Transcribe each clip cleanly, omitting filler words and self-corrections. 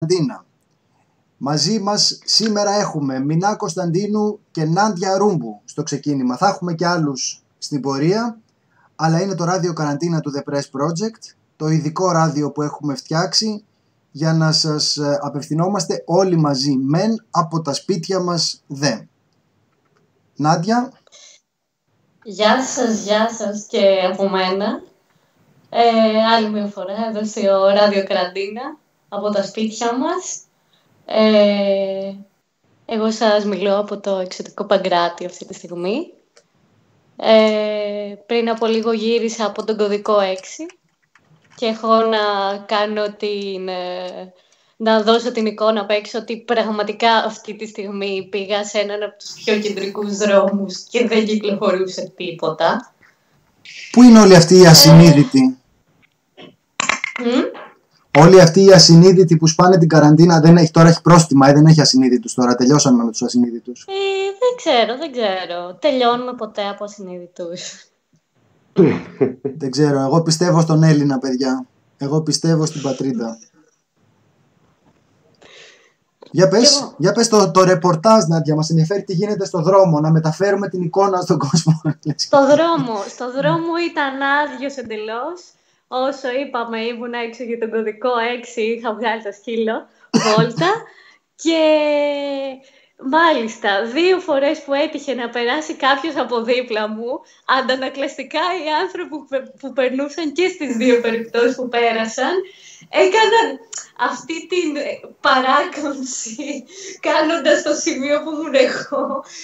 Καραντίνα. Μαζί μας σήμερα έχουμε Μινά Κωνσταντίνου και Νάντια Ρούμπου στο ξεκίνημα. Θα έχουμε και άλλους στην πορεία, αλλά είναι το ράδιο Καραντίνα του The Press Project, το ειδικό ράδιο που έχουμε φτιάξει για να σας απευθυνόμαστε όλοι μαζί μεν από τα σπίτια μας δε. Νάντια. Γεια σας και από μένα. Άλλη μια φορά εδώ στο ράδιο Καραντίνα από τα σπίτια μας. Εγώ σας μιλώ από το εξωτικό Παγκράτη αυτή τη στιγμή. Πριν από λίγο γύρισα από τον κωδικό 6 και έχω να δώσω την εικόνα απ' έξω ότι πραγματικά αυτή τη στιγμή πήγα σε έναν από τους πιο κεντρικούς δρόμους και δεν κυκλοφορούσε τίποτα. Πού είναι όλοι αυτοί οι ασυνείδητοι? Όλοι αυτοί οι ασυνείδητοι που σπάνε την καραντίνα, τώρα έχει πρόστιμα ή δεν έχει ασυνείδητους τώρα? Τελειώσαμε με τους ασυνείδητους. Δεν ξέρω. Τελειώνουμε ποτέ από ασυνείδητους. Δεν ξέρω. Εγώ πιστεύω στον Έλληνα, παιδιά. Εγώ πιστεύω στην πατρίδα. Για πες το ρεπορτάζ, Νάντια. Μας ενδιαφέρει τι γίνεται στο δρόμο. Να μεταφέρουμε την εικόνα στον κόσμο. Στο δρόμο ήταν άδειος εντελώς. Όσο είπαμε, ήμουν έξω για τον κωδικό 6, είχα βγάλει το σκύλο βόλτα και μάλιστα 2 φορές που έτυχε να περάσει κάποιος από δίπλα μου, αντανακλαστικά οι άνθρωποι που περνούσαν και στις 2 περιπτώσεις που πέρασαν, έκαναν αυτή την παράκαμψη κάνοντας το σημείο που ήμουν εγώ.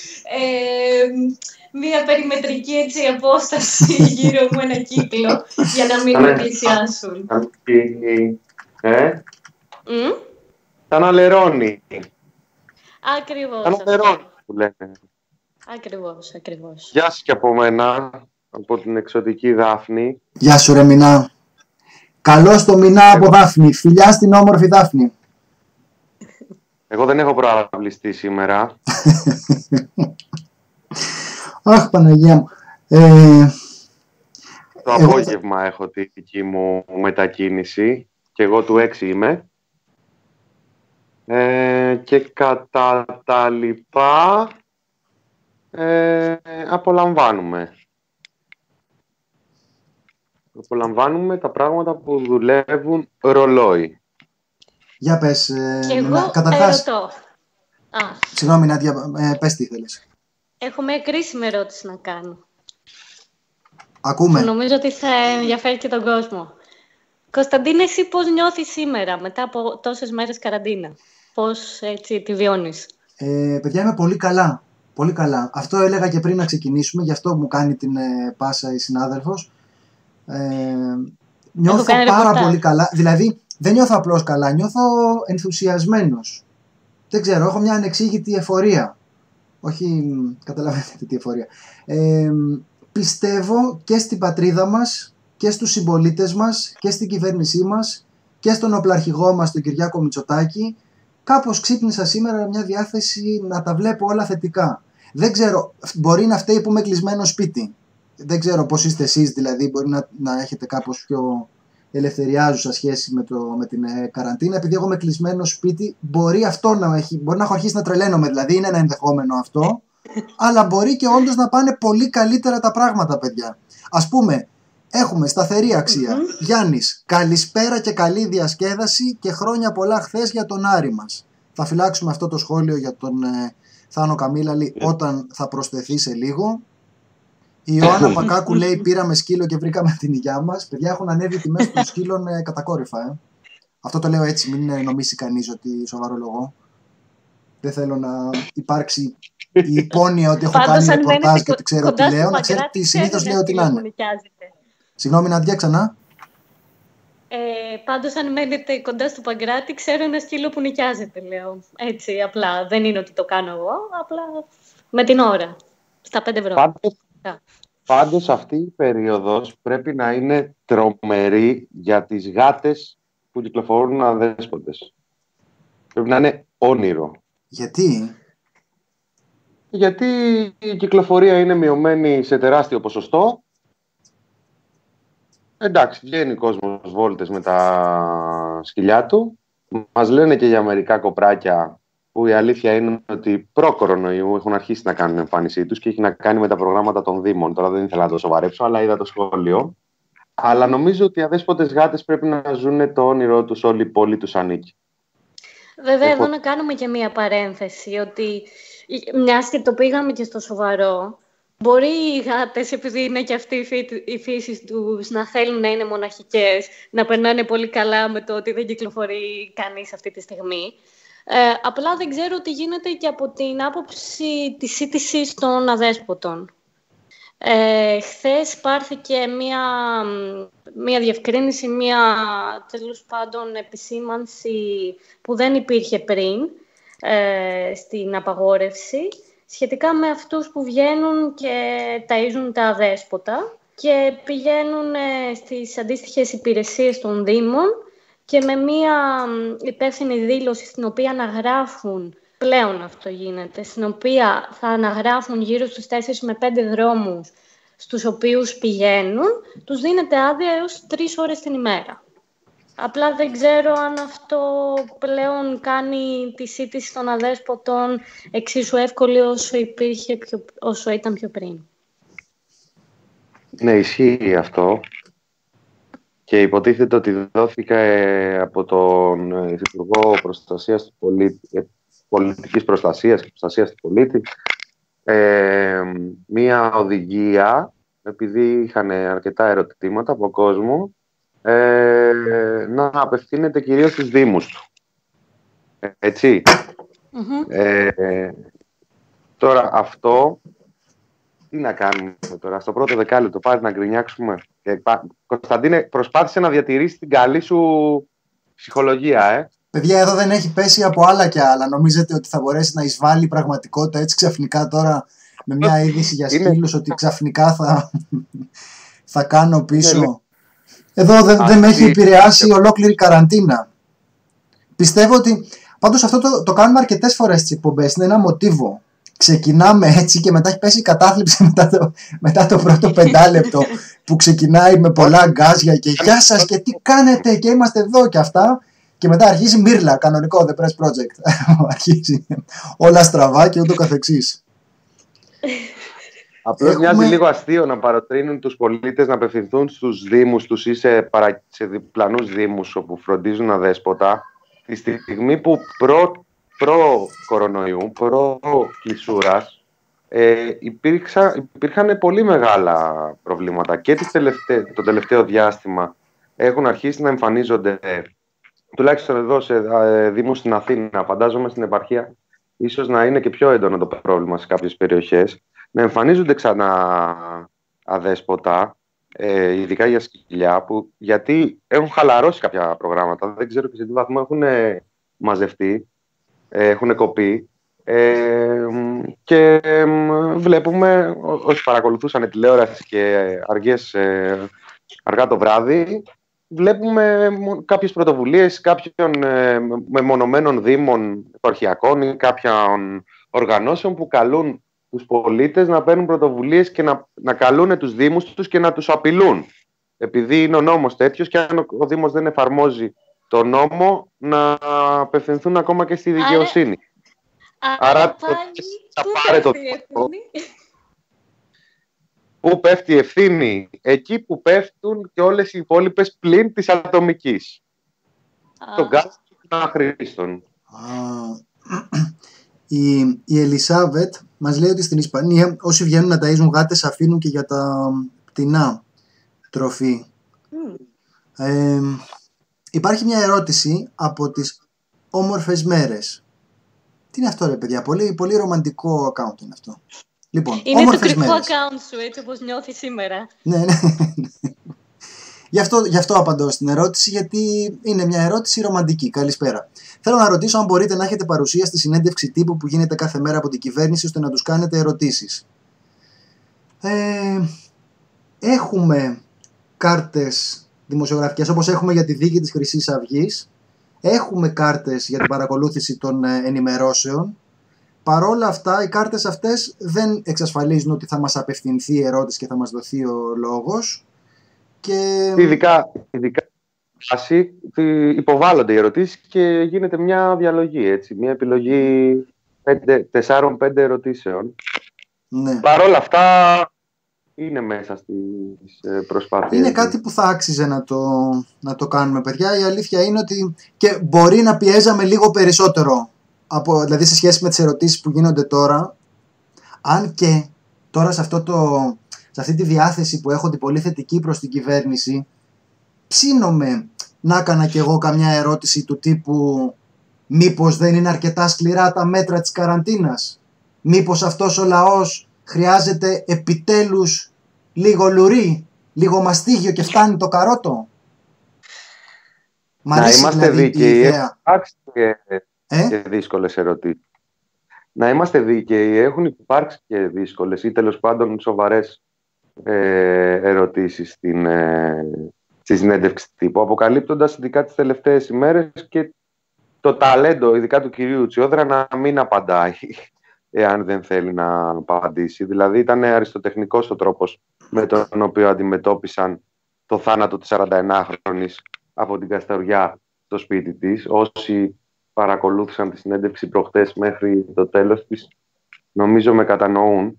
Μία περιμετρική απόσταση γύρω μου, ένα κύκλο, για να μην με πλησιάσουν. Σαν αλερώνει. Ακριβώς. Σαν αλερώνει που λένε. Ακριβώς. Γεια σας και από μένα, από την εξωτική Δάφνη. Γεια σου ρε Μινά. Καλώς το Μινά από Δάφνη. Φιλιά στην όμορφη Δάφνη. Εγώ δεν έχω προαυλιστεί σήμερα. Αχ, Παναγία μου. Το απόγευμα έχω τη δική μου μετακίνηση και εγώ του 6 είμαι. Και κατά τα λοιπά απολαμβάνουμε τα πράγματα που δουλεύουν ρολόι. Για πες, και εγώ καταρχάς... ερωτώ. Συγγνώμη Νάντια, πες τι θέλεις. Έχω μια κρίσιμη ερώτηση να κάνω. Ακούμε. Νομίζω ότι θα ενδιαφέρει και τον κόσμο. Κωνσταντίνα, εσύ πώς νιώθεις σήμερα μετά από τόσες μέρες καραντίνα? Πώς έτσι τη βιώνεις? Παιδιά, είμαι πολύ καλά. Πολύ καλά. Αυτό έλεγα και πριν να ξεκινήσουμε, γι' αυτό μου κάνει την πάσα η συνάδελφος. Νιώθω πάρα πολύ καλά. Δηλαδή, δεν νιώθω απλώς καλά, νιώθω ενθουσιασμένος. Δεν ξέρω, έχω μια ανεξήγητη εφορία. Όχι, καταλαβαίνετε τι εφορία. Πιστεύω και στην πατρίδα μας και στους συμπολίτες μας και στην κυβέρνησή μας και στον οπλαρχηγό μας, τον Κυριάκο Μητσοτάκη. Κάπως ξύπνησα σήμερα μια διάθεση να τα βλέπω όλα θετικά. Δεν ξέρω, μπορεί να φταίει που είμαι κλεισμένο σπίτι. Δεν ξέρω πώς είστε εσείς, δηλαδή μπορεί να έχετε κάπως πιο ελευθεριάζουσα σχέση με την καραντίνα. Επειδή εγώ είμαι κλεισμένο σπίτι, μπορεί να έχω αρχίσει να τρελαίνομαι, δηλαδή είναι ένα ενδεχόμενο αυτό, αλλά μπορεί και όντως να πάνε πολύ καλύτερα τα πράγματα, παιδιά. Ας πούμε, έχουμε σταθερή αξία. Γιάννης, καλησπέρα και καλή διασκέδαση και χρόνια πολλά χθες για τον Άρη μας. Θα φυλάξουμε αυτό το σχόλιο για τον Θάνο Καμίλαλη όταν θα προσθεθεί σε λίγο. Η Ιωάννα Πακάκου λέει: πήραμε σκύλο και βρήκαμε την υγειά μας. Παιδιά, έχουν ανέβει οι τιμές των σκύλων κατακόρυφα. Αυτό το λέω έτσι, μην νομίσει κανείς ότι σοβαρολογώ. Δεν θέλω να υπάρξει η υπόνοια ότι έχω κάνει ρεπορτάζ και ότι ξέρω τι λέω. Να ξέρετε ότι συνήθως λέω ότι να είναι. Συγγνώμη, Νάντια, ξανά. Πάντως, αν μένετε κοντά στο Παγκράτη, ξέρω ένα σκύλο που νοικιάζεται, λέω. Έτσι, απλά. Δεν είναι ότι το κάνω εγώ, απλά με την ώρα. Στα 5 ευρώ. Πάντως αυτή η περίοδος πρέπει να είναι τρομερή για τις γάτες που κυκλοφορούν αδέσποτες. Πρέπει να είναι όνειρο. Γιατί? Γιατί η κυκλοφορία είναι μειωμένη σε τεράστιο ποσοστό. Εντάξει, βγαίνει ο κόσμος βόλτες με τα σκυλιά του. μας λένε και για μερικά κοπράκια που η αλήθεια είναι ότι προ-κορονοϊού έχουν αρχίσει να κάνουν εμφάνισή τους και έχει να κάνει με τα προγράμματα των Δήμων. Τώρα δεν ήθελα να το σοβαρέψω, αλλά είδα το σχόλιο. Αλλά νομίζω ότι οι αδέσποτες γάτες πρέπει να ζουν το όνειρό τους, όλη η πόλη τους ανήκει. Βέβαια, εδώ να κάνουμε και μία παρένθεση, ότι μιας και το πήγαμε και στο σοβαρό, μπορεί οι γάτες, επειδή είναι και αυτή η φύση τους, να θέλουν να είναι μοναχικές, να περνάνε πολύ καλά με το ότι δεν κυκλοφορεί κανείς αυτή τη στιγμή. Απλά δεν ξέρω τι γίνεται και από την άποψη της σύντησης των αδέσποτων. Χθες πάρθηκε μία διευκρίνηση, τέλος πάντων επισήμανση που δεν υπήρχε πριν στην απαγόρευση, σχετικά με αυτούς που βγαίνουν και ταΐζουν τα αδέσποτα και πηγαίνουν στις αντίστοιχες υπηρεσίες των Δήμων και με μία υπεύθυνη δήλωση στην οποία αναγράφουν, πλέον αυτό γίνεται, στην οποία θα αναγράφουν γύρω στους 4 με 5 δρόμους στους οποίους πηγαίνουν, τους δίνεται άδεια έως 3 ώρες την ημέρα. Απλά δεν ξέρω αν αυτό πλέον κάνει τη σύντηση των αδέσποτων εξίσου εύκολη όσο ήταν πιο πριν. Ναι, ισχύει αυτό. Και υποτίθεται ότι δόθηκε από τον Υπουργό Προστασίας του Πολίτη, Πολιτικής Προστασίας και Προστασίας του Πολίτη, μία οδηγία, επειδή είχαν αρκετά ερωτήματα από κόσμο, να απευθύνεται κυρίως στους Δήμους του. Έτσι. Τώρα αυτό, τι να κάνουμε τώρα, στο πρώτο δεκάλεπτο πάρει να γκρινιάξουμε. Κωνσταντίνε, προσπάθησε να διατηρήσει την καλή σου ψυχολογία, Παιδιά, εδώ δεν έχει πέσει από άλλα και άλλα. Νομίζετε ότι θα μπορέσει να εισβάλλει η πραγματικότητα έτσι ξαφνικά τώρα με μια είδηση για σκύλους, ότι ξαφνικά θα κάνω πίσω. Εδώ δεν με έχει επηρεάσει ολόκληρη καραντίνα. Πιστεύω ότι πάντως αυτό το κάνουμε αρκετές φορές στις εκπομπές. Είναι ένα μοτίβο. Ξεκινάμε έτσι και μετά έχει πέσει η κατάθλιψη μετά το πρώτο 5 λεπτό που ξεκινάει με πολλά γκάζια και γεια σας και τι κάνετε και είμαστε εδώ και αυτά. Και μετά αρχίζει Μύρλα, κανονικό The Press Project. Αρχίζει όλα στραβά και ούτω καθεξής. Απλώς μοιάζει λίγο αστείο να παροτρύνουν τους πολίτες να απευθυνθούν στους Δήμους τους ή σε διπλανούς Δήμους όπου φροντίζουν αδέσποτα, τη στιγμή που προ-κορονοϊού, προ-κλεισούρας, υπήρχαν πολύ μεγάλα προβλήματα και το τελευταίο διάστημα έχουν αρχίσει να εμφανίζονται, τουλάχιστον εδώ σε Δήμους στην Αθήνα, φαντάζομαι στην επαρχία ίσως να είναι και πιο έντονο το πρόβλημα σε κάποιες περιοχές, να εμφανίζονται ξανά αδέσποτα, ειδικά για σκυλιά, γιατί έχουν χαλαρώσει κάποια προγράμματα, δεν ξέρω και σε τι βαθμό έχουν μαζευτεί, έχουν κοπεί, και βλέπουμε, όσοι παρακολουθούσαν τηλεόραση και αργά το βράδυ, βλέπουμε κάποιες πρωτοβουλίες κάποιων μεμονωμένων δήμων επαρχιακών ή κάποιων οργανώσεων που καλούν τους πολίτες να παίρνουν πρωτοβουλίες και να καλούν τους δήμους τους και να τους απειλούν. Επειδή είναι ο νόμος τέτοιος και αν ο Δήμος δεν εφαρμόζει το νόμο, να απευθυνθούν ακόμα και στη δικαιοσύνη. Άρα θα πάρε το Πού πέφτει η ευθύνη? Εκεί που πέφτουν και όλες οι υπόλοιπες πλην της ατομικής. Τον κάθε των αχρήστων. Η Ελισάβετ μας λέει ότι στην Ισπανία όσοι βγαίνουν να ταΐζουν γάτες αφήνουν και για τα πτηνά τροφή. Υπάρχει μια ερώτηση από τις όμορφες μέρες. Τι είναι αυτό ρε παιδιά, πολύ, πολύ ρομαντικό account είναι αυτό. Λοιπόν, είναι το κρυφό account σου, έτσι όπως νιώθει σήμερα. Ναι. Γι' αυτό απαντώ στην ερώτηση, γιατί είναι μια ερώτηση ρομαντική. Καλησπέρα. Θέλω να ρωτήσω αν μπορείτε να έχετε παρουσία στη συνέντευξη τύπου που γίνεται κάθε μέρα από την κυβέρνηση, ώστε να τους κάνετε ερωτήσεις. Έχουμε κάρτες δημοσιογραφικές, όπως έχουμε για τη δίκη της Χρυσής Αυγής. Έχουμε κάρτες για την παρακολούθηση των ενημερώσεων. Παρόλα αυτά, οι κάρτες αυτές δεν εξασφαλίζουν ότι θα μας απευθυνθεί η ερώτηση και θα μας δοθεί ο λόγος. Και... Ειδικά φάση υποβάλλονται οι ερωτήσεις και γίνεται μια διαλογή, έτσι, μια επιλογή 4-5 ερωτήσεων. Ναι. Παρ' όλα αυτά είναι μέσα στις προσπάθειες. Είναι κάτι που θα άξιζε να το κάνουμε, παιδιά. Η αλήθεια είναι ότι και μπορεί να πιέζαμε λίγο περισσότερο δηλαδή σε σχέση με τις ερωτήσεις που γίνονται τώρα. Αν και τώρα σε αυτή τη διάθεση που έχω την πολύ θετική προς την κυβέρνηση, ψήνομαι να έκανα κι εγώ καμιά ερώτηση του τύπου μήπως δεν είναι αρκετά σκληρά τα μέτρα της καραντίνας, μήπως αυτός ο λαός χρειάζεται επιτέλους λίγο λουρί, λίγο μαστίγιο και φτάνει το καρότο. Μ' αρέσει είμαστε δηλαδή δίκαιοι, η ιδέα. Και δύσκολες ερωτήσεις. Να είμαστε δίκαιοι, έχουν υπάρξει και δύσκολες ή τέλος πάντων σοβαρές ερωτήσεις στη συνέντευξη τύπου, αποκαλύπτοντας ειδικά τις τελευταίες ημέρες και το ταλέντο, ειδικά του κυρίου Τσιόδρα, να μην απαντάει εάν δεν θέλει να απαντήσει. Δηλαδή ήταν αριστοτεχνικός ο τρόπος με τον οποίο αντιμετώπισαν το θάνατο της 41χρονης από την Καστοριά στο σπίτι της. Όσοι παρακολούθησαν τη συνέντευξη προχτές μέχρι το τέλος της, νομίζω με κατανοούν.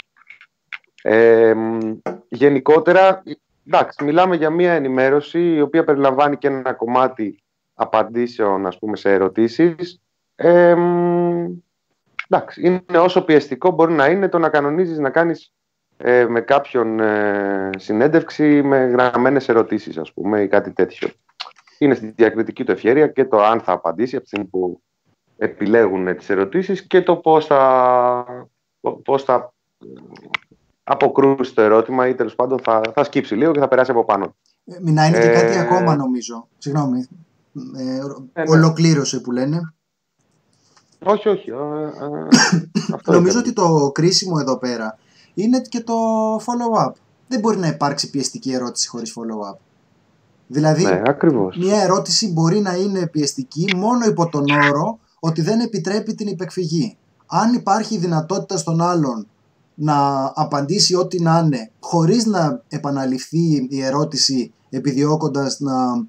Γενικότερα, εντάξει, μιλάμε για μια ενημέρωση η οποία περιλαμβάνει και ένα κομμάτι απαντήσεων, ας πούμε, σε ερωτήσεις. Εντάξει, είναι όσο πιεστικό μπορεί να είναι το να κανονίζεις να κάνεις με κάποιον συνέντευξη με γραμμένες ερωτήσεις, ας πούμε, ή κάτι τέτοιο. Είναι στη διακριτική του ευχέρεια και το αν θα απαντήσει από τη στιγμή που επιλέγουν τις ερωτήσεις και το πώς θα αποκρούσει το ερώτημα ή τέλος πάντων θα σκύψει λίγο και θα περάσει από πάνω. Να είναι και κάτι ακόμα, νομίζω. Συγγνώμη. Ολοκλήρωσε που λένε. Όχι. Νομίζω ότι το κρίσιμο εδώ πέρα είναι και το follow-up. Δεν μπορεί να υπάρξει πιεστική ερώτηση χωρίς follow-up. Δηλαδή, μια ερώτηση μπορεί να είναι πιεστική μόνο υπό τον όρο ότι δεν επιτρέπει την υπεκφυγή. Αν υπάρχει δυνατότητα στον άλλον να απαντήσει ό,τι να είναι χωρίς να επαναληφθεί η ερώτηση, επιδιώκοντας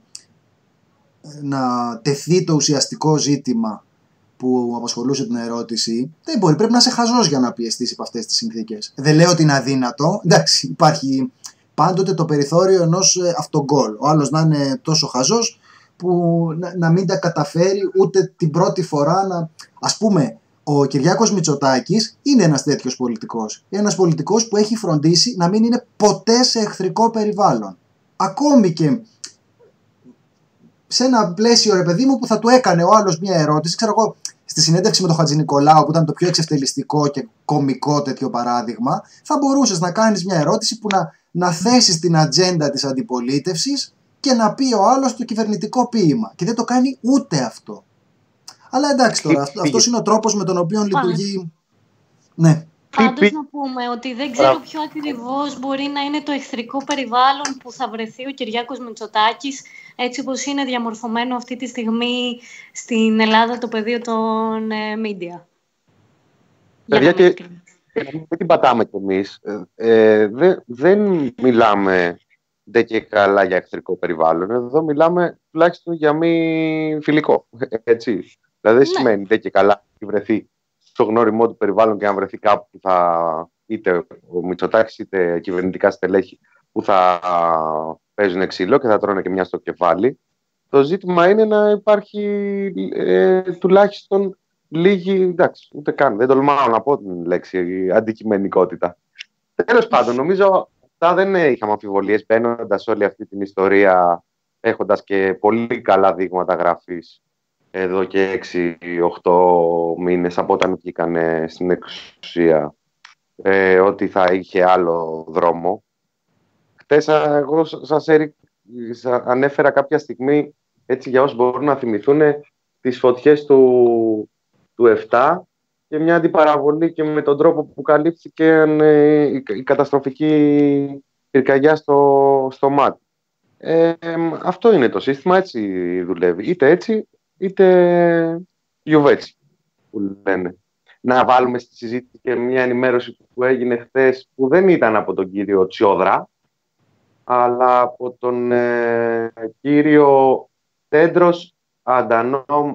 να τεθεί το ουσιαστικό ζήτημα που απασχολούσε την ερώτηση, δεν μπορεί. Πρέπει να είσαι χαζός για να πιεστείς από αυτές τις συνθήκες. Δεν λέω ότι είναι αδύνατο. Εντάξει, υπάρχει πάντοτε το περιθώριο ενός αυτογκόλ. Ο άλλος να είναι τόσο χαζός που να μην τα καταφέρει ούτε την πρώτη φορά. Ας πούμε, ο Κυριάκος Μητσοτάκης είναι ένας τέτοιος πολιτικός. Ένας πολιτικός που έχει φροντίσει να μην είναι ποτέ σε εχθρικό περιβάλλον. Ακόμη και σε ένα πλαίσιο, ρε παιδί μου, που θα του έκανε ο άλλος μια ερώτηση, ξέρω εγώ, στη συνέντευξη με τον Χατζηνικολάου, που ήταν το πιο εξευτελιστικό και κωμικό τέτοιο παράδειγμα, θα μπορούσες να κάνεις μια ερώτηση που να θέσεις την ατζέντα της αντιπολίτευσης και να πει ο άλλος το κυβερνητικό ποίημα. Και δεν το κάνει ούτε αυτό. Αλλά εντάξει τώρα, αυτός είναι ο τρόπος με τον οποίο λειτουργεί. Ναι. Πάντως να πούμε ότι δεν ξέρω ποιο ακριβώς μπορεί να είναι το εχθρικό περιβάλλον που θα βρεθεί ο Κυριάκος Μητσοτάκης, έτσι όπως είναι διαμορφωμένο αυτή τη στιγμή στην Ελλάδα το πεδίο των media. Παιδιά, και δεν την πατάμε κι εμείς. Δεν μιλάμε δεν και καλά για εχθρικό περιβάλλον. Εδώ μιλάμε τουλάχιστον για μη φιλικό. Έτσι. Δηλαδή δεν σημαίνει δεν και καλά να βρεθεί στο γνώριμό του περιβάλλον και αν βρεθεί κάπου που είτε ο Μητσοτάκης είτε κυβερνητικά στελέχη που θα παίζουν ξύλο και θα τρώνε και μια στο κεφάλι. Το ζήτημα είναι να υπάρχει τουλάχιστον λίγη, εντάξει, ούτε καν, δεν τολμάω να πω την λέξη αντικειμενικότητα. Τέλος πάντων, νομίζω αυτά δεν είχαμε αμφιβολίες μπαίνοντας όλη αυτή την ιστορία, έχοντας και πολύ καλά δείγματα γραφής εδώ και 6-8 μήνες από όταν βγήκαν στην εξουσία, ότι θα είχε άλλο δρόμο. Χτες εγώ σας ανέφερα κάποια στιγμή, έτσι για όσοι μπορούν να θυμηθούν, τις φωτιές του 7 και μια αντιπαραβολή και με τον τρόπο που καλύφθηκε η καταστροφική πυρκαγιά στο ΜΑΤ. Αυτό είναι το σύστημα, έτσι δουλεύει. Είτε έτσι, είτε γιουβέτσι που λένε. Να βάλουμε στη συζήτηση και μια ενημέρωση που έγινε χθες, που δεν ήταν από τον κύριο Τσιόδρα, αλλά από τον κύριο Τέντρος Αντανόμ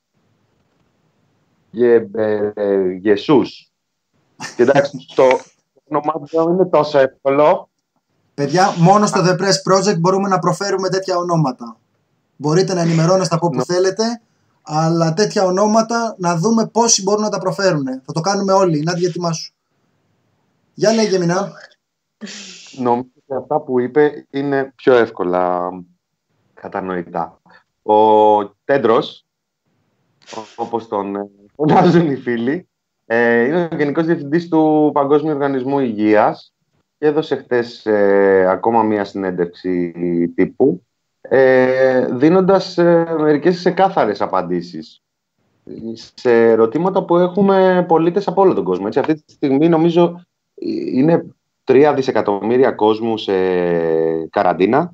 Γεσούς. Και εντάξει, το όνομά του δεν είναι τόσο εύκολο. Παιδιά, μόνο στο The Press Project μπορούμε να προφέρουμε τέτοια ονόματα. Μπορείτε να ενημερώνεστε από όπου θέλετε, αλλά τέτοια ονόματα να δούμε πόσοι μπορούν να τα προφέρουν. Θα το κάνουμε όλοι. Νάντια, ετοιμάσου. Για λέγε, Μινά. Νομίζω ότι αυτά που είπε είναι πιο εύκολα κατανοητά. Ο Τέντρος, όπως τον φωνάζουν οι φίλοι, είναι ο Γενικός Διευθυντής του Παγκόσμιου Οργανισμού Υγείας και έδωσε χτες ακόμα μία συνέντευξη τύπου, δίνοντας μερικές ξεκάθαρες απαντήσεις σε ερωτήματα που έχουμε πολίτες από όλο τον κόσμο. Έτσι, αυτή τη στιγμή νομίζω είναι 3 δισεκατομμύρια κόσμου σε καραντίνα.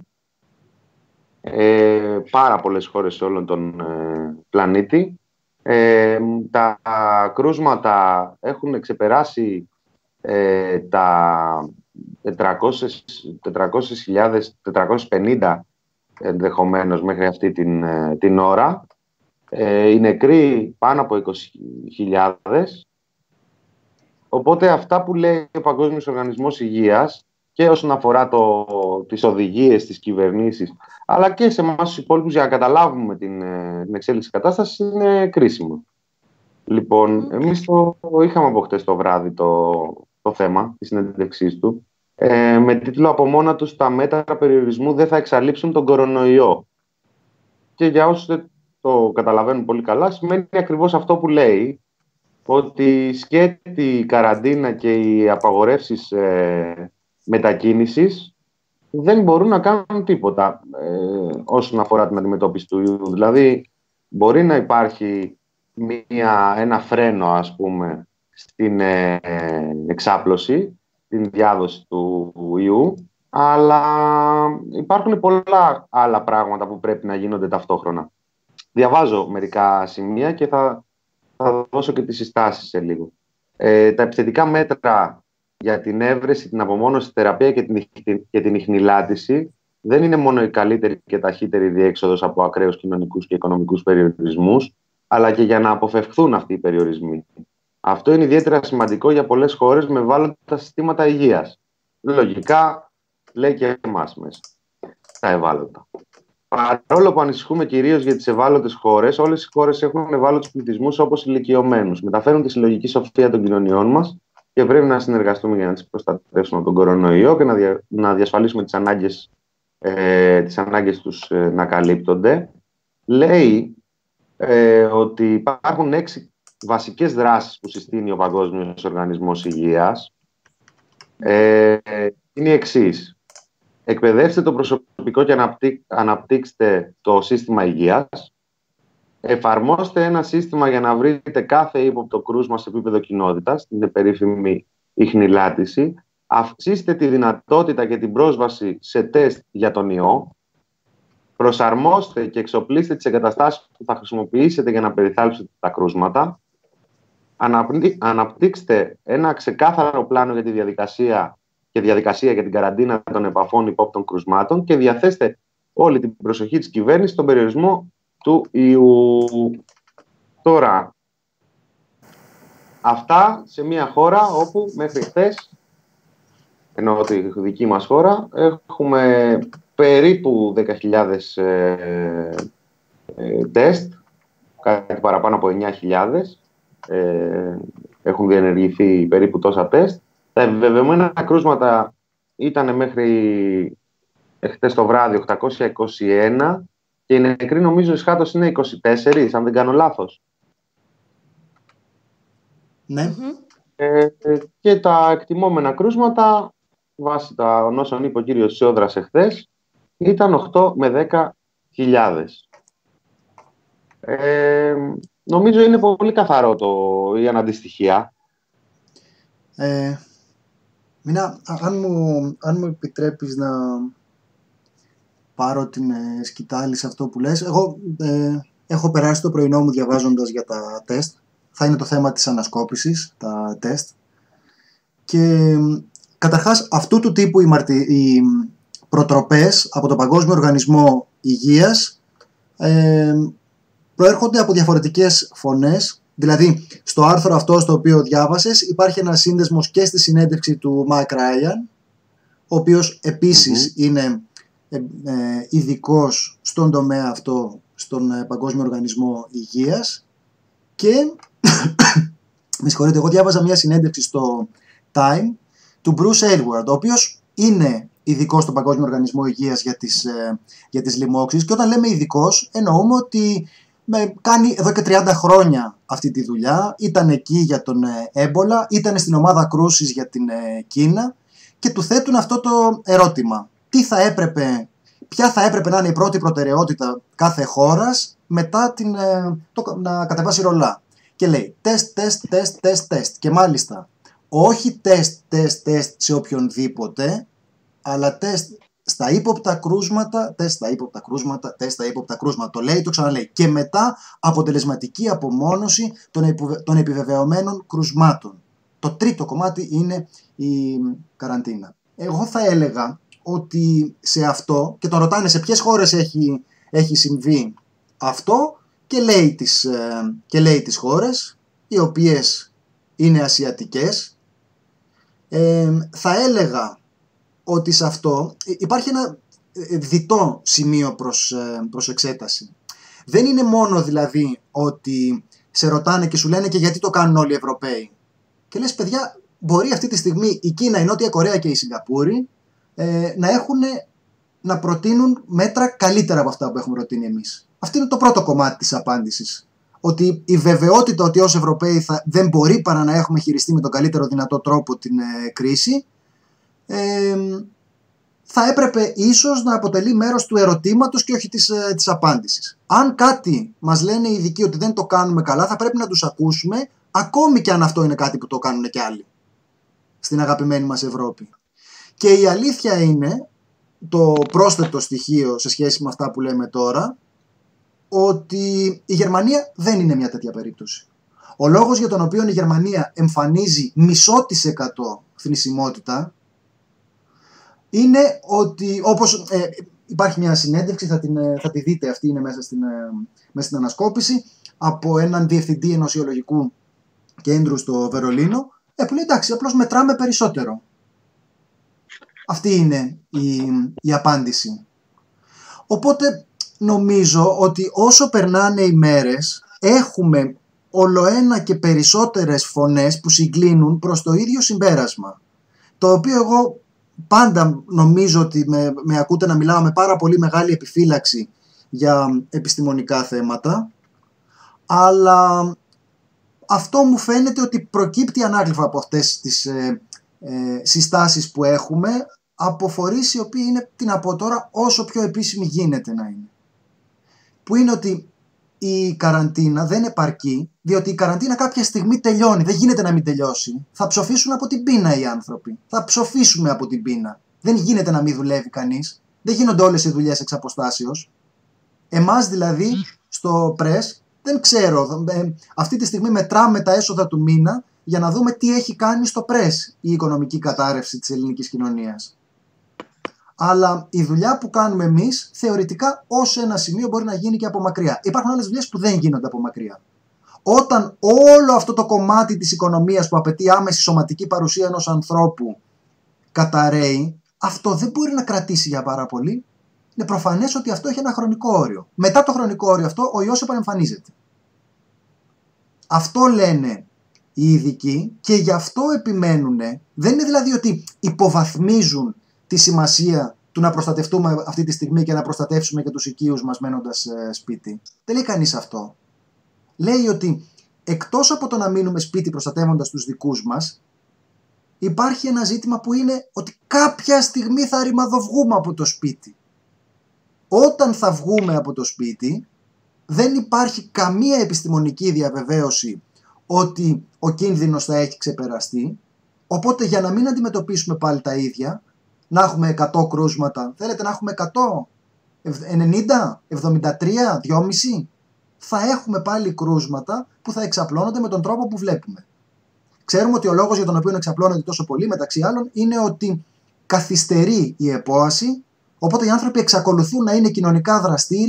Πάρα πολλές χώρες σε όλον τον πλανήτη. Τα κρούσματα έχουν ξεπεράσει τα 450 ενδεχομένως μέχρι αυτή την ώρα. Οι νεκροί πάνω από 20.000. Οπότε αυτά που λέει ο Παγκόσμιος Οργανισμός Υγείας και όσον αφορά τις οδηγίες, τις κυβερνήσεις, αλλά και σε εμάς τους υπόλοιπους για να καταλάβουμε την εξέλιξη της κατάστασης, είναι κρίσιμο. Λοιπόν, εμείς το είχαμε από χτες το βράδυ το θέμα της συνέντευξής του, με τίτλο «Από μόνα τους τα μέτρα περιορισμού δεν θα εξαλείψουν τον κορονοϊό». Και για όσους δεν το καταλαβαίνουν πολύ καλά, σημαίνει ακριβώς αυτό που λέει, ότι σκέτη η καραντίνα και οι απαγορεύσεις μετακίνησης δεν μπορούν να κάνουν τίποτα όσον αφορά την αντιμετώπιση του ιού. Δηλαδή, μπορεί να υπάρχει ένα φρένο, ας πούμε, στην εξάπλωση, την διάδοση του ιού, αλλά υπάρχουν πολλά άλλα πράγματα που πρέπει να γίνονται ταυτόχρονα. Διαβάζω μερικά σημεία και θα δώσω και τις συστάσεις σε λίγο. Τα επιθετικά μέτρα για την έβρεση, την απομόνωση, τη θεραπεία και την ιχνηλάτηση δεν είναι μόνο η καλύτερη και ταχύτερη διέξοδος από ακραίους κοινωνικούς και οικονομικούς περιορισμούς, αλλά και για να αποφευχθούν αυτοί οι περιορισμοί. Αυτό είναι ιδιαίτερα σημαντικό για πολλές χώρες με ευάλωτα συστήματα υγείας. Λογικά, λέει και εμάς μέσα, τα ευάλωτα. Παρόλο που ανησυχούμε κυρίως για τις ευάλωτες χώρες, όλες οι χώρες έχουν ευάλωτους πληθυσμούς όπως ηλικιωμένους. Μεταφέρουν τη συλλογική σοφία των κοινωνιών μας και πρέπει να συνεργαστούμε για να τις προστατεύσουμε από τον κορονοϊό και να διασφαλίσουμε τις ανάγκες τους να καλύπτονται. Λέει ότι υπάρχουν 6 βασικές δράσεις που συστήνει ο Παγκόσμιος Οργανισμός Υγείας. Είναι οι εξής. Εκπαιδεύστε το προσωπικό και αναπτύξτε το σύστημα υγείας. Εφαρμόστε ένα σύστημα για να βρείτε κάθε ύποπτο κρούσμα σε επίπεδο κοινότητας, την περίφημη ιχνηλάτηση. Αυξήστε τη δυνατότητα και την πρόσβαση σε τεστ για τον ιό. Προσαρμόστε και εξοπλίστε τις εγκαταστάσεις που θα χρησιμοποιήσετε για να περιθάλψετε τα κρούσματα. Αναπτύξτε ένα ξεκάθαρο πλάνο για τη διαδικασία για την καραντίνα των επαφών υπόπτων κρουσμάτων και διαθέστε όλη την προσοχή της κυβέρνησης στον περιορισμό του ιού. Τώρα, αυτά σε μια χώρα όπου μέχρι χθες, ενώ τη δική μας χώρα, έχουμε περίπου 10.000 τεστ, κάτι παραπάνω από 9.000, έχουν διενεργηθεί περίπου τόσα τεστ. Τα επιβεβαιωμένα κρούσματα ήταν μέχρι χτες το βράδυ 821 και οι νεκροί νομίζω εισχάτως είναι 24, αν δεν κάνω λάθος. Ναι. Και τα εκτιμόμενα κρούσματα, βάσει των όσων είπε ο κύριος Σιόδρας εχθές, ήταν 8 με 10.000. Νομίζω είναι πολύ καθαρό η αναντιστοιχεία. Μινά, αν μου επιτρέπεις να πάρω την σκητάλη σε αυτό που λες. Εγώ έχω περάσει το πρωινό μου διαβάζοντας για τα τεστ. Θα είναι το θέμα της ανασκόπησης, τα τεστ. Και καταρχάς αυτού του τύπου οι προτροπές από τον Παγκόσμιο Οργανισμό Υγείας προέρχονται από διαφορετικές φωνές. Δηλαδή, στο άρθρο αυτό στο οποίο διάβασες υπάρχει ένας σύνδεσμος και στη συνέντευξη του Mike Ryan, ο οποίος επίσης είναι ειδικός στον τομέα αυτό, στον Παγκόσμιο Οργανισμό Υγείας. Και με συγχωρείτε, εγώ διάβαζα μια συνέντευξη στο Time του Bruce Aylward, ο οποίος είναι ειδικός στον Παγκόσμιο Οργανισμό Υγείας για τις λοιμώξεις, και όταν λέμε ειδικός εννοούμε ότι κάνει εδώ και 30 χρόνια αυτή τη δουλειά, ήταν εκεί για τον έμπολα, ήταν στην ομάδα κρούσης για την Κίνα, και του θέτουν αυτό το ερώτημα: ποια θα έπρεπε να είναι η πρώτη προτεραιότητα κάθε χώρας μετά να κατεβάσει ρολά. Και λέει τεστ, και μάλιστα όχι τεστ σε οποιονδήποτε, αλλά τεστ στα ύποπτα κρούσματα, τεστ στα ύποπτα κρούσματα. Το λέει, το ξαναλέει. Και μετά αποτελεσματική απομόνωση των επιβεβαιωμένων κρουσμάτων. Το τρίτο κομμάτι είναι η καραντίνα. Εγώ θα έλεγα ότι σε αυτό, και τον ρωτάνε σε ποιες χώρες έχει συμβεί αυτό, και λέει τις χώρες, οι οποίες είναι ασιατικές. Θα έλεγα ότι σε αυτό υπάρχει ένα διτό σημείο προς εξέταση. Δεν είναι μόνο δηλαδή ότι σε ρωτάνε και σου λένε και γιατί το κάνουν όλοι οι Ευρωπαίοι. Και λες, παιδιά, μπορεί αυτή τη στιγμή η Κίνα, η Νότια Κορέα και η Σιγκαπούρη να προτείνουν μέτρα καλύτερα από αυτά που έχουμε προτείνει εμείς. Αυτό είναι το πρώτο κομμάτι της απάντησης. Ότι η βεβαιότητα ότι ως Ευρωπαίοι δεν μπορεί παρά να έχουμε χειριστεί με τον καλύτερο δυνατό τρόπο την κρίση, θα έπρεπε ίσως να αποτελεί μέρος του ερωτήματος και όχι της απάντησης. Αν κάτι μας λένε οι ειδικοί ότι δεν το κάνουμε καλά, θα πρέπει να τους ακούσουμε, ακόμη και αν αυτό είναι κάτι που το κάνουν και άλλοι στην αγαπημένη μας Ευρώπη. Και η αλήθεια είναι, το πρόσθετο στοιχείο σε σχέση με αυτά που λέμε τώρα, ότι η Γερμανία δεν είναι μια τέτοια περίπτωση. Ο λόγος για τον οποίο η Γερμανία εμφανίζει 0,5% θνησιμότητα είναι ότι, όπως υπάρχει μια συνέντευξη, θα τη δείτε, αυτή είναι μέσα στην ανασκόπηση, από έναν διευθυντή ενωσιολογικού κέντρου στο Βερολίνο, που λέει εντάξει, απλώς μετράμε περισσότερο. Αυτή είναι η απάντηση. Οπότε νομίζω ότι όσο περνάνε οι μέρες, έχουμε ολοένα και περισσότερες φωνές που συγκλίνουν προς το ίδιο συμπέρασμα. Το οποίο εγώ πάντα νομίζω ότι με ακούτε να μιλάω με πάρα πολύ μεγάλη επιφύλαξη για επιστημονικά θέματα, αλλά αυτό μου φαίνεται ότι προκύπτει ανάγλυφα από αυτές τις συστάσεις που έχουμε, από φορείς οι οποίοι είναι, τι να πω τώρα, όσο πιο επίσημοι γίνεται να είναι. Που είναι ότι η καραντίνα δεν επαρκεί, διότι η καραντίνα κάποια στιγμή τελειώνει. Δεν γίνεται να μην τελειώσει. Θα ψοφήσουν από την πείνα οι άνθρωποι. Θα ψοφήσουμε από την πείνα. Δεν γίνεται να μην δουλεύει κανείς. Δεν γίνονται όλες οι δουλειές εξ αποστάσεως. Εμάς δηλαδή στο πρες, δεν ξέρω, αυτή τη στιγμή μετράμε τα έσοδα του μήνα για να δούμε τι έχει κάνει στο πρες η οικονομική κατάρρευση της ελληνικής κοινωνίας. Αλλά η δουλειά που κάνουμε εμείς θεωρητικά ως ένα σημείο μπορεί να γίνει και από μακριά. Υπάρχουν άλλες δουλειές που δεν γίνονται από μακριά. Όταν όλο αυτό το κομμάτι της οικονομίας που απαιτεί άμεση σωματική παρουσία ενός ανθρώπου καταρρέει, αυτό δεν μπορεί να κρατήσει για πάρα πολύ. Είναι προφανές ότι αυτό έχει ένα χρονικό όριο. Μετά το χρονικό όριο αυτό ο ιός επανεμφανίζεται. Αυτό λένε οι ειδικοί και γι' αυτό επιμένουν. Δεν είναι δηλαδή ότι υποβαθμίζουν τη σημασία του να προστατευτούμε αυτή τη στιγμή και να προστατεύσουμε και τους οικείους μας μένοντας σπίτι. Δεν λέει κανείς αυτό. Λέει ότι εκτός από το να μείνουμε σπίτι προστατεύοντας τους δικούς μας, υπάρχει ένα ζήτημα που είναι ότι κάποια στιγμή θα ρημαδοβγούμε από το σπίτι. Όταν θα βγούμε από το σπίτι, δεν υπάρχει καμία επιστημονική διαβεβαίωση ότι ο κίνδυνος θα έχει ξεπεραστεί, οπότε για να μην αντιμετωπίσουμε πάλι τα ίδια, να έχουμε 100 κρούσματα, θέλετε να έχουμε 100, 90, 73, 2,5, θα έχουμε πάλι κρούσματα που θα εξαπλώνονται με τον τρόπο που βλέπουμε. Ξέρουμε ότι ο λόγος για τον οποίο εξαπλώνονται τόσο πολύ, μεταξύ άλλων, είναι ότι καθυστερεί η επόαση, οπότε οι άνθρωποι εξακολουθούν να είναι κοινωνικά δραστήριοι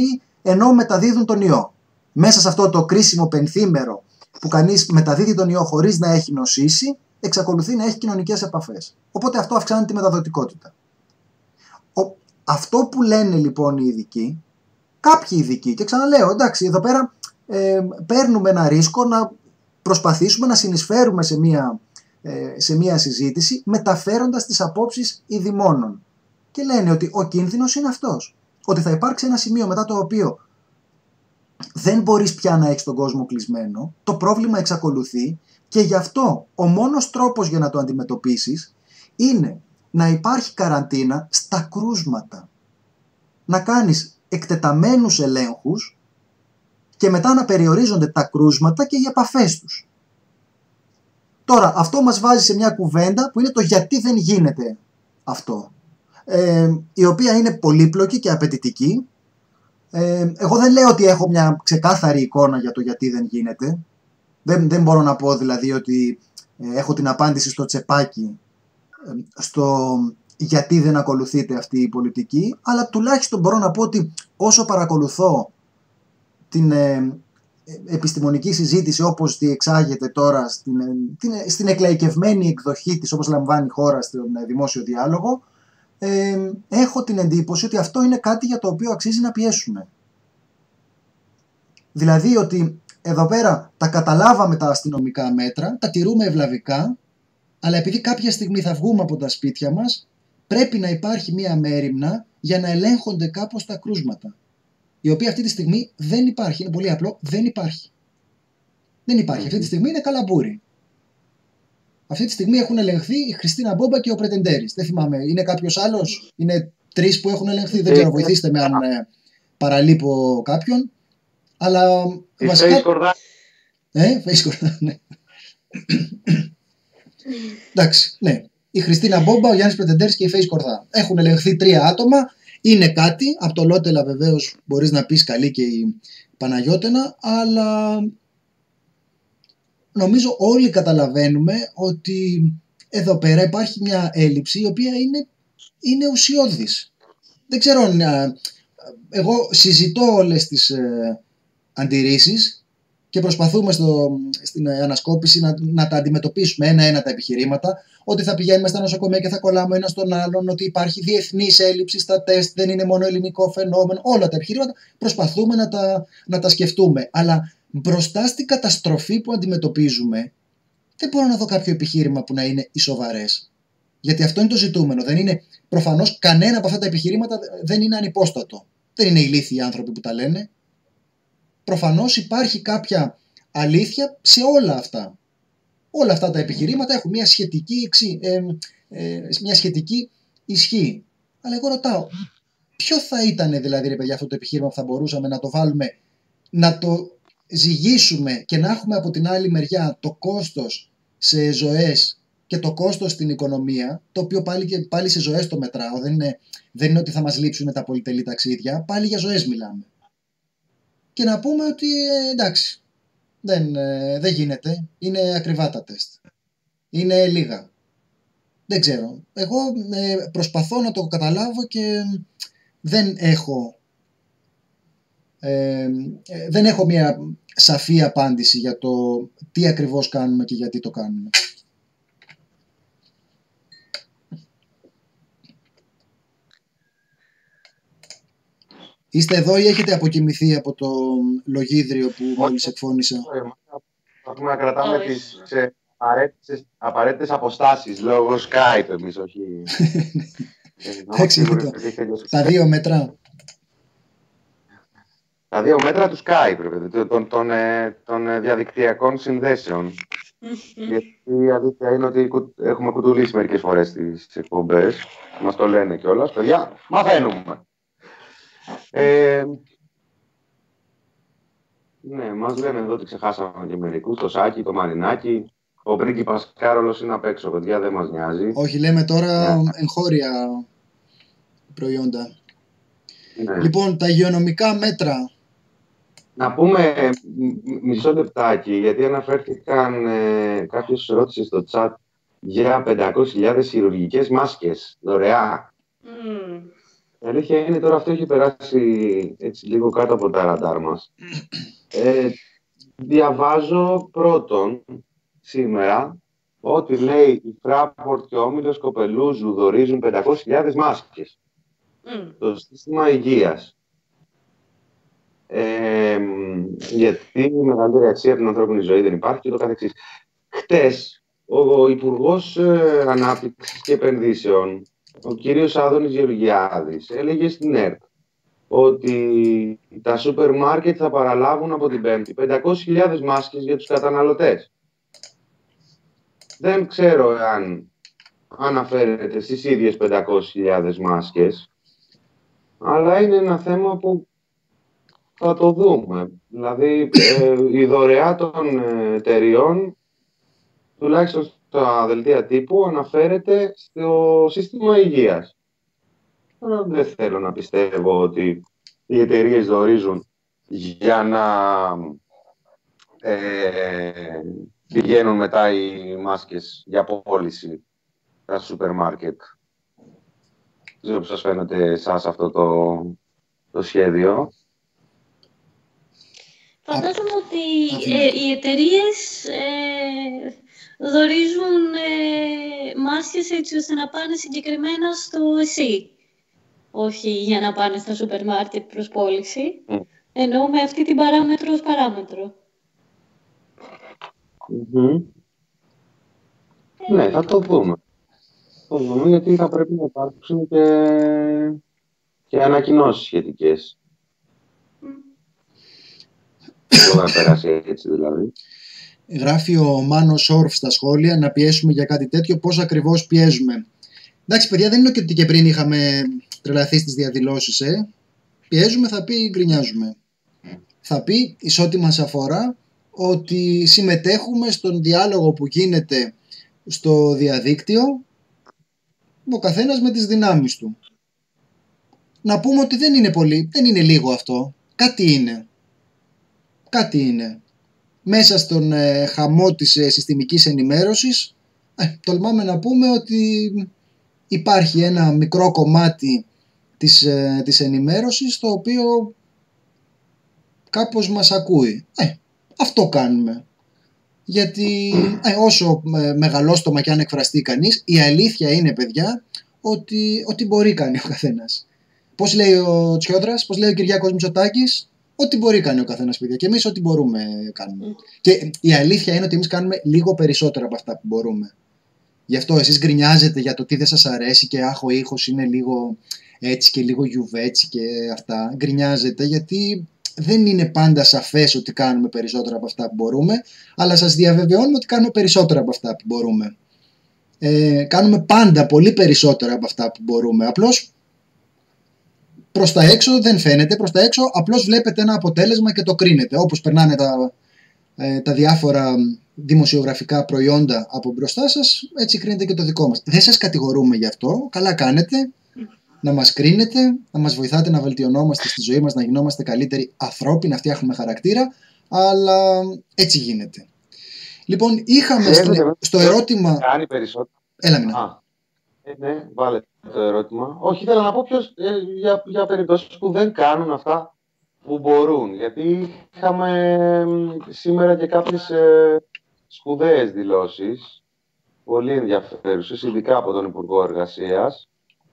ενώ μεταδίδουν τον ιό. Μέσα σε αυτό το κρίσιμο πενθήμερο που κανείς μεταδίδει τον ιό χωρίς να έχει νοσήσει, εξακολουθεί να έχει κοινωνικές επαφές. Οπότε αυτό αυξάνει τη μεταδοτικότητα. Αυτό που λένε λοιπόν οι ειδικοί, κάποιοι ειδικοί, και ξαναλέω, εντάξει, εδώ πέρα παίρνουμε ένα ρίσκο να προσπαθήσουμε να συνεισφέρουμε σε μία συζήτηση, μεταφέροντας τις απόψεις ειδημόνων. Και λένε ότι ο κίνδυνος είναι αυτός. Ότι θα υπάρξει ένα σημείο μετά το οποίο δεν μπορείς πια να έχεις τον κόσμο κλεισμένο, το πρόβλημα εξακολουθεί και γι' αυτό ο μόνος τρόπος για να το αντιμετωπίσεις είναι να υπάρχει καραντίνα στα κρούσματα. Να κάνεις εκτεταμένους ελέγχους και μετά να περιορίζονται τα κρούσματα και οι επαφές τους. Τώρα, αυτό μας βάζει σε μια κουβέντα που είναι το γιατί δεν γίνεται αυτό. Η οποία είναι πολύπλοκη και απαιτητική. Εγώ δεν λέω ότι έχω μια ξεκάθαρη εικόνα για το γιατί δεν γίνεται. Δεν μπορώ να πω δηλαδή ότι έχω την απάντηση στο τσεπάκι στο γιατί δεν ακολουθείται αυτή η πολιτική, αλλά τουλάχιστον μπορώ να πω ότι όσο παρακολουθώ την επιστημονική συζήτηση όπως διεξάγεται τώρα στην εκλαϊκευμένη εκδοχή της, όπως λαμβάνει η χώρα στον δημόσιο διάλογο, έχω την εντύπωση ότι αυτό είναι κάτι για το οποίο αξίζει να πιέσουμε. Δηλαδή ότι εδώ πέρα τα καταλάβαμε τα αστυνομικά μέτρα, τα τηρούμε ευλαβικά, αλλά επειδή κάποια στιγμή θα βγούμε από τα σπίτια μας, πρέπει να υπάρχει μία μέριμνα για να ελέγχονται κάπως τα κρούσματα. Η οποία αυτή τη στιγμή δεν υπάρχει. Είναι πολύ απλό, δεν υπάρχει. Δεν υπάρχει. Αυτή τη στιγμή είναι καλαμπούρι. Αυτή τη στιγμή έχουν ελεγχθεί η Χριστίνα Μπόμπα και ο Πρετεντέρης. Δεν θυμάμαι, είναι κάποιος άλλος? Είναι 3 που έχουν ελεγχθεί. Δεν ξέρω, βοηθήστε με αν παραλείπω κάποιον. Αλλά βασικά... Face Κορδά, ναι. Εντάξει, ναι. Η Χριστίνα Μπόμπα, ο Γιάννης Πρετεντέρης και η Face Κορδά. Έχουν ελεγχθεί 3 άτομα. Είναι κάτι. Από το Λότελα βεβαίως μπορείς να πεις καλή και η Παναγιώτενα, αλλά νομίζω όλοι καταλαβαίνουμε ότι εδώ πέρα υπάρχει μια έλλειψη η οποία είναι ουσιώδης. Δεν ξέρω, εγώ συζητώ όλες τις αντιρρήσεις και προσπαθούμε στην ανασκόπηση να τα αντιμετωπίσουμε ένα-ένα τα επιχειρήματα, ότι θα πηγαίνουμε στα νοσοκομεία και θα κολλάμε ένα στον άλλον, ότι υπάρχει διεθνής έλλειψη στα τεστ, δεν είναι μόνο ελληνικό φαινόμενο, όλα τα επιχειρήματα προσπαθούμε να τα σκεφτούμε. Αλλά μπροστά στην καταστροφή που αντιμετωπίζουμε, δεν μπορώ να δω κάποιο επιχείρημα που να είναι ισοβαρές. Γιατί αυτό είναι το ζητούμενο. Προφανώς κανένα από αυτά τα επιχειρήματα δεν είναι ανυπόστατο. Δεν είναι ηλίθιοι οι άνθρωποι που τα λένε. Προφανώς υπάρχει κάποια αλήθεια σε όλα αυτά. Όλα αυτά τα επιχειρήματα έχουν μια σχετική ισχύ. Αλλά εγώ ρωτάω, ποιο θα ήταν δηλαδή ρε παιδιά αυτό το επιχείρημα που θα μπορούσαμε να το βάλουμε, να το ζυγίσουμε και να έχουμε από την άλλη μεριά το κόστος σε ζωές και το κόστος στην οικονομία, το οποίο πάλι σε ζωές το μετράω, δεν είναι ότι θα μας λείψουν τα πολυτελή ταξίδια, πάλι για ζωές μιλάμε. Και να πούμε ότι εντάξει, δεν γίνεται, είναι ακριβά τα τεστ, είναι λίγα. Δεν ξέρω, εγώ προσπαθώ να το καταλάβω και δεν έχω μια σαφή απάντηση για το τι ακριβώς κάνουμε και γιατί το κάνουμε. Είστε εδώ ή έχετε αποκοιμηθεί από το λογίδριο που μόλις εκφώνησα? Έχουμε να κρατάμε τις απαραίτητες αποστάσεις λόγω Skype εμείς, όχι... Εντάξει, τα 2 μέτρα. Τα 2 μέτρα του Skype, των διαδικτυακών συνδέσεων. Γιατί η αλήθεια είναι ότι έχουμε κουτουλήσει μερικές φορές τις εκπομπές. Μας το λένε κιόλας. Παιδιά, μαθαίνουμε. Ναι, μας λένε εδώ ότι ξεχάσαμε και μερικούς. Το Σάκη, το Μαρινάκι. Ο πρίγκιπας Κάρολος είναι απ' έξω, παιδιά, δεν μας νοιάζει. Όχι, λέμε τώρα εγχώρια προϊόντα. Ναι. Λοιπόν, τα υγειονομικά μέτρα. Να πούμε μισό λεπτάκι, γιατί αναφέρθηκαν, κάποιος ρώτησε στο chat για 500.000 χειρουργικές μάσκες, δωρεά. Η αλήθεια είναι τώρα αυτό έχει περάσει έτσι λίγο κάτω από τα ραντάρ μας. Διαβάζω πρώτον σήμερα ότι λέει η Fraport και ο Όμιλος Κοπελούζου δωρίζουν 500.000 μάσκες στο σύστημα υγείας. Γιατί η μεγαλύτερη αξία από την ανθρώπινη ζωή δεν υπάρχει και το καθεξής. Χτες ο Υπουργός Ανάπτυξης και Επενδύσεων, ο κύριος Άδωνης Γεωργιάδης, έλεγε στην ΕΡΤ ότι τα σούπερ μάρκετ θα παραλάβουν από την Πέμπτη 500.000 μάσκες για τους καταναλωτές. Δεν ξέρω αν αναφέρεται στις ίδιες 500.000 μάσκες, αλλά είναι ένα θέμα που θα το δούμε. Δηλαδή, η δωρεά των εταιριών, τουλάχιστον στα δελτία τύπου, αναφέρεται στο σύστημα υγείας. Δεν θέλω να πιστεύω ότι οι εταιρείες δωρίζουν για να πηγαίνουν μετά οι μάσκες για πώληση στα σούπερ μάρκετ. Δεν ξέρω πώς σας φαίνεται εσάς αυτό το σχέδιο. Φαντάζομαι ότι οι εταιρείες δωρίζουν μάσκες έτσι ώστε να πάνε συγκεκριμένα στο ΕΣΥ. Όχι για να πάνε στα σούπερ μάρκετ προς πώληση. Εννοώ με αυτή την παράμετρο ως παράμετρο. Ναι, θα το δούμε. Θα το δούμε γιατί θα πρέπει να υπάρξουν και ανακοινώσεις σχετικές. Δεν θα περάσει έτσι δηλαδή. Γράφει ο Μάνος Όρφ στα σχόλια να πιέσουμε για κάτι τέτοιο. Πώς ακριβώς πιέζουμε? Εντάξει, παιδιά, δεν είναι ότι και πριν είχαμε τρελαθεί στις διαδηλώσεις. Πιέζουμε, θα πει γκρινιάζουμε. Θα πει, εις ό,τι μας αφορά, ότι συμμετέχουμε στον διάλογο που γίνεται στο διαδίκτυο, ο καθένας με τις δυνάμεις του. Να πούμε ότι δεν είναι πολύ, δεν είναι λίγο αυτό. Κάτι είναι. Κάτι είναι. Μέσα στον χαμό της συστημικής ενημέρωσης, τολμάμε να πούμε ότι υπάρχει ένα μικρό κομμάτι της ενημέρωσης το οποίο κάπως μας ακούει. Αυτό κάνουμε. Γιατί όσο μεγαλόστομα και αν εκφραστεί κανείς, η αλήθεια είναι, παιδιά, ότι μπορεί κάνει ο καθένας. Πώς λέει ο Τσιόδρας, πώς λέει ο Κυριάκος Μητσοτάκης, ό,τι μπορεί κάνει ο καθένας, παιδιά. Και εμείς ό,τι μπορούμε κάνουμε. Και η αλήθεια είναι ότι εμείς κάνουμε λίγο περισσότερα από αυτά που μπορούμε. Γι' αυτό εσείς γκρινιάζετε για το τι δεν σας αρέσει και άχ, ο ήχος είναι λίγο έτσι και λίγο γιουβέτσι και αυτά. Γκρινιάζετε γιατί δεν είναι πάντα σαφές ότι κάνουμε περισσότερα από αυτά που μπορούμε, αλλά σας διαβεβαιώνουμε ότι κάνουμε περισσότερα από αυτά που μπορούμε. Κάνουμε πάντα πολύ περισσότερα από αυτά που μπορούμε. Απλώς προς τα έξω δεν φαίνεται, προς τα έξω απλώς βλέπετε ένα αποτέλεσμα και το κρίνετε. Όπως περνάνε τα διάφορα δημοσιογραφικά προϊόντα από μπροστά σας, έτσι κρίνετε και το δικό μας. Δεν σας κατηγορούμε γι' αυτό, καλά κάνετε να μας κρίνετε, να μας βοηθάτε να βελτιωνόμαστε στη ζωή μας, να γινόμαστε καλύτεροι ανθρώποι, να φτιάχνουμε χαρακτήρα, αλλά έτσι γίνεται. Λοιπόν, είχαμε στο ερώτημα... Κάνει περισσότερο. Έλα, Μινά. Ναι, βάλε το ερώτημα. Όχι, ήθελα να πω για περιπτώσεις που δεν κάνουν αυτά που μπορούν. Γιατί είχαμε σήμερα και κάποιες σπουδαίες δηλώσεις, πολύ ενδιαφέρουσες, ειδικά από τον Υπουργό Εργασίας,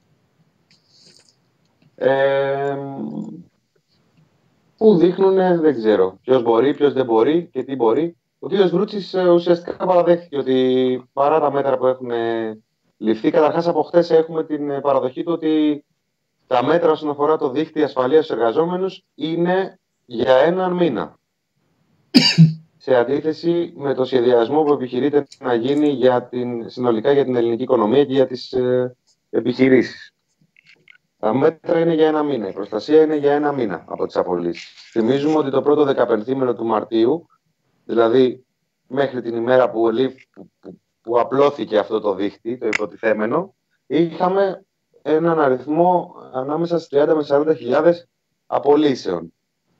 που δείχνουν, δεν ξέρω, ποιος μπορεί, ποιος δεν μπορεί και τι μπορεί. Ο κ. Βρούτσης ουσιαστικά παραδέχθηκε ότι παρά τα μέτρα που έχουν ληφθεί, καταρχάς από χτες έχουμε την παραδοχή του ότι τα μέτρα όσον αφορά το δίκτυο ασφαλείας στους εργαζόμενους είναι για έναν μήνα. Σε αντίθεση με το σχεδιασμό που επιχειρείται να γίνει συνολικά για την ελληνική οικονομία και για τις επιχειρήσεις. Τα μέτρα είναι για ένα μήνα. Η προστασία είναι για ένα μήνα από τις απολύσεις. Θυμίζουμε ότι το πρώτο 15ήμερο του Μαρτίου, δηλαδή μέχρι την ημέρα που απλώθηκε αυτό το δίχτυ, το υποτιθέμενο, είχαμε έναν αριθμό ανάμεσα στις 30 με 40 χιλιάδες απολύσεων.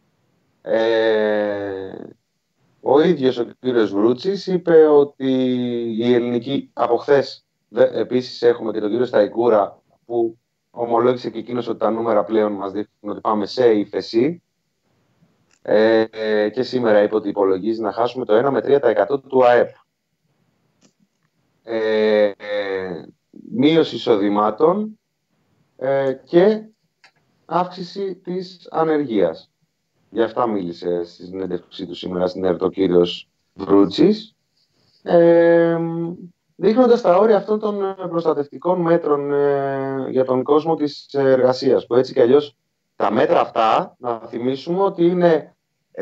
Ο ίδιος ο κύριος Βρούτσης είπε ότι η ελληνική, από χθες επίσης έχουμε και τον κύριο Σταϊκούρα που ομολόγησε και εκείνος ότι τα νούμερα πλέον μας δείχνουν ότι πάμε σε ύφεση. Και σήμερα είπε ότι υπολογίζει να χάσουμε το 1 με 3% του ΑΕΠ. Μείωση εισοδημάτων και αύξηση της ανεργίας. Γι' αυτά μίλησε στη συνέντευξή του σήμερα στην ΕΡΤ ο κύριος Βρούτσης, δείχνοντας τα όρια αυτών των προστατευτικών μέτρων για τον κόσμο της εργασίας, που έτσι κι αλλιώς τα μέτρα αυτά, να θυμίσουμε ότι είναι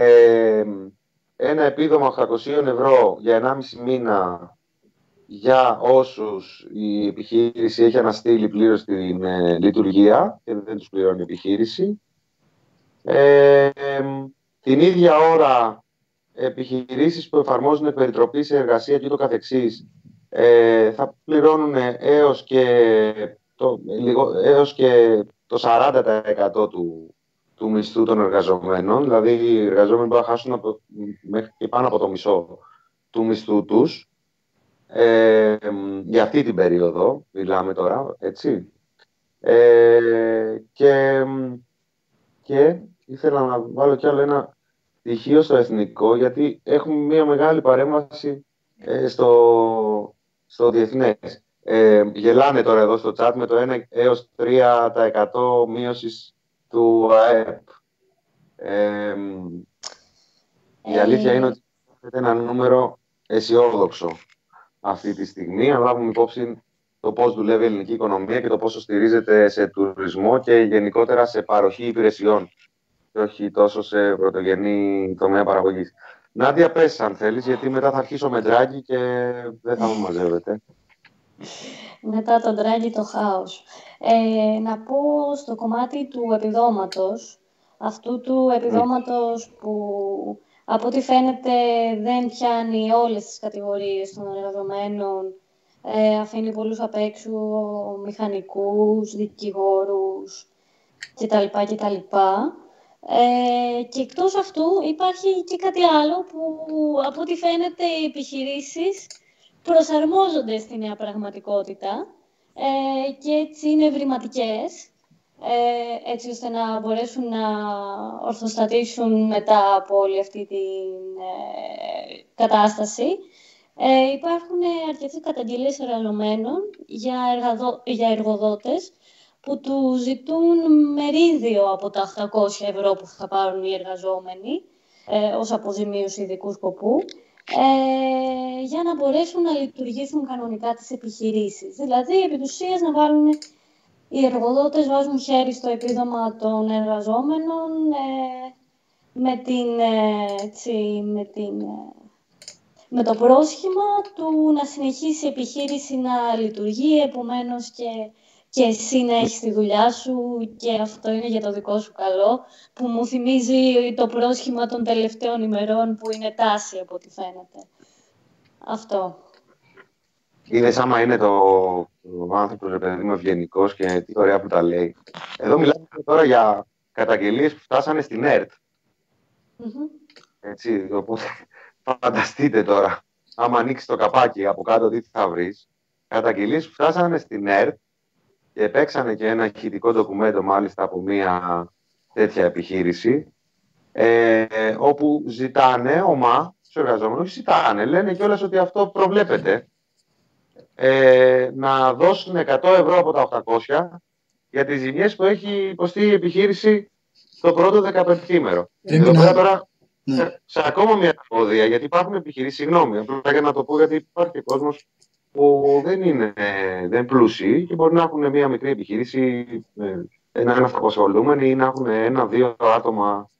ένα επίδομα 800 ευρώ για 1,5 μήνα για όσους η επιχείρηση έχει αναστείλει πλήρως την λειτουργία και δεν τους πληρώνει η επιχείρηση. Την ίδια ώρα επιχειρήσεις που εφαρμόζουν περιτροπή σε εργασία και ούτω καθεξής θα πληρώνουν έως και το 40% του μισθού των εργαζομένων. Δηλαδή οι εργαζόμενοι μπορούν να χάσουν μέχρι και πάνω από το μισό του μισθού τους. Για αυτή την περίοδο μιλάμε τώρα, έτσι. Και ήθελα να βάλω κι άλλο ένα στοιχείο στο εθνικό, γιατί έχουμε μια μεγάλη παρέμβαση στο διεθνές. Γελάνε τώρα εδώ στο chat με το 1 έως 3% μείωσης του ΑΕΠ. Η αλήθεια είναι ότι είναι ένα νούμερο αισιόδοξο αυτή τη στιγμή, αν λάβουμε υπόψη το πώς δουλεύει η ελληνική οικονομία και το πόσο στηρίζεται σε τουρισμό και γενικότερα σε παροχή υπηρεσιών και όχι τόσο σε πρωτογενή τομέα παραγωγής. Νάντια, πες αν θέλεις, γιατί μετά θα αρχίσω με Ντράγκη και δεν θα μου μαζεύετε. Μετά τον Ντράγκη το χάος. Να πω στο κομμάτι του επιδόματος, αυτού του επιδόματος που από ό,τι φαίνεται δεν πιάνει όλες τις κατηγορίες των εργαζομένων, αφήνει πολλούς απ' έξω, μηχανικούς, δικηγόρους κτλ. Και εκτός αυτού υπάρχει και κάτι άλλο που από ό,τι φαίνεται οι επιχειρήσεις προσαρμόζονται στη νέα πραγματικότητα και έτσι είναι ευρηματικές, έτσι ώστε να μπορέσουν να ορθοστατήσουν μετά από όλη αυτή την κατάσταση. Υπάρχουν αρκετές καταγγελίες εργαζομένων για εργοδότες που του ζητούν μερίδιο από τα 800 ευρώ που θα πάρουν οι εργαζόμενοι ως αποζημίωση ειδικού σκοπού, για να μπορέσουν να λειτουργήσουν κανονικά τις επιχειρήσεις. Δηλαδή, επί της ουσίας, οι εργοδότες βάζουν χέρι στο επίδομα των εργαζόμενων με το πρόσχημα του να συνεχίσει η επιχείρηση να λειτουργεί, επομένως και εσύ να έχεις τη δουλειά σου και αυτό είναι για το δικό σου καλό, που μου θυμίζει το πρόσχημα των τελευταίων ημερών που είναι τάση από ό,τι φαίνεται. Αυτό. Είδες άμα είναι το άνθρωπος, ρε παιδί μου, ευγενικός και τι ωραία που τα λέει. Εδώ μιλάμε τώρα για καταγγελίες που φτάσανε στην ΕΡΤ. Έτσι, οπότε φανταστείτε τώρα, άμα ανοίξει το καπάκι από κάτω τι θα βρεις. Καταγγελίες που φτάσανε στην ΕΡΤ και παίξανε και ένα ηχητικό ντοκουμέντο μάλιστα από μια τέτοια επιχείρηση, όπου ζητάνε τους εργαζόμενους, λένε κιόλας ότι αυτό προβλέπεται, να δώσουν 100 ευρώ από τα 800 για τις ζημιές που έχει υποστεί η επιχείρηση το πρώτο 15ήμερο. Εδώ πέρα τώρα σε ακόμα μια τραγωδία, γιατί υπάρχουν επιχειρήσεις, συγγνώμη, απλά για να το πω, γιατί υπάρχει και κόσμος που δεν πλούσιοι και μπορεί να έχουν μια μικρή επιχείρηση, έναν αυτοαπασχολούμενοι ή να έχουν 1-2 άτομα.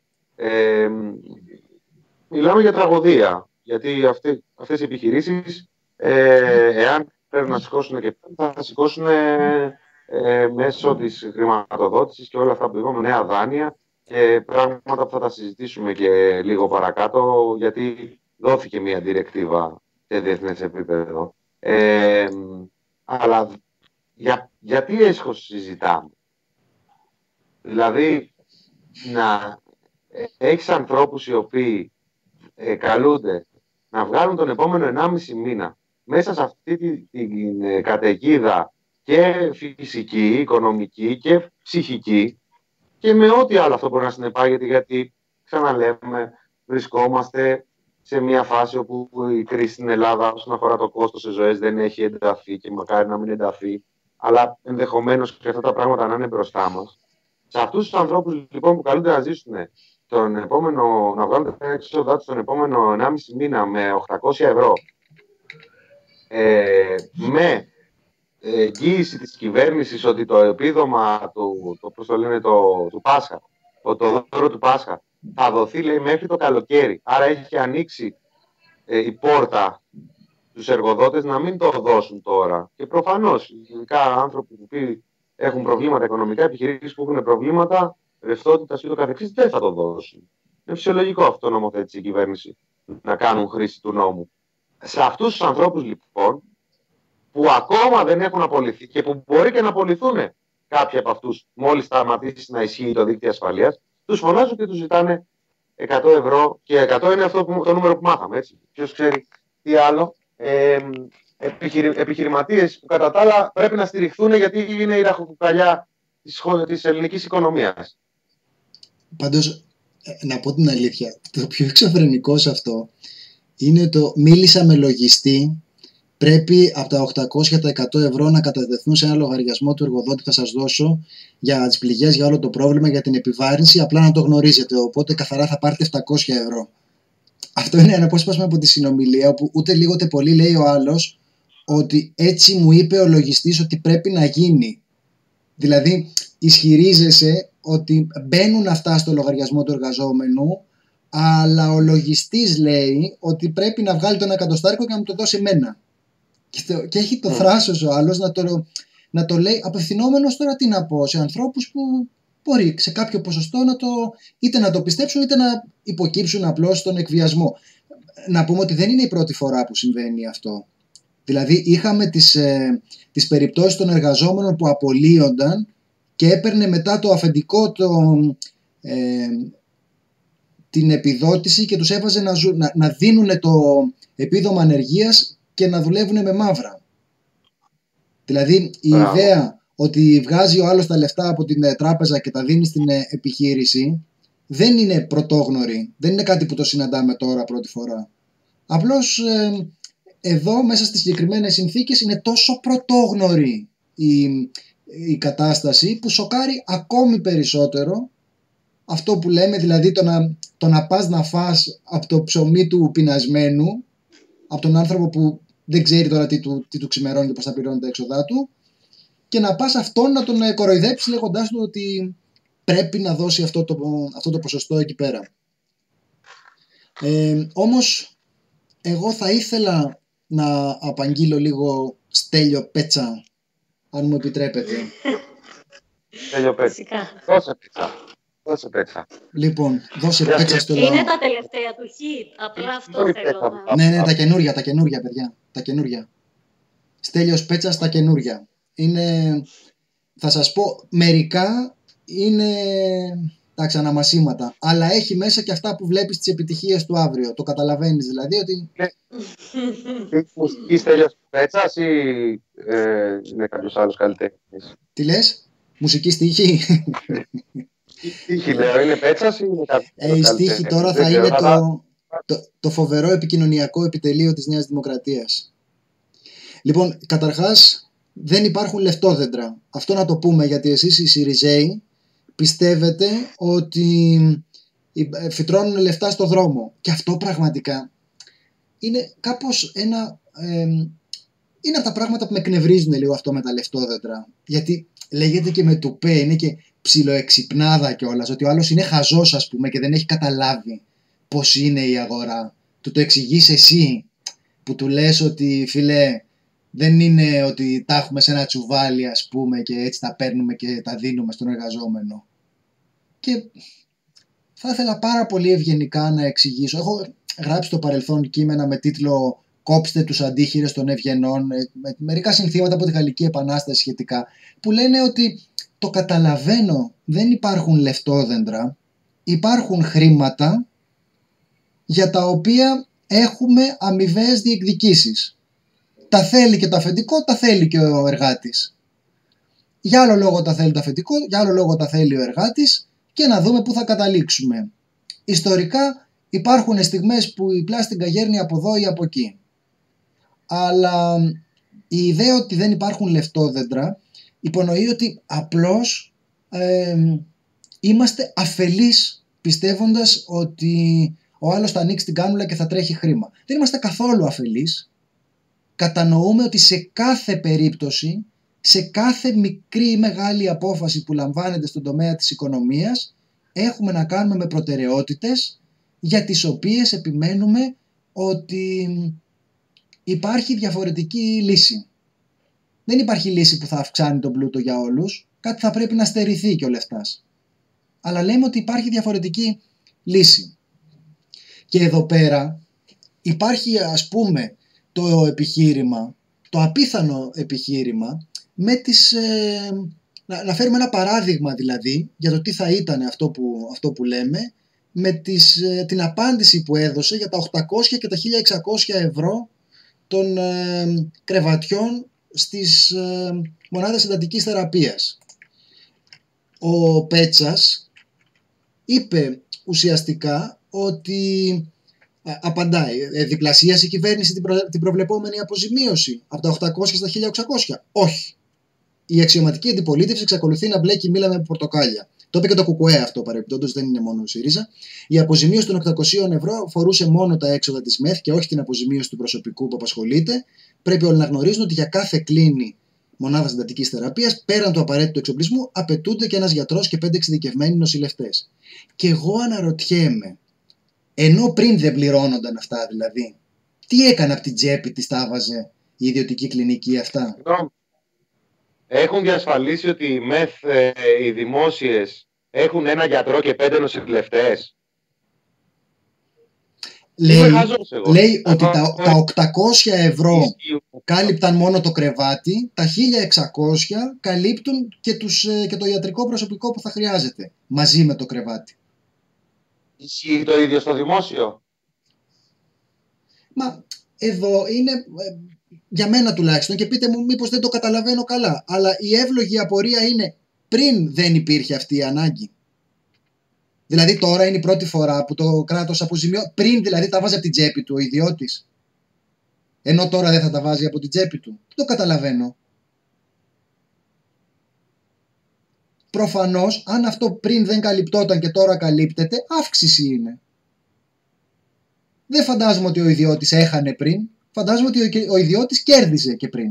Μιλάμε για τραγωδία, γιατί αυτές οι επιχειρήσεις, εάν πρέπει να σηκώσουν και θα σηκώσουν μέσω της χρηματοδότησης και όλα αυτά που είπαμε, νέα δάνεια και πράγματα που θα τα συζητήσουμε και λίγο παρακάτω, γιατί δόθηκε μια διρεκτίβα σε διεθνές επίπεδο. Αλλά γιατί έσχος συζητάμε? Δηλαδή, να έχεις ανθρώπους οι οποίοι καλούνται να βγάλουν τον επόμενο 1,5 μήνα μέσα σε αυτή την καταιγίδα και φυσική, οικονομική και ψυχική και με ό,τι άλλο αυτό μπορεί να συνεπάγεται, γιατί ξαναλέμε βρισκόμαστε σε μια φάση όπου η κρίση στην Ελλάδα όσον αφορά το κόστος σε ζωές δεν έχει ενταθεί και μακάρι να μην ενταθεί, αλλά ενδεχομένως και αυτά τα πράγματα να είναι μπροστά μας. Σε αυτούς τους ανθρώπους λοιπόν που καλούνται να ζήσουν να βγάλουν τα έξοδά τους τον επόμενο 1,5 μήνα με 800 ευρώ, με εγγύηση της κυβέρνησης ότι το επίδομα του Πάσχα, το δώρο του Πάσχα θα δοθεί, λέει, μέχρι το καλοκαίρι. Άρα έχει ανοίξει η πόρτα τους εργοδότες να μην το δώσουν τώρα. Και προφανώς, ειδικά άνθρωποι που έχουν προβλήματα οικονομικά, επιχειρήσεις που έχουν προβλήματα ρευστότητας και το καθεξής, δεν θα το δώσουν. Είναι φυσιολογικό αυτό νομοθέτησε η κυβέρνηση να κάνουν χρήση του νόμου. Σε αυτούς τους ανθρώπους λοιπόν, που ακόμα δεν έχουν απολυθεί και που μπορεί και να απολυθούν κάποιοι από αυτούς μόλις σταματήσει να ισχύει το δίκτυο ασφαλείας, τους φωνάζουν και τους ζητάνε 100 ευρώ και 100 είναι αυτό το νούμερο που μάθαμε. Έτσι. Ποιος ξέρει τι άλλο. Επιχειρηματίες που κατά τα άλλα πρέπει να στηριχθούν γιατί είναι η ραχοκοκαλιά της ελληνικής οικονομίας. Πάντως, να πω την αλήθεια, το πιο εξωφρενικό σε αυτό είναι το μίλησα με λογιστή. Πρέπει από τα 800 τα 100 ευρώ να κατατεθούν σε ένα λογαριασμό του εργοδότη που θα σας δώσω για τις πληγές, για όλο το πρόβλημα, για την επιβάρυνση, απλά να το γνωρίζετε. Οπότε καθαρά θα πάρετε 700 ευρώ. Αυτό είναι ένα απόσπασμα από τη συνομιλία, όπου ούτε λίγο ούτε πολύ λέει ο άλλος ότι έτσι μου είπε ο λογιστής ότι πρέπει να γίνει. Δηλαδή ισχυρίζεσαι ότι μπαίνουν αυτά στο λογαριασμό του εργαζόμενου, αλλά ο λογιστής λέει ότι πρέπει να βγάλει τον εκατοστάρικο και να μου το δώσει εμένα. Και έχει το θράσος ο άλλος να το λέει απευθυνόμενος τώρα, τι να πω, σε ανθρώπους που μπορεί σε κάποιο ποσοστό είτε να το πιστέψουν είτε να υποκύψουν απλώς στον εκβιασμό. Να πούμε ότι δεν είναι η πρώτη φορά που συμβαίνει αυτό. Δηλαδή είχαμε τις περιπτώσεις των εργαζόμενων που απολύονταν και έπαιρνε μετά το αφεντικό την επιδότηση και τους έβαζε να δίνουν το επίδομα ανεργίας και να δουλεύουν με μαύρα. Δηλαδή η ιδέα ότι βγάζει ο άλλος τα λεφτά από την τράπεζα και τα δίνει στην επιχείρηση δεν είναι πρωτόγνωρη, δεν είναι κάτι που το συναντάμε τώρα πρώτη φορά. Απλώς εδώ μέσα στις συγκεκριμένες συνθήκες είναι τόσο πρωτόγνωρη η κατάσταση που σοκάρει ακόμη περισσότερο αυτό που λέμε, δηλαδή το να πας να φας από το ψωμί του πεινασμένου, από τον άνθρωπο που δεν ξέρει τώρα τι του ξημερώνει και πώς θα πληρώνει τα έξοδά του, και να πας αυτόν να τον κοροϊδέψεις λέγοντάς του ότι πρέπει να δώσει αυτό το ποσοστό εκεί πέρα. Όμως εγώ θα ήθελα να απαγγείλω λίγο Στέλιο Πέτσα, αν μου επιτρέπετε. Στέλιο Πέτσα. Δώσε Πέτσα. Λοιπόν, δώσε Πέτσα στο λαό. Είναι τα τελευταία του hit. Απλά αυτό θέλω να... Ναι, τα καινούρια παιδιά. Τα καινούρια. Στέλιος Πέτσα στα καινούρια. Είναι, θα σας πω, μερικά είναι τα ξαναμασίματα. Αλλά έχει μέσα και αυτά που βλέπεις τις επιτυχίες του αύριο. Το καταλαβαίνεις δηλαδή ότι... Μουσική Στέλιος Πέτσας ή είναι κάποιος άλλος καλλιτέχνης? Τι λες, μουσική στίχη? Στίχη λέω, είναι Πέτσας ή είναι κάποιος άλλος? Η στίχη τώρα θα είναι το φοβερό επικοινωνιακό επιτελείο της Νέας Δημοκρατίας. Λοιπόν, καταρχάς δεν υπάρχουν λεφτόδεντρα. Αυτό να το πούμε, γιατί εσείς οι Σιριζέοι πιστεύετε ότι φυτρώνουν λεφτά στο δρόμο. Και αυτό πραγματικά είναι κάπως είναι από τα πράγματα που με εκνευρίζουν λίγο, αυτό με τα λεφτόδεντρα. Γιατί λέγεται και με τουπέ, είναι και ψιλοεξυπνάδα κιόλας, ότι ο άλλος είναι χαζός, ας πούμε, και δεν έχει καταλάβει πώς είναι η αγορά. Του το εξηγείς εσύ, που του λες ότι φίλε, δεν είναι ότι τα έχουμε σε ένα τσουβάλι, ας πούμε, και έτσι τα παίρνουμε και τα δίνουμε στον εργαζόμενο. Και θα ήθελα πάρα πολύ ευγενικά να εξηγήσω. Έχω γράψει στο παρελθόν κείμενα με τίτλο «Κόψτε τους αντίχειρες των ευγενών», με μερικά συνθήματα από τη Γαλλική Επανάσταση σχετικά, που λένε ότι το καταλαβαίνω, δεν υπάρχουν λεφτόδεντρα, υπάρχουν χρήματα για τα οποία έχουμε αμοιβαίες διεκδικήσεις. Τα θέλει και το αφεντικό, τα θέλει και ο εργάτης. Για άλλο λόγο τα θέλει το αφεντικό, για άλλο λόγο τα θέλει ο εργάτης και να δούμε πού θα καταλήξουμε. Ιστορικά υπάρχουν στιγμές που η πλάστιγκα γέρνει από εδώ ή από εκεί. Αλλά η ιδέα ότι δεν υπάρχουν λεφτόδεντρα υπονοεί ότι απλώς είμαστε αφελείς πιστεύοντας ότι ο άλλος θα ανοίξει την κάνουλα και θα τρέχει χρήμα. Δεν είμαστε καθόλου αφελείς. Κατανοούμε ότι σε κάθε περίπτωση, σε κάθε μικρή ή μεγάλη απόφαση που λαμβάνεται στον τομέα της οικονομίας, έχουμε να κάνουμε με προτεραιότητες για τις οποίες επιμένουμε ότι υπάρχει διαφορετική λύση. Δεν υπάρχει λύση που θα αυξάνει τον πλούτο για όλους, κάτι θα πρέπει να στερηθεί και ο λεφτάς. Αλλά λέμε ότι υπάρχει διαφορετική λύση. Και εδώ πέρα υπάρχει, ας πούμε, το επιχείρημα, το απίθανο επιχείρημα με τις... να φέρουμε ένα παράδειγμα δηλαδή για το τι θα ήταν αυτό που λέμε, με την απάντηση που έδωσε για τα 800 και τα 1600 ευρώ των κρεβατιών στις μονάδες εντατικής θεραπείας. Ο Πέτσας είπε ουσιαστικά ότι απαντάει, διπλασίασε η κυβέρνηση την προβλεπόμενη αποζημίωση από τα 800 στα 1600. Όχι. Η αξιωματική αντιπολίτευση εξακολουθεί να μπλέκει μήλα με πορτοκάλια. Το είπε και το ΚΚΕ αυτό παρεμπιπτόντως, δεν είναι μόνο ο ΣΥΡΙΖΑ. Η αποζημίωση των 800 ευρώ αφορούσε μόνο τα έξοδα της ΜΕΘ και όχι την αποζημίωση του προσωπικού που απασχολείται. Πρέπει όλοι να γνωρίζουν ότι για κάθε κλίνη μονάδας εντατικής θεραπείας, πέραν του απαραίτητου εξοπλισμού, απαιτούνται και ένας γιατρός και 5 εξειδικευμένοι νοσηλευτές. Και εγώ αναρωτιέμαι, ενώ πριν δεν πληρώνονταν αυτά δηλαδή, τι έκανε από την τσέπη της, τα έβαζε η ιδιωτική κλινική αυτά? Έχουν διασφαλίσει ότι οι ΜΕΘ, οι δημόσιες, έχουν ένα γιατρό και 5 νοσηλευτές. Λέει ότι τα 800 ευρώ κάλυπταν μόνο το κρεβάτι, τα 1600 καλύπτουν και το ιατρικό προσωπικό που θα χρειάζεται μαζί με το κρεβάτι. Ισχύει το ίδιο στο δημόσιο? Μα εδώ είναι, για μένα τουλάχιστον, και πείτε μου μήπως δεν το καταλαβαίνω καλά, αλλά η εύλογη απορία είναι, πριν δεν υπήρχε αυτή η ανάγκη? Δηλαδή τώρα είναι η πρώτη φορά που το κράτος αποζημιώνει, πριν δηλαδή τα βάζει από την τσέπη του ο ιδιώτης, ενώ τώρα δεν θα τα βάζει από την τσέπη του? Δεν το καταλαβαίνω. Προφανώς αν αυτό πριν δεν καλυπτόταν και τώρα καλύπτεται, αύξηση είναι. Δεν φαντάζομαι ότι ο ιδιώτης έχανε πριν, φαντάζομαι ότι ο ιδιώτης κέρδιζε και πριν.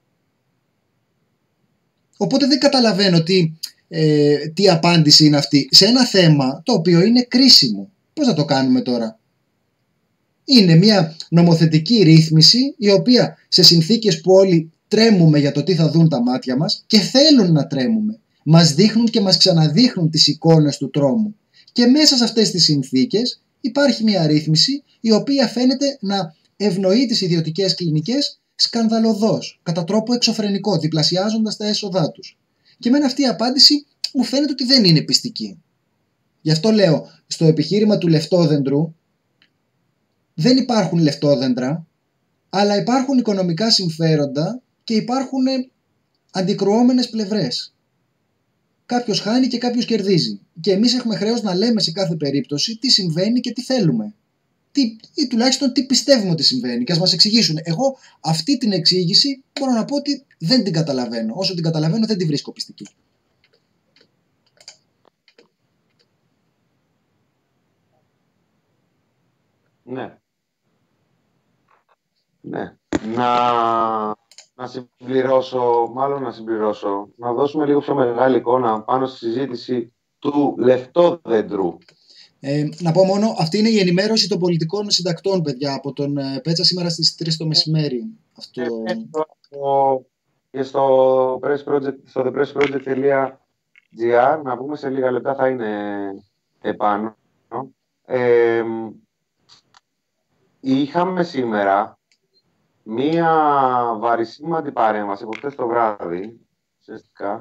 Οπότε δεν καταλαβαίνω τι απάντηση είναι αυτή σε ένα θέμα το οποίο είναι κρίσιμο. Πώς θα το κάνουμε τώρα? Είναι μια νομοθετική ρύθμιση η οποία σε συνθήκες που όλοι τρέμουμε για το τι θα δουν τα μάτια μας και θέλουν να τρέμουμε, μας δείχνουν και μας ξαναδείχνουν τις εικόνες του τρόμου. Και μέσα σε αυτές τις συνθήκες υπάρχει μια ρύθμιση η οποία φαίνεται να ευνοεί τις ιδιωτικές κλινικές σκανδαλωδώς, κατά τρόπο εξωφρενικό, διπλασιάζοντας τα έσοδά τους. Και εμένα αυτή η απάντηση μου φαίνεται ότι δεν είναι πιστική. Γι' αυτό λέω, στο επιχείρημα του λεφτόδεντρου δεν υπάρχουν λεφτόδεντρα, αλλά υπάρχουν οικονομικά συμφέροντα και υπάρχουν αντικρουόμενες πλευρές. Κάποιος χάνει και κάποιος κερδίζει. Και εμείς έχουμε χρέος να λέμε σε κάθε περίπτωση τι συμβαίνει και τι θέλουμε. Ή τουλάχιστον τι πιστεύουμε ότι συμβαίνει και ας μας εξηγήσουν. Εγώ αυτή την εξήγηση μπορώ να πω ότι δεν την καταλαβαίνω. Όσο την καταλαβαίνω δεν την βρίσκω πιστική. Ναι. Να συμπληρώσω, να δώσουμε λίγο πιο μεγάλη εικόνα πάνω στη συζήτηση του λεφτόδεντρου. Να πω μόνο, αυτή είναι η ενημέρωση των πολιτικών συντακτών, παιδιά, από τον Πέτσα σήμερα στις 3 το μεσημέρι. Αυτό... Και στο thepressproject.gr, να πούμε σε λίγα λεπτά θα είναι επάνω. Είχαμε σήμερα μία βαρισίμαντη παρέμβαση από χθες το βράδυ, ουσιαστικά,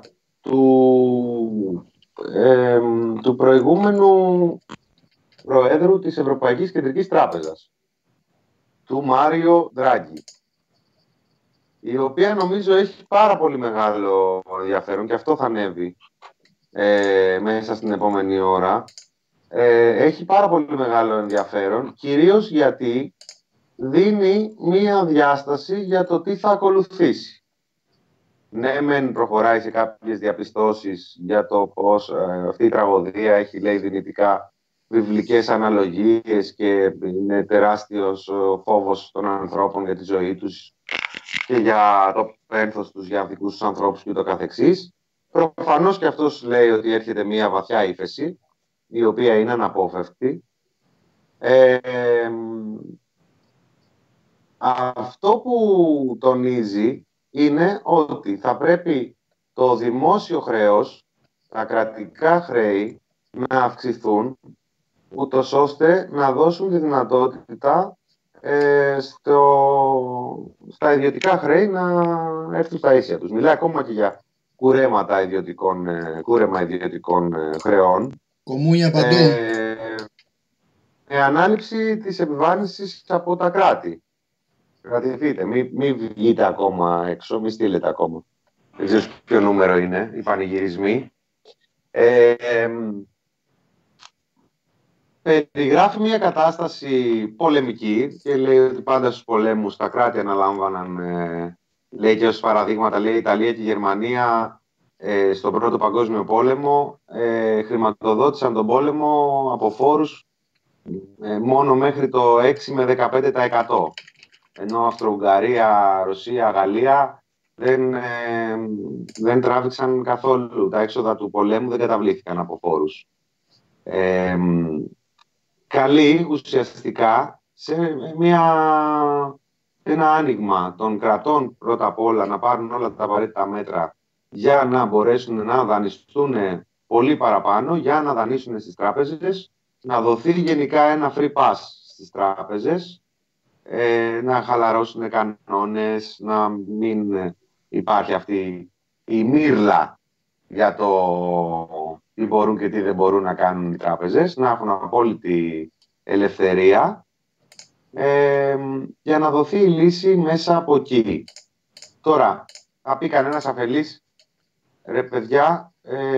του προηγούμενου Προέδρου της Ευρωπαϊκής Κεντρικής Τράπεζας, του Μάριο Ντράγκη. η οποία νομίζω έχει πάρα πολύ μεγάλο ενδιαφέρον και αυτό θα ανέβει μέσα στην επόμενη ώρα. Έχει πάρα πολύ μεγάλο ενδιαφέρον, κυρίως γιατί δίνει μία διάσταση για το τι θα ακολουθήσει. Ναι, μεν προχωράει σε κάποιες διαπιστώσεις για το πώς αυτή η τραγωδία έχει, λέει, δυνητικά βιβλικές αναλογίες και είναι τεράστιος φόβος των ανθρώπων για τη ζωή τους και για το πένθος τους για δικούς τους ανθρώπους και ούτω καθεξής. Προφανώς και αυτός λέει ότι έρχεται μία βαθιά ύφεση, η οποία είναι αναπόφευκτη. Αυτό που τονίζει είναι ότι θα πρέπει το δημόσιο χρέος, τα κρατικά χρέη, να αυξηθούν, ούτως ώστε να δώσουν τη δυνατότητα στα ιδιωτικά χρέη να έρθουν στα ίσια τους. Μιλάει ακόμα και για κούρεμα ιδιωτικών χρεών. Κομμούνια παντού. Με ανάληψη της επιβάρυνσης από τα κράτη. Κρατηθείτε, μην βγείτε ακόμα έξω, μην στείλετε ακόμα. Δεν ξέρω ποιο νούμερο είναι, οι πανηγυρισμοί. Περιγράφει μια κατάσταση πολεμική και λέει ότι πάντα στους πολέμους τα κράτη αναλάμβαναν, λέει και ως παραδείγματα, λέει η Ιταλία και η Γερμανία στον Πρώτο Παγκόσμιο Πόλεμο χρηματοδότησαν τον πόλεμο από φόρους μόνο μέχρι το 6 με 15%. Ενώ Αυστρο-Ουγγαρία, Ρωσία, Γαλλία δεν τράβηξαν καθόλου. Τα έξοδα του πολέμου δεν καταβλήθηκαν από φόρους. Καλεί ουσιαστικά σε ένα άνοιγμα των κρατών πρώτα απ' όλα να πάρουν όλα τα απαραίτητα μέτρα για να μπορέσουν να δανειστούν πολύ παραπάνω, για να δανείσουν στις τράπεζες, να δοθεί γενικά ένα free pass στις τράπεζες, να χαλαρώσουν κανόνες, να μην υπάρχει αυτή η μύρλα για το τι μπορούν και τι δεν μπορούν να κάνουν οι τράπεζες, να έχουν απόλυτη ελευθερία για να δοθεί η λύση μέσα από εκεί. Τώρα, θα πει κανένας αφελής, ρε παιδιά,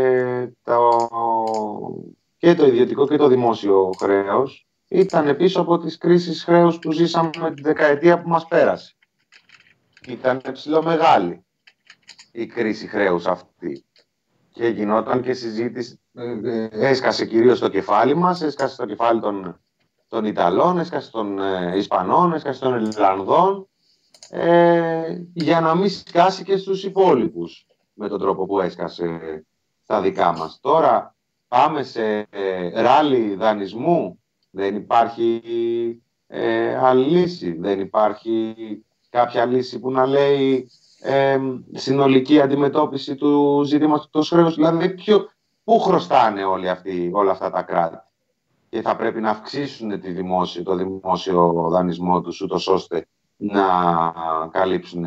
και το ιδιωτικό και το δημόσιο χρέος ήταν πίσω από τις κρίσεις χρέους που ζήσαμε τη δεκαετία που μας πέρασε. Ήταν ψηλομεγάλη η κρίση χρέους αυτή. Και γινόταν και συζήτηση, έσκασε κυρίως το κεφάλι μας, έσκασε το κεφάλι των Ιταλών, έσκασε των Ισπανών, έσκασε των Ιρλανδών, για να μην σκάσει και στους υπόλοιπους με τον τρόπο που έσκασε στα δικά μας. Τώρα πάμε σε ράλι δανεισμού, δεν υπάρχει άλλη λύση, δεν υπάρχει κάποια λύση που να λέει συνολική αντιμετώπιση του ζητήματος χρέους, δηλαδή πού χρωστάνε όλα αυτά τα κράτη και θα πρέπει να αυξήσουν το δημόσιο δανεισμό τους ούτως ώστε να καλύψουν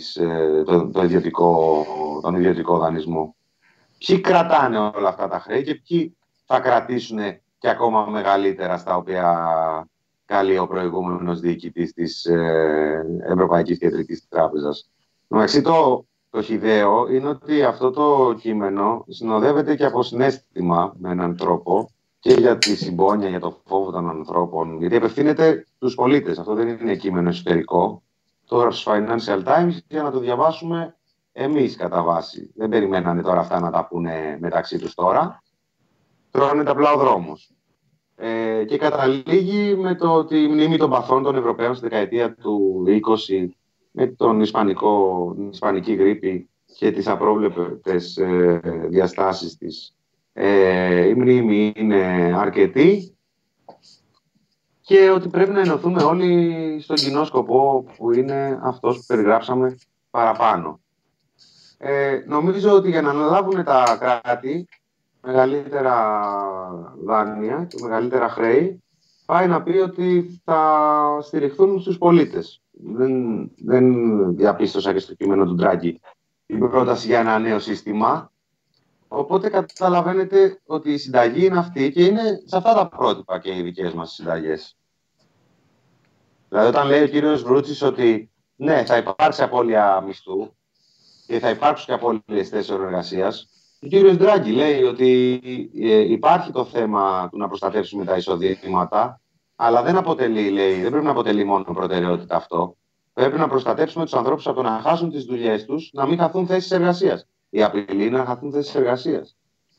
τον ιδιωτικό δανεισμό. Ποιοι κρατάνε όλα αυτά τα χρέη και ποιοι θα κρατήσουν και ακόμα μεγαλύτερα, στα οποία καλεί ο προηγούμενος διοικητής της Ευρωπαϊκής Κεντρικής Τράπεζας. Εντάξει, το χυδαίο είναι ότι αυτό το κείμενο συνοδεύεται και από συναίσθημα με έναν τρόπο και για τη συμπόνια, για το φόβο των ανθρώπων, γιατί απευθύνεται στους πολίτες. Αυτό δεν είναι κείμενο εσωτερικό. Τώρα στους Financial Times για να το διαβάσουμε εμείς κατά βάση. Δεν περιμένανε τώρα αυτά να τα πούνε μεταξύ τους τώρα. Τρώνε τα πλάω δρόμους. Και καταλήγει με το ότι η μνήμη των παθών των Ευρωπαίων στη δεκαετία του 20 με την Ισπανική γρίπη και τις απρόβλεπτες διαστάσεις της. Η μνήμη είναι αρκετή και ότι πρέπει να ενωθούμε όλοι στον κοινό σκοπό που είναι αυτός που περιγράψαμε παραπάνω. Νομίζω ότι για να αναλάβουν τα κράτη μεγαλύτερα δάνεια και μεγαλύτερα χρέη, πάει να πει ότι θα στηριχθούν στους πολίτες. Δεν διαπίστωσα και στο κείμενο του Ντράγκη την πρόταση για ένα νέο σύστημα. Οπότε καταλαβαίνετε ότι η συνταγή είναι αυτή και είναι σε αυτά τα πρότυπα και οι δικές μας συνταγές. Δηλαδή όταν λέει ο κύριος Βρούτσης ότι ναι, θα υπάρξει απώλεια μισθού και θα υπάρξουν και απώλειες θέσεων εργασίας. Ο κύριος Ντράγκη λέει ότι υπάρχει το θέμα του να προστατεύσουμε τα εισοδήματα, αλλά δεν αποτελεί, λέει, δεν πρέπει να αποτελεί μόνο προτεραιότητα αυτό. Πρέπει να προστατεύσουμε τους ανθρώπους από το να χάσουν τις δουλειές τους, να μην χαθούν θέσεις εργασίας. Η απειλή είναι να χαθούν θέσεις εργασίας.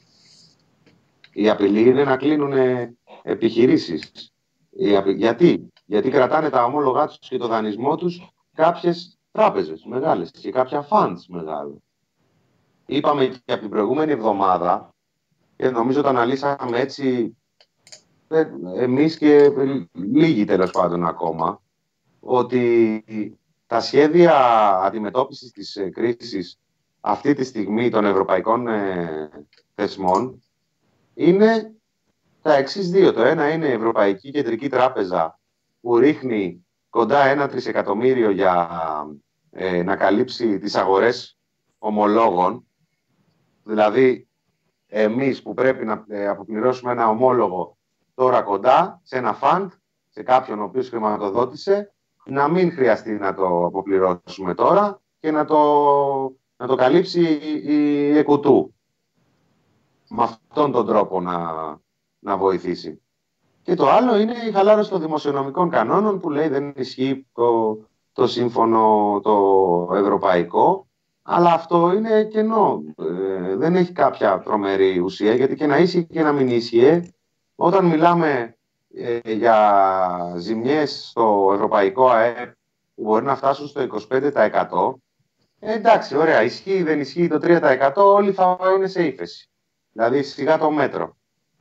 Η απειλή είναι να κλείνουν επιχειρήσεις. Γιατί κρατάνε τα ομόλογά τους και το δανεισμό τους κάποιες τράπεζες μεγάλες και κάποια funds μεγάλα. Είπαμε και από την προηγούμενη εβδομάδα και νομίζω το αναλύσαμε έτσι εμείς και λίγοι τέλος πάντων ακόμα, ότι τα σχέδια αντιμετώπισης της κρίσης αυτή τη στιγμή των ευρωπαϊκών θεσμών είναι τα εξής δύο. Το ένα είναι η Ευρωπαϊκή Κεντρική Τράπεζα που ρίχνει κοντά 1 τρισεκατομμύριο για να καλύψει τις αγορές ομολόγων. Δηλαδή εμείς που πρέπει να αποπληρώσουμε ένα ομόλογο τώρα κοντά σε ένα φαντ, σε κάποιον ο οποίος χρηματοδότησε, να μην χρειαστεί να το αποπληρώσουμε τώρα και να το καλύψει η ΕΚΟΥΤΟΥ. Με αυτόν τον τρόπο να βοηθήσει. Και το άλλο είναι η χαλάρωση των δημοσιονομικών κανόνων που λέει δεν ισχύει το σύμφωνο το ευρωπαϊκό, αλλά αυτό είναι κενό. Δεν έχει κάποια τρομερή ουσία, γιατί και να ίσχυε και να μην ίσχυε, όταν μιλάμε για ζημιές στο ευρωπαϊκό ΑΕΠ που μπορεί να φτάσουν στο 25%, εντάξει, ωραία, ισχύει, δεν ισχύει το 3%, όλοι θα είναι σε ύφεση. Δηλαδή σιγά το μέτρο.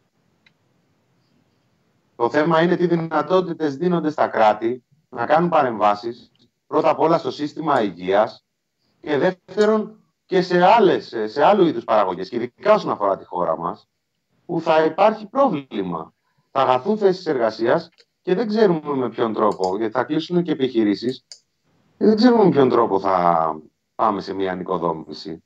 Το θέμα είναι τι δυνατότητες δίνονται στα κράτη να κάνουν παρεμβάσεις, πρώτα απ' όλα στο σύστημα υγείας και δεύτερον και σε άλλου είδους παραγωγές, και ειδικά όσον αφορά τη χώρα μας, που θα υπάρχει πρόβλημα. Θα χαθούν θέσεις εργασίας και δεν ξέρουμε με ποιον τρόπο, γιατί θα κλείσουν και επιχειρήσεις και δεν ξέρουμε με ποιον τρόπο θα πάμε σε μια ανοικοδόμηση.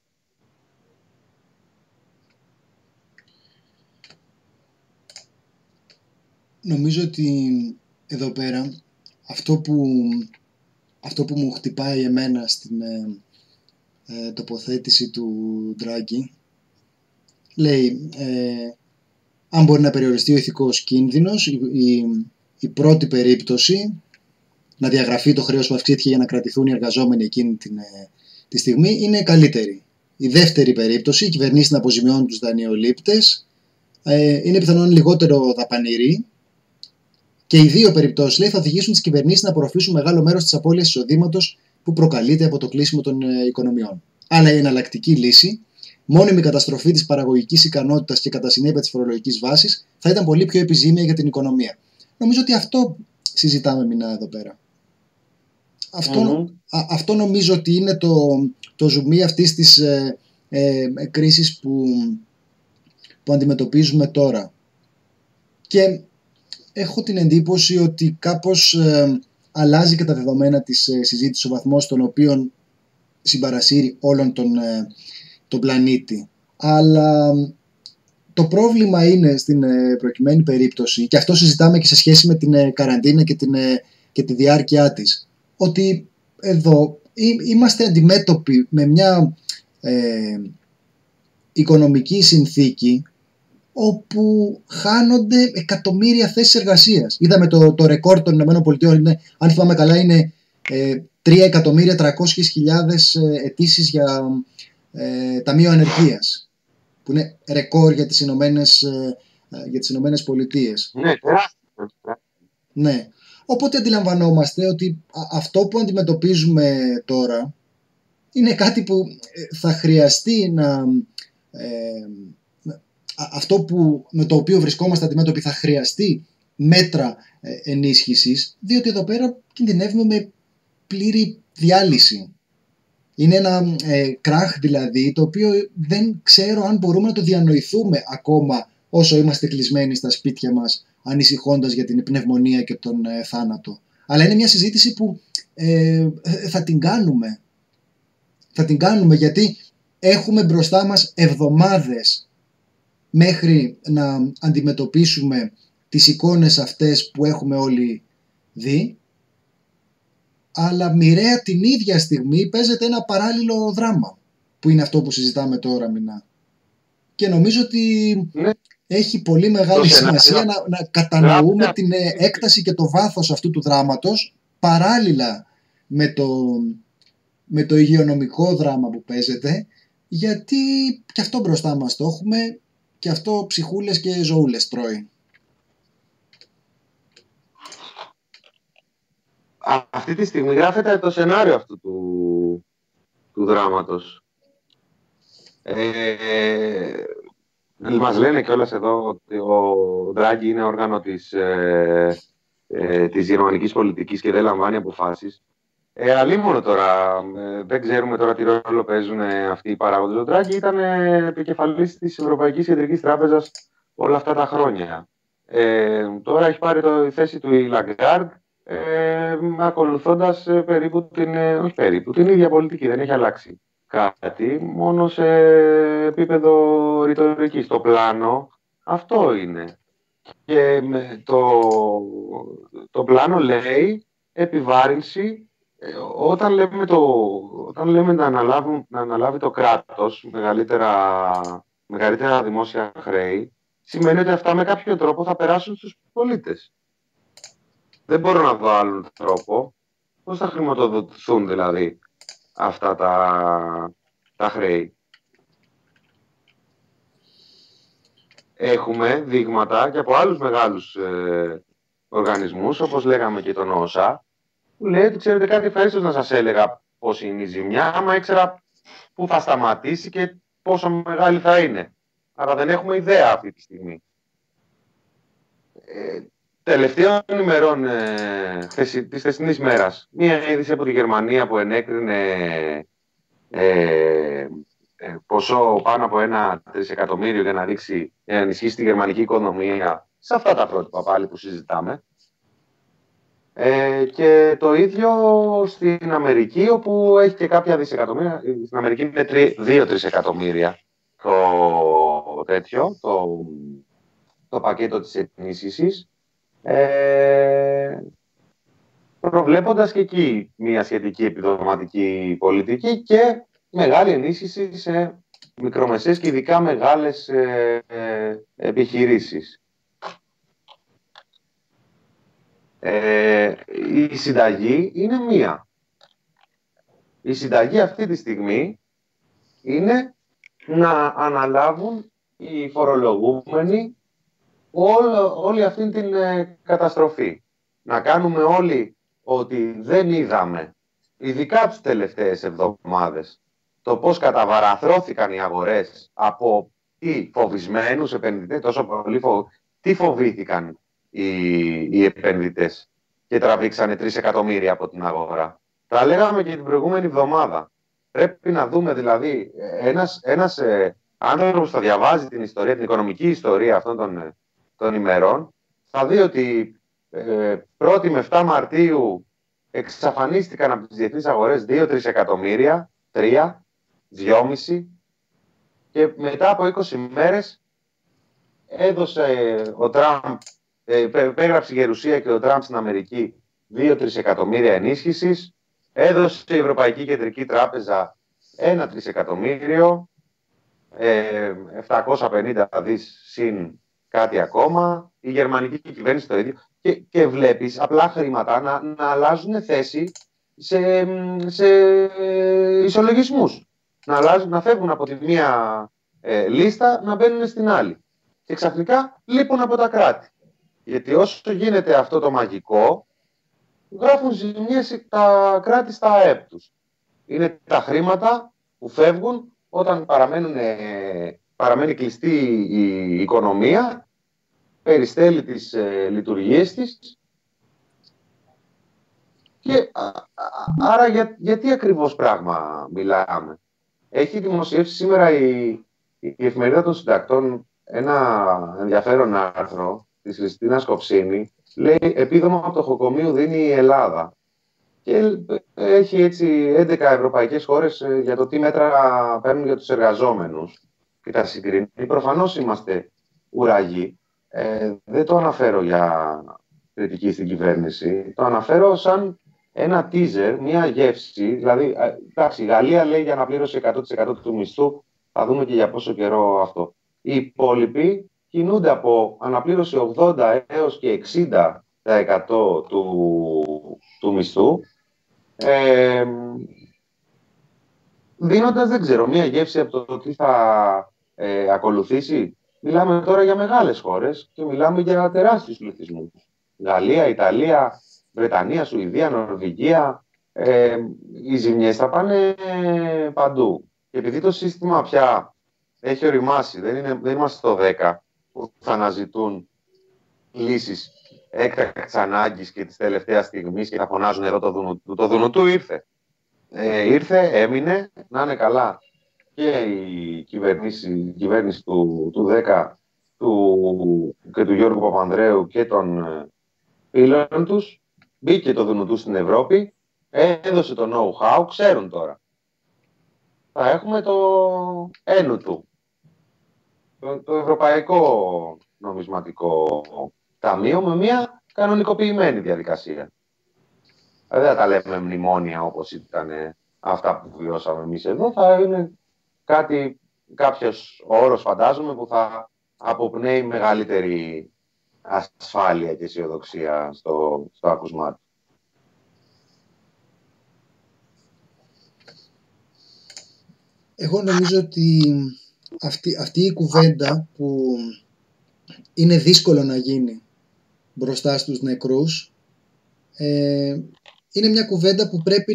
Νομίζω ότι εδώ πέρα αυτό που μου χτυπάει εμένα στην τοποθέτηση του Ντράγκη λέει αν μπορεί να περιοριστεί ο ηθικός κίνδυνος, η πρώτη περίπτωση να διαγραφεί το χρέος που αυξήθηκε για να κρατηθούν οι εργαζόμενοι εκείνη τη στιγμή είναι καλύτερη. Η δεύτερη περίπτωση, οι κυβερνήσεις να αποζημιώνουν τους δανειολήπτες, είναι πιθανόν λιγότερο δαπανηρή. Και οι δύο περιπτώσεις, λέει, θα οδηγήσουν τις κυβερνήσεις να απορροφήσουν μεγάλο μέρος της απώλειας εισοδήματος που προκαλείται από το κλείσιμο των οικονομιών. Αλλά η εναλλακτική λύση, μόνιμη καταστροφή της παραγωγικής ικανότητας και κατά συνέπεια της φορολογικής βάσης, θα ήταν πολύ πιο επιζήμια για την οικονομία. Νομίζω ότι αυτό συζητάμε μηνά εδώ πέρα. Αυτό νομίζω ότι είναι το ζουμί αυτής της κρίσης που αντιμετωπίζουμε τώρα. Και έχω την εντύπωση ότι κάπως αλλάζει και τα δεδομένα της συζήτησης ο βαθμός στον οποίο συμπαρασύρει όλον τον πλανήτη. Αλλά το πρόβλημα είναι στην προκειμένη περίπτωση, και αυτό συζητάμε και σε σχέση με την καραντίνα και τη διάρκεια της, ότι εδώ είμαστε αντιμέτωποι με μια οικονομική συνθήκη όπου χάνονται εκατομμύρια θέσεις εργασίας. Είδαμε το ρεκόρ των ΗΠΑ, αν θυμάμαι καλά, είναι 3.300.000 αιτήσεις για ταμείο ανεργίας, που είναι ρεκόρ για τις Ηνωμένες Πολιτείες. Ναι, τεράστιο. Ναι. Οπότε αντιλαμβανόμαστε ότι αυτό που αντιμετωπίζουμε τώρα είναι κάτι που θα χρειαστεί αυτό με το οποίο βρισκόμαστε αντιμέτωποι θα χρειαστεί μέτρα ενίσχυσης, διότι εδώ πέρα κινδυνεύουμε με πλήρη διάλυση. Είναι ένα κράχ δηλαδή, το οποίο δεν ξέρω αν μπορούμε να το διανοηθούμε ακόμα όσο είμαστε κλεισμένοι στα σπίτια μας, ανησυχώντας για την πνευμονία και τον θάνατο. Αλλά είναι μια συζήτηση που θα την κάνουμε. Θα την κάνουμε γιατί έχουμε μπροστά μας εβδομάδες μέχρι να αντιμετωπίσουμε τις εικόνες αυτές που έχουμε όλοι δει. αλλά μοιραία την ίδια στιγμή παίζεται ένα παράλληλο δράμα, που είναι αυτό που συζητάμε τώρα, Μινά. Και νομίζω ότι έχει πολύ μεγάλη σημασία να κατανοούμε την έκταση και το βάθος αυτού του δράματος παράλληλα με το υγειονομικό δράμα που παίζεται, γιατί και αυτό μπροστά μας το έχουμε και αυτό ψυχούλες και ζωούλες τρώει. Αυτή τη στιγμή γράφεται το σενάριο αυτού του δράματος. Μας λένε κιόλας εδώ ότι ο Ντράγκη είναι όργανο της γερμανικής πολιτικής και δεν λαμβάνει αποφάσεις. Αλλήμον τώρα, δεν ξέρουμε τώρα τι ρόλο παίζουν αυτοί οι παράγοντες. Ο Ντράγκη ήταν επικεφαλής της Ευρωπαϊκής Κεντρικής Τράπεζας όλα αυτά τα χρόνια. Τώρα έχει πάρει τη θέση του η Λαγκάρντ, ακολουθώντας την ίδια πολιτική, δεν έχει αλλάξει κάτι, μόνο σε επίπεδο ρητορικής. Το πλάνο αυτό είναι. Και το πλάνο λέει επιβάρυνση όταν λέμε να αναλάβει το κράτος μεγαλύτερα δημόσια χρέη, σημαίνει ότι αυτά με κάποιο τρόπο θα περάσουν στους πολίτες. Δεν μπορώ να δω άλλον τρόπο. Πώς θα χρηματοδοτηθούν δηλαδή αυτά τα χρέη. Έχουμε δείγματα και από άλλους μεγάλους οργανισμούς, όπως λέγαμε και τον ΩΣΑ, που λέει ότι ξέρετε κάτι, ευχαρίστως να σας έλεγα πώς είναι η ζημιά, άμα ήξερα πού θα σταματήσει και πόσο μεγάλη θα είναι. Άρα δεν έχουμε ιδέα αυτή τη στιγμή. Τελευταίων ημερών της χθεσινής μέρας, μία είδηση από τη Γερμανία που ενέκρινε ποσό πάνω από 1 τρισεκατομμύριο για να ενισχύσει τη γερμανική οικονομία σε αυτά τα πρότυπα πάλι που συζητάμε. Και το ίδιο στην Αμερική, όπου έχει και κάποια δισεκατομμύρια. Στην Αμερική είναι 2 τρισεκατομμύρια το πακέτο της ενίσχυσης, προβλέποντας και εκεί μια σχετική επιδοματική πολιτική και μεγάλη ενίσχυση σε μικρομεσαίες και ειδικά μεγάλες επιχειρήσεις. Η συνταγή είναι μία. Η συνταγή αυτή τη στιγμή είναι να αναλάβουν οι φορολογούμενοι όλη αυτή την καταστροφή. Να κάνουμε όλοι ότι δεν είδαμε, ειδικά τις τελευταίες εβδομάδες, το πώς καταβαραθρώθηκαν οι αγορές από φοβισμένους επενδυτές, τόσο πολύ τι φοβήθηκαν οι επενδυτές και τραβήξανε 3 εκατομμύρια από την αγορά. Τα λέγαμε και την προηγούμενη εβδομάδα. Πρέπει να δούμε δηλαδή ένας άνθρωπος θα διαβάζει την ιστορία, την οικονομική ιστορία αυτών των ημερών, θα δει ότι 1η με 7 Μαρτίου εξαφανίστηκαν από τις διεθνείς αγορές 2-3 εκατομμύρια, 3, 2,5 και μετά από 20 μέρες έδωσε ο Τραμπ, επέγραψε η Γερουσία και ο Τραμπ στην Αμερική 2-3 εκατομμύρια ενίσχυσης, έδωσε η Ευρωπαϊκή Κεντρική Τράπεζα 1 τρισεκατομμύριο, 750 δις συν κάτι ακόμα, η γερμανική κυβέρνηση το ίδιο, και βλέπεις απλά χρήματα να αλλάζουν θέση σε ισολογισμούς, να φεύγουν από τη μία λίστα, να μπαίνουν στην άλλη και ξαφνικά λείπουν από τα κράτη, γιατί όσο γίνεται αυτό το μαγικό γράφουν ζημιές τα κράτη στα ΑΕΠ τους. Είναι τα χρήματα που φεύγουν όταν παραμένει κλειστή η οικονομία, περιστέλει τις λειτουργίες της. Και άρα γιατί ακριβώς πράγμα μιλάμε. Έχει δημοσιεύσει σήμερα η Εφημερίδα των Συντακτών ένα ενδιαφέρον άρθρο της Χριστίνας Κοψίνη. Λέει επίδομα πτωχοκομείου δίνει η Ελλάδα. Και έχει έτσι 11 ευρωπαϊκές χώρες για το τι μέτρα παίρνουν για τους εργαζόμενους. Και τα συγκρίνει. Προφανώς είμαστε ουραγοί. Δεν το αναφέρω για κριτική στην κυβέρνηση. Το αναφέρω σαν ένα teaser, μια γεύση. Δηλαδή, εντάξει, η Γαλλία λέει για αναπλήρωση 100% του μισθού. Θα δούμε και για πόσο καιρό αυτό. Οι υπόλοιποι κινούνται από αναπλήρωση 80 έως και 60% του μισθού. Δίνοντας, δεν ξέρω, μια γεύση από το τι θα ακολουθήσει. Μιλάμε τώρα για μεγάλες χώρες και μιλάμε για τεράστιους πληθυσμούς. Γαλλία, Ιταλία, Βρετανία, Σουηδία, Νορβηγία. Οι ζημιές θα πάνε παντού. Και επειδή το σύστημα πια έχει οριμάσει, δεν είμαστε στο 10 που θα αναζητούν λύσεις έκτακτης ανάγκης και της τελευταίας στιγμής και θα φωνάζουν εδώ το Δουνουτού. Το Δουνουτού ήρθε. Ήρθε, έμεινε, να είναι καλά και η κυβέρνηση του 10 και του Γιώργου Παπανδρέου και των φίλων τους. Μπήκε το Δουνουτού στην Ευρώπη, έδωσε το know-how, ξέρουν τώρα. Θα έχουμε το ένουτου, το Ευρωπαϊκό Νομισματικό Ταμείο με μια κανονικοποιημένη διαδικασία. Δεν θα τα λέμε μνημόνια όπως ήταν αυτά που βιώσαμε εμείς εδώ. Θα είναι κάποιος όρος, φαντάζομαι, που θα αποπνέει μεγαλύτερη ασφάλεια και αισιοδοξία στο άκουσμά του. Εγώ νομίζω ότι αυτή η κουβέντα που είναι δύσκολο να γίνει μπροστά στους νεκρούς, είναι μια κουβέντα που πρέπει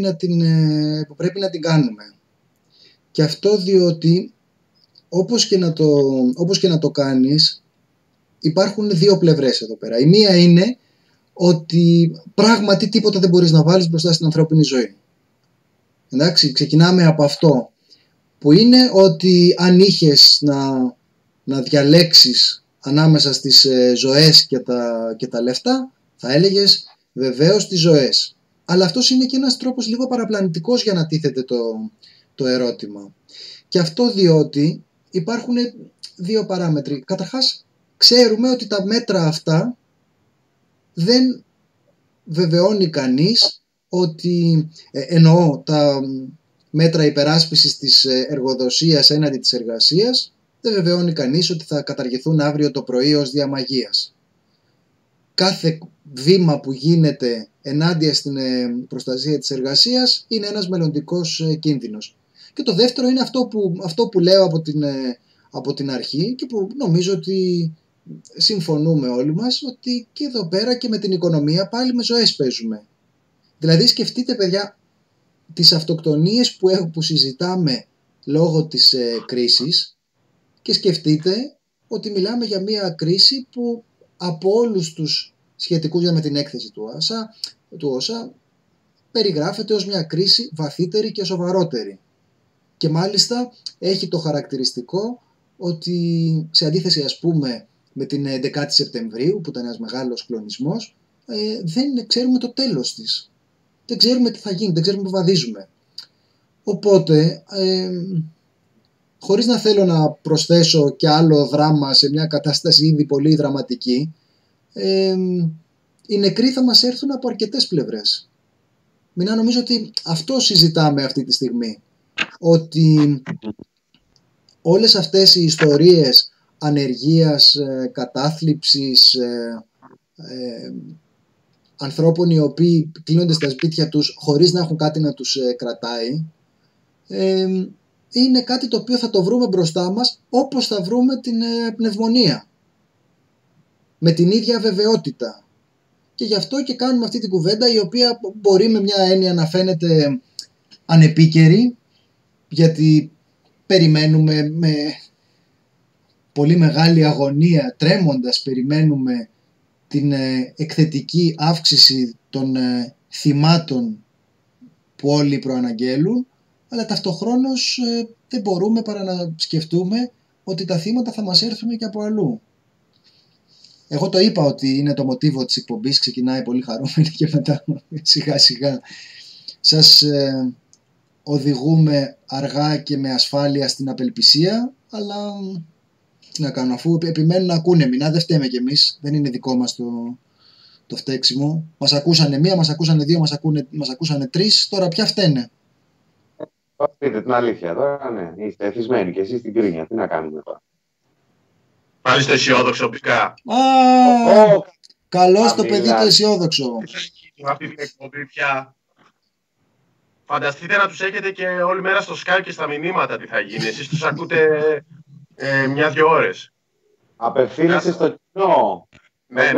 να την κάνουμε. Και αυτό διότι όπως και να το κάνεις, υπάρχουν δύο πλευρές εδώ πέρα. Η μία είναι ότι πράγματι τίποτα δεν μπορείς να βάλεις μπροστά στην ανθρώπινη ζωή. Εντάξει, ξεκινάμε από αυτό που είναι ότι αν είχες να διαλέξεις ανάμεσα στις ζωές και τα λεφτά, θα έλεγες βεβαίως τις ζωές. Αλλά αυτός είναι και ένας τρόπος λίγο παραπλανητικός για να τίθεται το ερώτημα. Και αυτό διότι υπάρχουν δύο παράμετροι. Καταρχάς, ξέρουμε ότι τα μέτρα αυτά δεν βεβαιώνει κανείς ότι, εννοώ τα μέτρα υπεράσπισης της εργοδοσίας έναντι της εργασίας, δεν βεβαιώνει κανείς ότι θα καταργηθούν αύριο το πρωί ως διαμαγείας. Κάθε βήμα που γίνεται ενάντια στην προστασία της εργασίας είναι ένας μελλοντικός κίνδυνος. Και το δεύτερο είναι αυτό που λέω από την αρχή και που νομίζω ότι συμφωνούμε όλοι μας, ότι και εδώ πέρα και με την οικονομία πάλι με ζωές παίζουμε. Δηλαδή σκεφτείτε, παιδιά, τις αυτοκτονίες που συζητάμε λόγω της κρίσης και σκεφτείτε ότι μιλάμε για μια κρίση που από όλους τους σχετικούς με την έκθεση του ΩΣΑ περιγράφεται ως μια κρίση βαθύτερη και σοβαρότερη. Και μάλιστα έχει το χαρακτηριστικό ότι σε αντίθεση ας πούμε με την 11η Σεπτεμβρίου που ήταν ένας μεγάλος κλονισμός, δεν ξέρουμε το τέλος της. Δεν ξέρουμε τι θα γίνει, δεν ξέρουμε που βαδίζουμε. Οπότε, χωρίς να θέλω να προσθέσω κι άλλο δράμα σε μια κατάσταση ήδη πολύ δραματική, οι νεκροί θα μας έρθουν από αρκετές πλευρές. Μην νομίζω ότι αυτό συζητάμε αυτή τη στιγμή. Ότι όλες αυτές οι ιστορίες ανεργίας, κατάθλιψης, ανθρώπων οι οποίοι κλείνονται στα σπίτια τους χωρίς να έχουν κάτι να τους κρατάει, είναι κάτι το οποίο θα το βρούμε μπροστά μας όπως θα βρούμε την πνευμονία. Με την ίδια βεβαιότητα. Και γι' αυτό και κάνουμε αυτή την κουβέντα, η οποία μπορεί με μια έννοια να φαίνεται ανεπίκαιρη, γιατί περιμένουμε με πολύ μεγάλη αγωνία, τρέμοντας περιμένουμε την εκθετική αύξηση των θυμάτων που όλοι προαναγγέλουν, αλλά ταυτοχρόνως δεν μπορούμε παρά να σκεφτούμε ότι τα θύματα θα μας έρθουν και από αλλού. Εγώ το είπα ότι είναι το μοτίβο της εκπομπής, ξεκινάει πολύ χαρούμενη και μετά σιγά σιγά σας οδηγούμε αργά και με ασφάλεια στην απελπισία, αλλά τι να κάνω, αφού επιμένουν να ακούνε μηνά, δεν φταίμε κι εμείς, δεν είναι δικό μας το το φταίξιμο. Μας ακούσανε μία, μας ακούσανε δύο, μας ακούσανε τρεις. Τώρα πια φταίνε. Πείτε την αλήθεια τώρα, ναι. Είστε εθισμένοι και εσείς στην κρίνια. Τι να κάνουμε τώρα. Πάλι στο αισιόδοξο πικά. Καλώς το παιδί το αισιόδοξο. Αυτή την εκπομπή πια. Φανταστείτε να τους έχετε και όλη μέρα στο Skype και στα μηνύματα τι θα γίνει. Εσείς τους ακούτε 1-2 ώρες. Απευθύνεσαι στο κοινό. Ναι.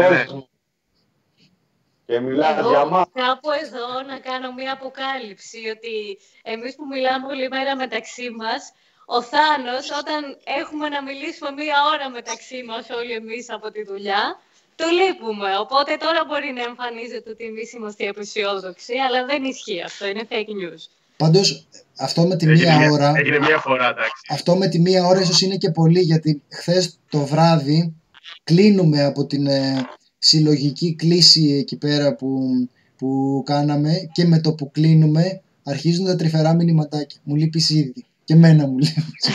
Και μιλάς Εγώ για μας. κάπου εδώ να κάνω μια αποκάλυψη ότι εμείς που μιλάμε όλη μέρα μεταξύ μας, ο Θάνος όταν έχουμε να μιλήσουμε 1 ώρα μεταξύ μας όλοι εμείς από τη δουλειά, το λείπουμε. Οπότε τώρα μπορεί να εμφανίζεται ότι εμείς είμαστε απεσιόδοξοι, αλλά δεν ισχύει αυτό, είναι fake news. Πάντως αυτό με τη μία ώρα. Έγινε μία φορά, εντάξει. Αυτό με τη μία ώρα ίσως είναι και πολύ, γιατί χθες το βράδυ κλείνουμε από την συλλογική κλίση εκεί πέρα που κάναμε, και με το που κλείνουμε αρχίζουν τα τρυφερά μηνυματάκια. Μου λείπεις ήδη. Και εμένα μου λείπεις.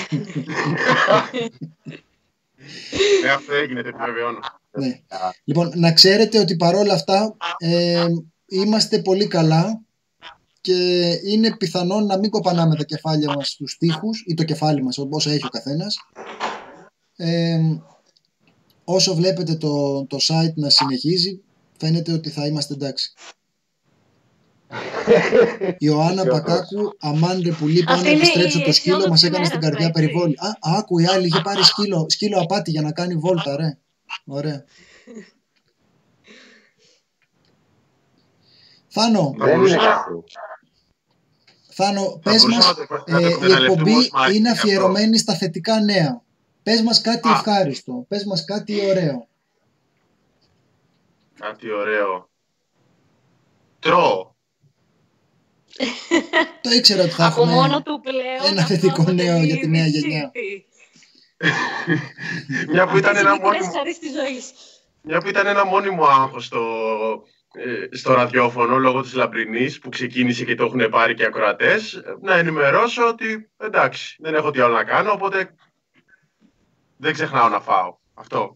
Αυτό έγινε, το επιβεβαιώνω. Ναι. Λοιπόν, να ξέρετε ότι παρόλα αυτά είμαστε πολύ καλά και είναι πιθανόν να μην κοπανάμε τα κεφάλια μας στους τοίχους ή το κεφάλι μας όσο έχει ο καθένας. Όσο βλέπετε το site να συνεχίζει, φαίνεται ότι θα είμαστε εντάξει. Ιωάννα Πακάκου, αμάν ρε πουλί, πάω να επιστρέψω το σκύλο, μας έκανε στην καρδιά περιβόλη. Άκου, η άλλη είχε πάρει σκύλο απάτη για να κάνει βόλτα, ρε. Ωραία. Θάνο, πες μας, η εκπομπή είναι αφιερωμένη στα θετικά νέα. Πες μας κάτι ευχάριστο, πες μας κάτι ωραίο. Κάτι ωραίο. Τρώω. Το ήξερα ότι θα έχουμε ένα θετικό νέο για τη νέα γενιά. Μια που ήταν ένα μόνιμο άγχος στο ραδιόφωνο λόγω της Λαμπρινής που ξεκίνησε και το έχουν πάρει και ακροατές, να ενημερώσω ότι εντάξει, δεν έχω τι άλλο να κάνω, οπότε δεν ξεχνάω να φάω. Αυτό.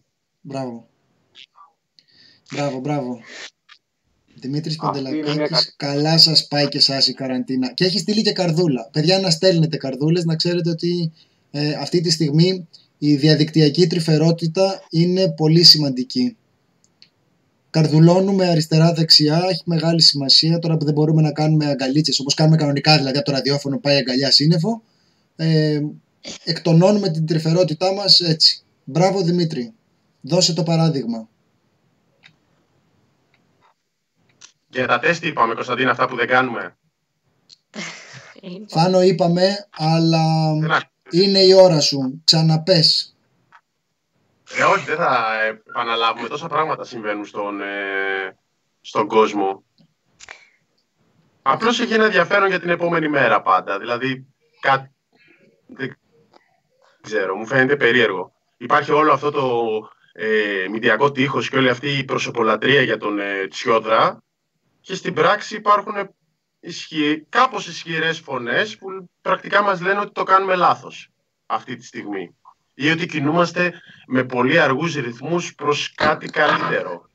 Μπράβο. Δημήτρης Παντελακάκης, καλά σας πάει και εσάς η καραντίνα. Και έχει στείλει και καρδούλα. Παιδιά, να στέλνετε καρδούλες, να ξέρετε ότι αυτή τη στιγμή η διαδικτυακή τρυφερότητα είναι πολύ σημαντική. Καρδουλώνουμε αριστερά-δεξιά, έχει μεγάλη σημασία. Τώρα που δεν μπορούμε να κάνουμε αγκαλίτσες όπως κάνουμε κανονικά, δηλαδή από το ραδιόφωνο πάει αγκαλιά σύννεφο, εκτονώνουμε την τρυφερότητά μας έτσι. Μπράβο Δημήτρη, δώσε το παράδειγμα. Για τα τεστ είπαμε, Κωνσταντίνα, αυτά που δεν κάνουμε. Θάνο, είπαμε, αλλά είναι η ώρα σου. Ξαναπες. Όχι, δεν θα επαναλάβουμε. Τόσα πράγματα συμβαίνουν στον κόσμο. Απλώς έχει ένα ενδιαφέρον για την επόμενη μέρα πάντα. Δηλαδή, δεν ξέρω, μου φαίνεται περίεργο. Υπάρχει όλο αυτό το μηντιακό τείχος και όλη αυτή η προσωπολατρία για τον Τσιόδρα. Και στην πράξη υπάρχουν κάπως ισχυρές φωνές που πρακτικά μας λένε ότι το κάνουμε λάθος αυτή τη στιγμή. Ή ότι κινούμαστε με πολύ αργούς ρυθμούς προς κάτι καλύτερο.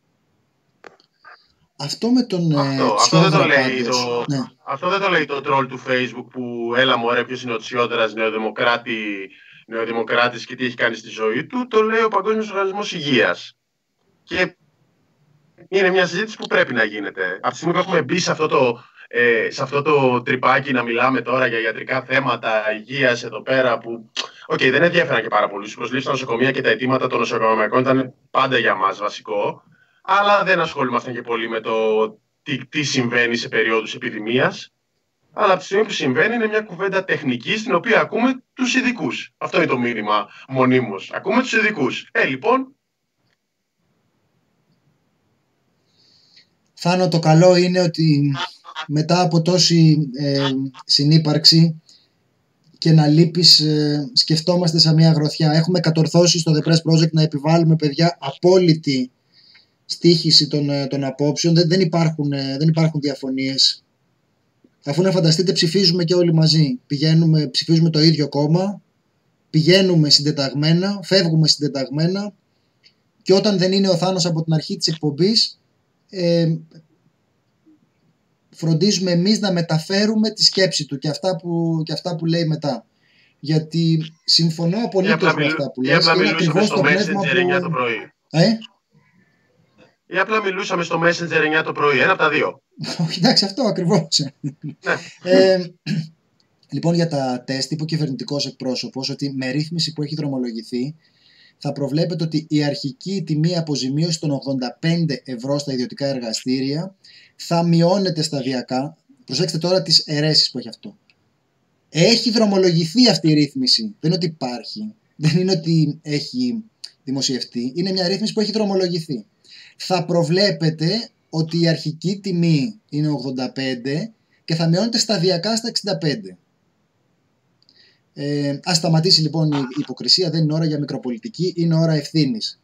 Αυτό με τον αυτό δεν το λέει το τρόλ του Facebook που έλα μωρέ ποιος είναι ο Τσιόδρας, νεοδημοκράτης και τι έχει κάνει στη ζωή του. Το λέει ο Παγκόσμιος Οργανισμός Υγείας. Και είναι μια συζήτηση που πρέπει να γίνεται. Από τη στιγμή που έχουμε μπει σε αυτό το τρυπάκι να μιλάμε τώρα για ιατρικά θέματα υγείας εδώ πέρα που δεν ενδιαφέραν και πάρα πολύ. Οι προσλήψεις στα νοσοκομεία και τα αιτήματα των νοσοκομιακών ήταν πάντα για μας βασικό, αλλά δεν ασχολούμασταν και πολύ με το τι συμβαίνει σε περίοδους επιδημίας. Αλλά από τη στιγμή που συμβαίνει είναι μια κουβέντα τεχνική στην οποία ακούμε τους ειδικούς. Αυτό είναι το μήνυμα μονίμως. Ακούμε τους ειδικούς. Λοιπόν. Θάνο, το καλό είναι ότι μετά από τόση συνύπαρξη και να λείπεις, σκεφτόμαστε σαν μια γροθιά. Έχουμε κατορθώσει στο The Press Project να επιβάλλουμε, παιδιά, απόλυτη στοίχηση των απόψεων. Δεν υπάρχουν διαφωνίες. Αφού να φανταστείτε, ψηφίζουμε και όλοι μαζί. Ψηφίζουμε το ίδιο κόμμα, πηγαίνουμε συντεταγμένα, φεύγουμε συντεταγμένα, και όταν δεν είναι ο Θάνος από την αρχή της εκπομπής, φροντίζουμε εμείς να μεταφέρουμε τη σκέψη του και αυτά που λέει μετά. Γιατί συμφωνώ απολύτως με αυτά που λες. Ή απλά μιλούσαμε στο Messenger 9 το πρωί. Ή απλά μιλούσαμε στο Messenger 9 το πρωί. Ένα από τα δύο. Εντάξει, αυτό ακριβώς. Λοιπόν, για τα τεστ, είπε ο κυβερνητικός εκπρόσωπος ότι με ρύθμιση που έχει δρομολογηθεί θα προβλέπεται ότι η αρχική τιμή αποζημίωση των 85 ευρώ στα ιδιωτικά εργαστήρια θα μειώνεται σταδιακά. Προσέξτε τώρα τις αιρέσεις που έχει αυτό. Έχει δρομολογηθεί αυτή η ρύθμιση. Δεν είναι ότι υπάρχει. Δεν είναι ότι έχει δημοσιευτεί. Είναι μια ρύθμιση που έχει δρομολογηθεί. Θα προβλέπετε ότι η αρχική τιμή είναι 85 και θα μειώνεται σταδιακά στα 65. Ας σταματήσει λοιπόν η υποκρισία. Δεν είναι ώρα για μικροπολιτική, είναι ώρα ευθύνης.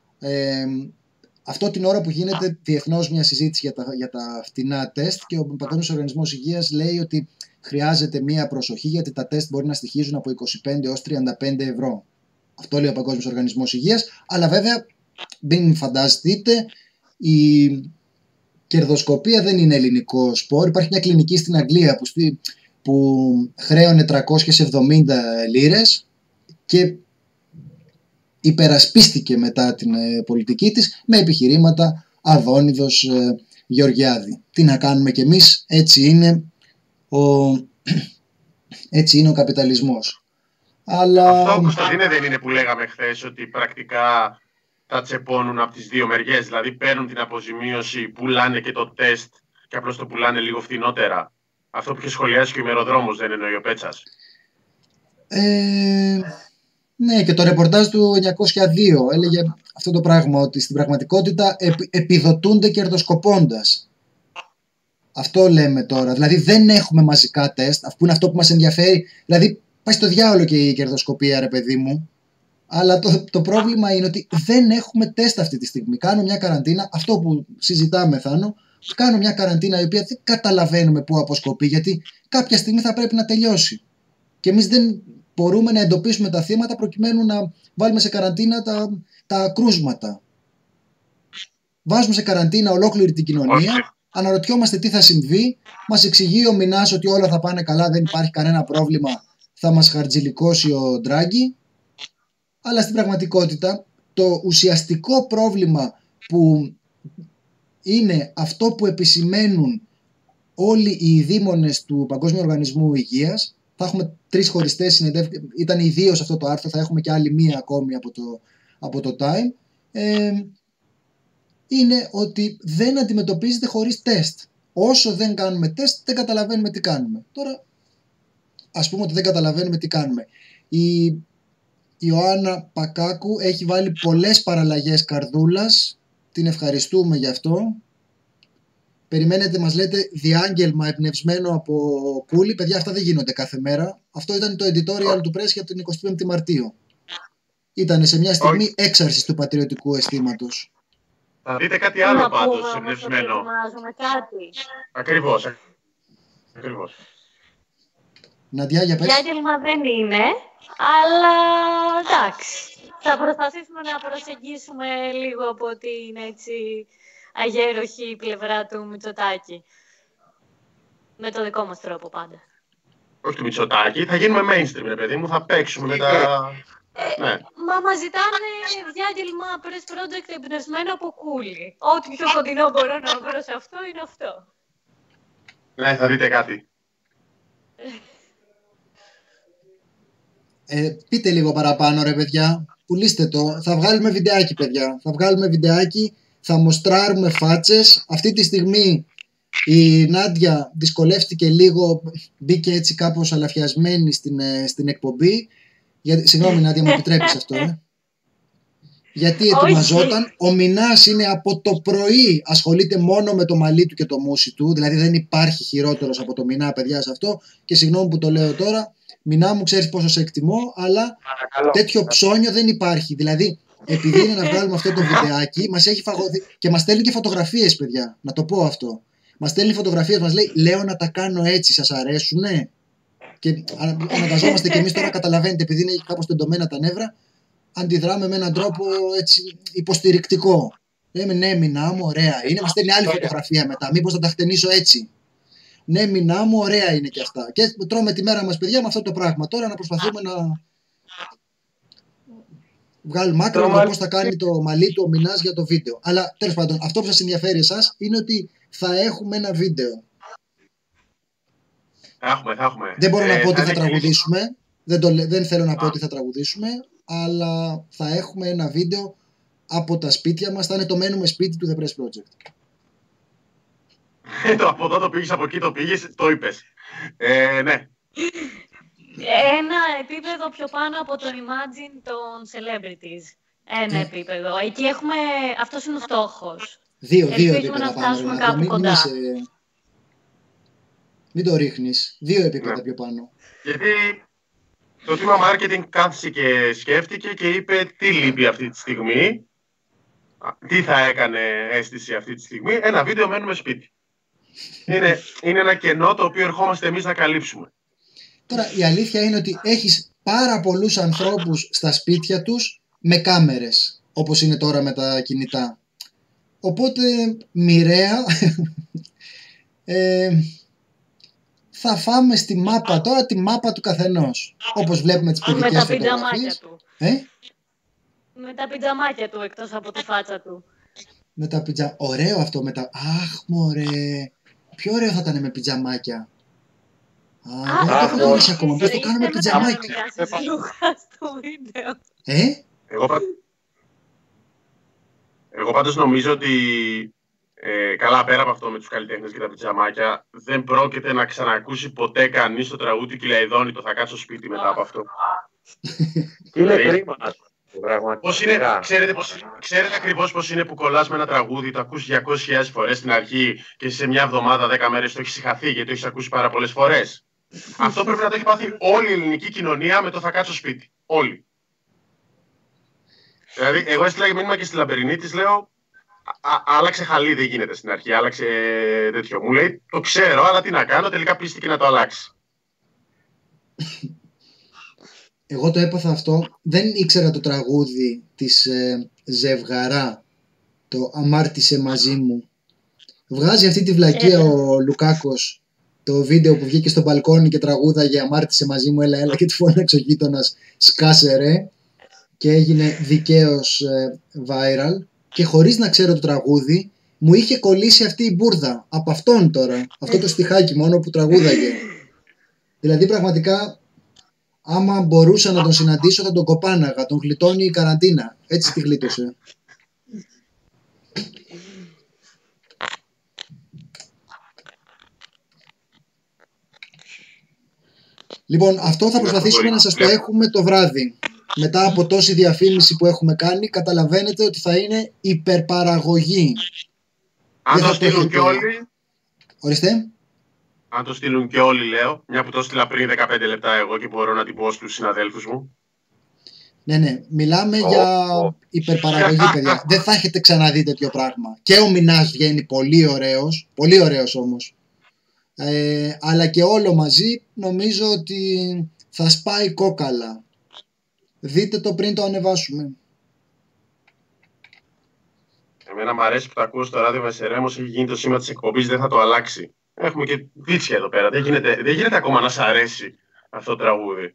Αυτό την ώρα που γίνεται διεθνώς μια συζήτηση για τα φτηνά τεστ και ο Παγκόσμιος Οργανισμός Υγείας λέει ότι χρειάζεται μια προσοχή γιατί τα τεστ μπορεί να στοιχίζουν από 25 έως 35 ευρώ. Αυτό λέει ο Παγκόσμιος Οργανισμός Υγείας, αλλά βέβαια μην φανταστείτε, η κερδοσκοπία δεν είναι ελληνικό σπορ. Υπάρχει μια κλινική στην Αγγλία που χρέωνε 370 λίρες και υπερασπίστηκε μετά την πολιτική της με επιχειρήματα Αδόνιδος Γεωργιάδη. Τι να κάνουμε κι εμείς, έτσι είναι ο καπιταλισμός. Αλλά... Αυτό, Κωνσταντίνε, δεν είναι που λέγαμε χθες, ότι πρακτικά τα τσεπώνουν από τις δύο μεριές, δηλαδή παίρνουν την αποζημίωση, πουλάνε και το τεστ και απλώς το πουλάνε λίγο φθηνότερα. Αυτό που είχε σχολιάσει και ο ημεροδρόμος, δεν εννοεί ο Πέτσας? Ναι, και το ρεπορτάζ του 902 έλεγε αυτό το πράγμα, ότι στην πραγματικότητα επιδοτούνται κερδοσκοπώντας. Αυτό λέμε τώρα. Δηλαδή δεν έχουμε μαζικά τεστ, αφού είναι αυτό που μας ενδιαφέρει. Δηλαδή πάει στο διάολο και η κερδοσκοπία, ρε παιδί μου. Αλλά το πρόβλημα είναι ότι δεν έχουμε τεστ αυτή τη στιγμή. Κάνω μια καραντίνα, αυτό που συζητάμε, Θάνο, κάνω μια καραντίνα η οποία δεν καταλαβαίνουμε πού αποσκοπεί, γιατί κάποια στιγμή θα πρέπει να τελειώσει. Και εμείς δεν μπορούμε να εντοπίσουμε τα θύματα προκειμένου να βάλουμε σε καραντίνα τα κρούσματα. Βάζουμε σε καραντίνα ολόκληρη την κοινωνία, αναρωτιόμαστε τι θα συμβεί, μας εξηγεί ο Μινάς ότι όλα θα πάνε καλά, δεν υπάρχει κανένα πρόβλημα, θα μας χαρτζηλικώσει ο Ντράγκη. Αλλά στην πραγματικότητα το ουσιαστικό πρόβλημα που είναι αυτό που επισημαίνουν όλοι οι δήμονες του Παγκόσμιου Οργανισμού Υγείας, θα έχουμε 3 χωριστές συνεντεύξεις, ήταν ιδίως αυτό το άρθρο, θα έχουμε και άλλη μία ακόμη από το Time, είναι ότι δεν αντιμετωπίζεται χωρίς τεστ. Όσο δεν κάνουμε τεστ δεν καταλαβαίνουμε τι κάνουμε. Τώρα ας πούμε ότι δεν καταλαβαίνουμε τι κάνουμε. Η Ιωάννα Πακάκου έχει βάλει πολλές παραλλαγές καρδούλας, την ευχαριστούμε γι' αυτό. Περιμένετε, μας λέτε, διάγγελμα εμπνευσμένο από Κούλι. Παιδιά, αυτά δεν γίνονται κάθε μέρα. Αυτό ήταν το editorial του Press για την 25η Μαρτίου. Ήταν σε μια στιγμή έξαρσης του πατριωτικού αισθήματος. Θα δείτε κάτι άλλο πάντως εμπνευσμένο. Ακριβώς. Ναντιά, για πες. Διάγγελμα δεν είναι, αλλά εντάξει. Θα προσπαθήσουμε να προσεγγίσουμε λίγο από την έτσι αγέροχη πλευρά του Μητσοτάκη. Με το δικό μας τρόπο πάντα. Όχι του Μητσοτάκη, θα γίνουμε mainstream, παιδί μου, θα παίξουμε με τα... Ναι. Μα μας ζητάνε διάγγελμα press project εμπνευσμένο από Κούλι. Ό,τι πιο κοντινό μπορώ να βρω σε αυτό είναι αυτό. Ναι, θα δείτε κάτι. Πείτε λίγο παραπάνω, ρε παιδιά. Πουλήστε το. Θα βγάλουμε βιντεάκι, παιδιά. Θα βγάλουμε βιντεάκι. Θα μοστράρουμε φάτσες. Αυτή τη στιγμή η Νάντια δυσκολεύτηκε λίγο. Μπήκε έτσι κάπως αλαφιασμένη στην εκπομπή. Συγγνώμη, Νάντια, μου επιτρέπεις αυτό, γιατί ετοιμαζόταν. Ο Μινάς είναι από το πρωί, ασχολείται μόνο με το μαλλί του και το μουσι του. Δηλαδή δεν υπάρχει χειρότερος από το Μινά, παιδιά, σε αυτό. Και συγγνώμη που το λέω τώρα. Μινά μου, ξέρεις πόσο σε εκτιμώ, αλλά τέτοιο ψώνιο δεν υπάρχει. Δηλαδή, επειδή είναι να βγάλουμε αυτό το βιντεάκι, μας έχει και μας στέλνει και φωτογραφίες, παιδιά. Να το πω αυτό. Μας στέλνει φωτογραφίες, μας λέει, λέω να τα κάνω έτσι, σας αρέσουνε? Και αναγκαζόμαστε κι εμείς τώρα, καταλαβαίνετε, επειδή είναι κάπως τεντωμένα τα νεύρα, αντιδράμε με έναν τρόπο έτσι υποστηρικτικό. Λέμε ναι, μηνά μου, ωραία είναι. Μας στέλνει άλλη φωτογραφία μετά. Μήπως θα τα χτενίσω έτσι. Ναι, μηνά μου, ωραία είναι και αυτά. Και τρώμε τη μέρα μας, παιδιά, με αυτό το πράγμα. Τώρα να προσπαθούμε να βγάλουμε άκρη για πώς θα κάνει το μαλλί του ο Μινάς για το βίντεο. Αλλά τέλος πάντων, αυτό που σας ενδιαφέρει εσάς είναι ότι θα έχουμε ένα βίντεο. Θα έχουμε. Δεν μπορώ να πω ότι θα τραγουδήσουμε. Δεν θέλω να πω ότι θα τραγουδήσουμε. Αλλά θα έχουμε ένα βίντεο από τα σπίτια μας. Θα είναι το μένουμε σπίτι του The Press Project. Από εδώ το πήγες, από εκεί το πήγες, το είπες. Ναι. Ένα επίπεδο πιο πάνω από το Imagine των celebrities. Ένα επίπεδο. Εκεί έχουμε... Αυτός είναι ο στόχος. Δύο ελπίζουμε επίπεδα να φτάσουμε πάνω. κάπου κοντά. Μην το ρίχνεις. 2 επίπεδα πιο πάνω. Γιατί το τμήμα marketing κάθισε και σκέφτηκε και είπε τι λείπει αυτή τη στιγμή, τι θα έκανε αίσθηση αυτή τη στιγμή. Ένα βίντεο μένουμε σπίτι. Είναι ένα κενό το οποίο ερχόμαστε εμείς να καλύψουμε. Τώρα η αλήθεια είναι ότι έχεις πάρα πολλούς ανθρώπους στα σπίτια τους με κάμερες, όπως είναι τώρα με τα κινητά. Οπότε μοιραία θα φάμε στη μάπα τώρα τη μάπα του καθενός. Όπως βλέπουμε τις παιδικές φωτογραφίες. Με τα πιτζαμάκια του εκτός από τη φάτσα του. Με τα ωραίο αυτό με τα... Αχ μωρέ. Πιο ωραίο θα ήταν με πιτζαμάκια. Δεν το έχω δώσει ακόμα. Πώς το κάνουμε πιτζαμάκι. Εγώ πάντως νομίζω ότι καλά, πέρα από αυτό με τους καλλιτέχνες και τα πιτζαμάκια, δεν πρόκειται να ξανακούσει ποτέ κανείς το τραγούδι Κυλαϊδόνη, το θα κάτσω σπίτι μετά από αυτό. Είναι κρίμα. Ξέρετε ακριβώς πώς είναι που κολλάς με ένα τραγούδι, το ακούς 200.000 φορές στην αρχή και σε μια εβδομάδα, 10 μέρες το έχεις συγχαθεί γιατί το έχεις ακούσει πάρα πολλές φορές. Αυτό πρέπει να το έχει πάθει όλη η ελληνική κοινωνία με το θα κάτσω σπίτι. Όλοι. Δηλαδή, εγώ έστειλα μήνυμα και στη Λαμπερινή, της λέω άλλαξε χαλί, δεν γίνεται στην αρχή, άλλαξε τέτοιο. Μου λέει, το ξέρω, αλλά τι να κάνω, τελικά πίστηκε να το αλλάξει. Εγώ το έπαθα αυτό, δεν ήξερα το τραγούδι της Ζευγαρά, το «Αμάρτησε μαζί μου». Βγάζει αυτή τη βλακεία ο Λουκάκος, το βίντεο που βγήκε στο μπαλκόνι και τραγούδαγε «Αμάρτησε μαζί μου, έλα και τη φώναξε ο γείτονας, σκάσε ρε», και έγινε δικαίως viral, και χωρίς να ξέρω το τραγούδι μου είχε κολλήσει αυτή η μπουρδα από αυτόν τώρα, αυτό το στιχάκι μόνο που τραγούδαγε. Δηλαδή πραγματικά άμα μπορούσα να τον συναντήσω θα τον κοπάναγα, τον γλιτώνει η καραντίνα. Έτσι τη γλίτωσε. Λοιπόν, αυτό θα προσπαθήσουμε να σας το έχουμε το βράδυ. Μετά από τόση διαφήμιση που έχουμε κάνει, καταλαβαίνετε ότι θα είναι υπερπαραγωγή. Αν το στείλουν και όλοι... Ορίστε. Αν το στείλουν και όλοι, λέω, μια που το στείλα πριν 15 λεπτά εγώ και μπορώ να την πω στους συναδέλφους μου. Ναι, μιλάμε για υπερπαραγωγή, παιδιά. Δεν θα έχετε ξαναδεί τέτοιο πράγμα. Και ο Μινάς βγαίνει πολύ ωραίος όμως. Αλλά και όλο μαζί νομίζω ότι θα σπάει κόκαλα. Δείτε το πριν το ανεβάσουμε. Εμένα μου αρέσει που το ακούω στο ράδιο Μεσερέμος, έχει γίνει το σήμα της εκπομπής, δεν θα το αλλάξει. Έχουμε και βίτσια εδώ πέρα. Δεν γίνεται ακόμα να σ' αρέσει αυτό το τραγούδι.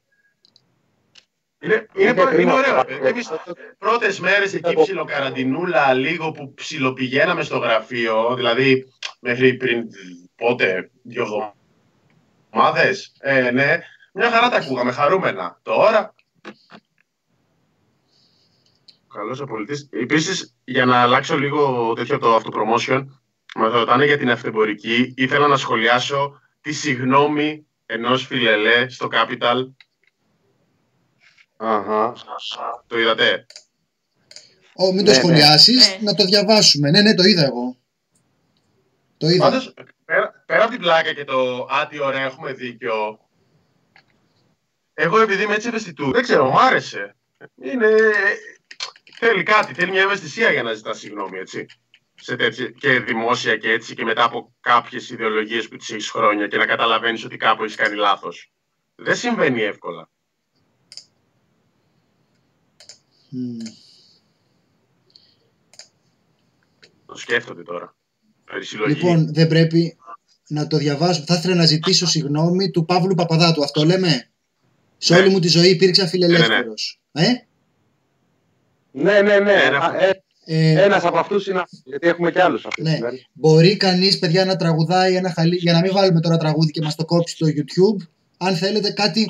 Είναι ωραίο. Εμείς πρώτες μέρες εκεί ψιλοκαραντινούλα, λίγο που ψιλοπηγαίναμε στο γραφείο, δηλαδή μέχρι πριν πότε, 2 εβδομάδες, ναι, μια χαρά τα ακούγαμε, χαρούμενα. Τώρα... Καλώς ο πολιτής. Επίσης, για να αλλάξω λίγο τέτοιο το αυτοπρομόσιον, με ρωτάνε για την αυτεμπορική, ήθελα να σχολιάσω τη συγγνώμη ενός φιλελέ στο Capital. Το είδατε? Μην το σχολιάσεις, να το διαβάσουμε. Ναι, το είδα εγώ. Το είδα. Πάντως, πέρα από την πλάκα και το «Α, τι ωραία, έχουμε δίκιο», εγώ επειδή είμαι έτσι ευαισθητού, δεν ξέρω, μου άρεσε. Θέλει κάτι, θέλει μια ευαισθησία για να ζητά συγγνώμη, έτσι. Και δημόσια και έτσι, και μετά από κάποιες ιδεολογίες που τις έχεις χρόνια και να καταλαβαίνεις ότι κάπου έχεις κάνει λάθος. Δεν συμβαίνει εύκολα. Το σκέφτονται τώρα. Λοιπόν, δεν πρέπει να το διαβάσω. Θα ήθελα να ζητήσω συγγνώμη του Παύλου Παπαδάτου. Αυτό λέμε. Σε όλη μου τη ζωή υπήρξα φιλελεύθερος. Ναι. Ένας από αυτούς είναι, γιατί έχουμε και άλλους αυτούς. Ναι. Μπορεί κανείς, παιδιά, να τραγουδάει ένα χαλί, για να μην βάλουμε τώρα τραγούδι και μας το κόψει το YouTube. Αν θέλετε κάτι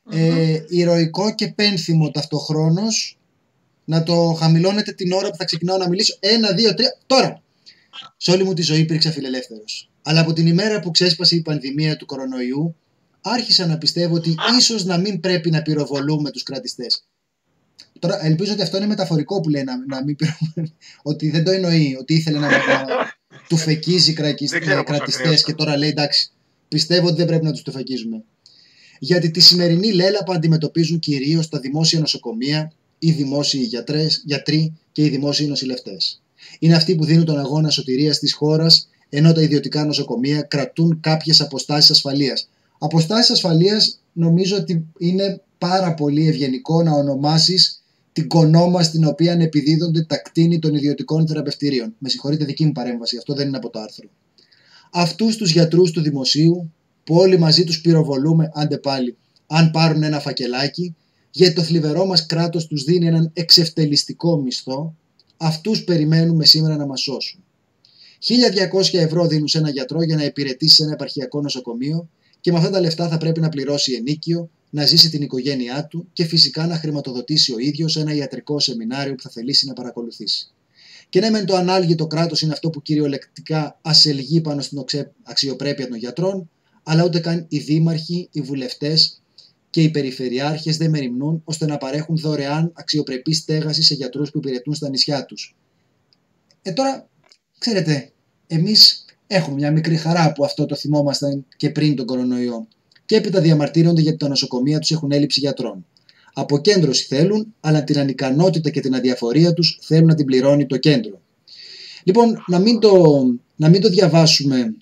ηρωικό και πένθυμο ταυτοχρόνως, να το χαμηλώνετε την ώρα που θα ξεκινάω να μιλήσω. 1, 2, 3, τώρα! Σε όλη μου τη ζωή υπήρξα φιλελεύθερος. Αλλά από την ημέρα που ξέσπασε η πανδημία του κορονοϊού, άρχισα να πιστεύω ότι ίσως να μην πρέπει να πυροβολούμε τους κρατιστές. Τώρα ελπίζω ότι αυτό είναι μεταφορικό που λέει να μην πυροβολούμε. Ότι δεν το εννοεί, ότι ήθελε να του φεκίζει κρατιστές και τώρα λέει εντάξει, πιστεύω ότι δεν πρέπει να τους του φεκίζουμε. Γιατί τη σημερινή λέλαπα αντιμετωπίζουν κυρίως τα δημόσια νοσοκομεία, οι δημόσιοι γιατροί και οι δημόσιοι νοσηλευτές. Είναι αυτοί που δίνουν τον αγώνα σωτηρίας της χώρας, ενώ τα ιδιωτικά νοσοκομεία κρατούν κάποιες αποστάσεις ασφαλείας. Αποστάσεις ασφαλείας νομίζω ότι είναι πάρα πολύ ευγενικό να ονομάσεις την κονόμα στην οποία επιδίδονται τα κτίνη των ιδιωτικών θεραπευτηρίων. Με συγχωρείτε, δική μου παρέμβαση, αυτό δεν είναι από το άρθρο. Αυτούς τους γιατρούς του δημοσίου, που όλοι μαζί τους πυροβολούμε, άντε πάλι, αν πάρουν ένα φακελάκι, γιατί το θλιβερό μας κράτος τους δίνει έναν εξευτελιστικό μισθό, αυτούς περιμένουμε σήμερα να μας σώσουν. 1.200 ευρώ δίνουν σε ένα γιατρό για να υπηρετήσει σε ένα επαρχιακό νοσοκομείο και με αυτά τα λεφτά θα πρέπει να πληρώσει ενοίκιο, να ζήσει την οικογένειά του και φυσικά να χρηματοδοτήσει ο ίδιος ένα ιατρικό σεμινάριο που θα θελήσει να παρακολουθήσει. Και ναι, μεν το ανάλγητο κράτος είναι αυτό που κυριολεκτικά ασελγεί πάνω στην αξιοπρέπεια των γιατρών, αλλά ούτε καν οι δήμαρχοι, οι βουλευτές και οι περιφερειάρχες δεν μεριμνούν ώστε να παρέχουν δωρεάν αξιοπρεπή στέγαση σε γιατρούς που υπηρετούν στα νησιά τους. Τώρα, ξέρετε, εμείς έχουμε μια μικρή χαρά που αυτό το θυμόμασταν και πριν τον κορονοϊό. Και έπειτα διαμαρτύρονται γιατί τα νοσοκομεία τους έχουν έλλειψη γιατρών. Αποκέντρωση θέλουν, αλλά την ανικανότητα και την αδιαφορία τους θέλουν να την πληρώνει το κέντρο. Λοιπόν, να μην το διαβάσουμε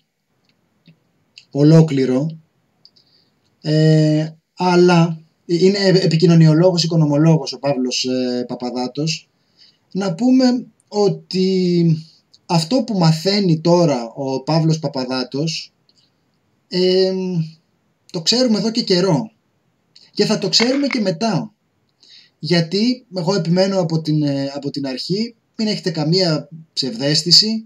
ολόκληρο, αλλά είναι επικοινωνιολόγος, οικονομολόγος ο Παύλος Παπαδάτος, να πούμε ότι αυτό που μαθαίνει τώρα ο Παύλος Παπαδάτος το ξέρουμε εδώ και καιρό και θα το ξέρουμε και μετά, γιατί εγώ επιμένω από την αρχή, μην έχετε καμία ψευδαίσθηση,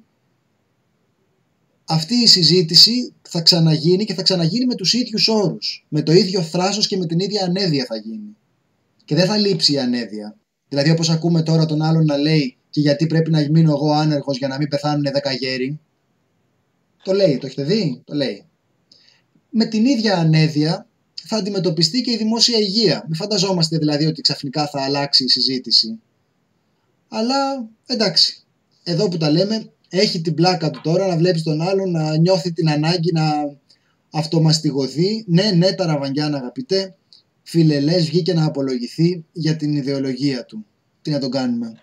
αυτή η συζήτηση θα ξαναγίνει και θα ξαναγίνει με τους ίδιους όρους, με το ίδιο θράσος και με την ίδια ανέδεια θα γίνει και δεν θα λείψει η ανέδεια. Δηλαδή όπως ακούμε τώρα τον άλλον να λέει και γιατί πρέπει να μείνω εγώ άνεργος για να μην πεθάνουν 10 γέροι, το λέει, το έχετε δει, το λέει. Με την ίδια ανέδεια θα αντιμετωπιστεί και η δημόσια υγεία. Μην φανταζόμαστε δηλαδή ότι ξαφνικά θα αλλάξει η συζήτηση. Αλλά εντάξει, εδώ που τα λέμε, έχει την πλάκα του τώρα να βλέπεις τον άλλον να νιώθει την ανάγκη να αυτομαστιγωθεί. Ναι, Ταραβαγγιάν αγαπητέ, φιλελές βγήκε να απολογηθεί για την ιδεολογία του. Τι να τον κάνουμε.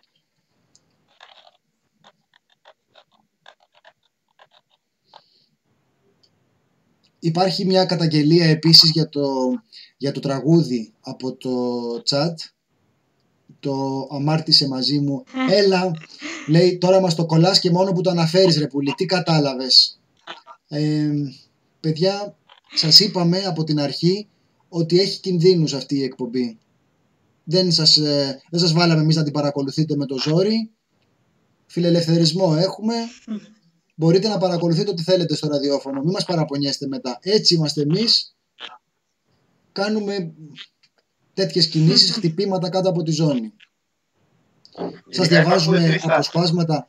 Υπάρχει μια καταγγελία επίσης για το τραγούδι από το chat. Το αμάρτησε μαζί μου. Έλα, λέει, τώρα μας το κολλάς και μόνο που το αναφέρεις ρε πουλί. Τι κατάλαβες? Παιδιά, σας είπαμε από την αρχή ότι έχει κινδύνους αυτή η εκπομπή. Δεν σας βάλαμε εμείς να την παρακολουθείτε με το ζόρι. Φιλελευθερισμό έχουμε. Μπορείτε να παρακολουθείτε ό,τι θέλετε στο ραδιόφωνο. Μην μας παραπονιέστε μετά. Έτσι είμαστε εμείς. Κάνουμε τέτοιες κινήσεις, χτυπήματα κάτω από τη ζώνη. Σας διαβάζουμε αποσπάσματα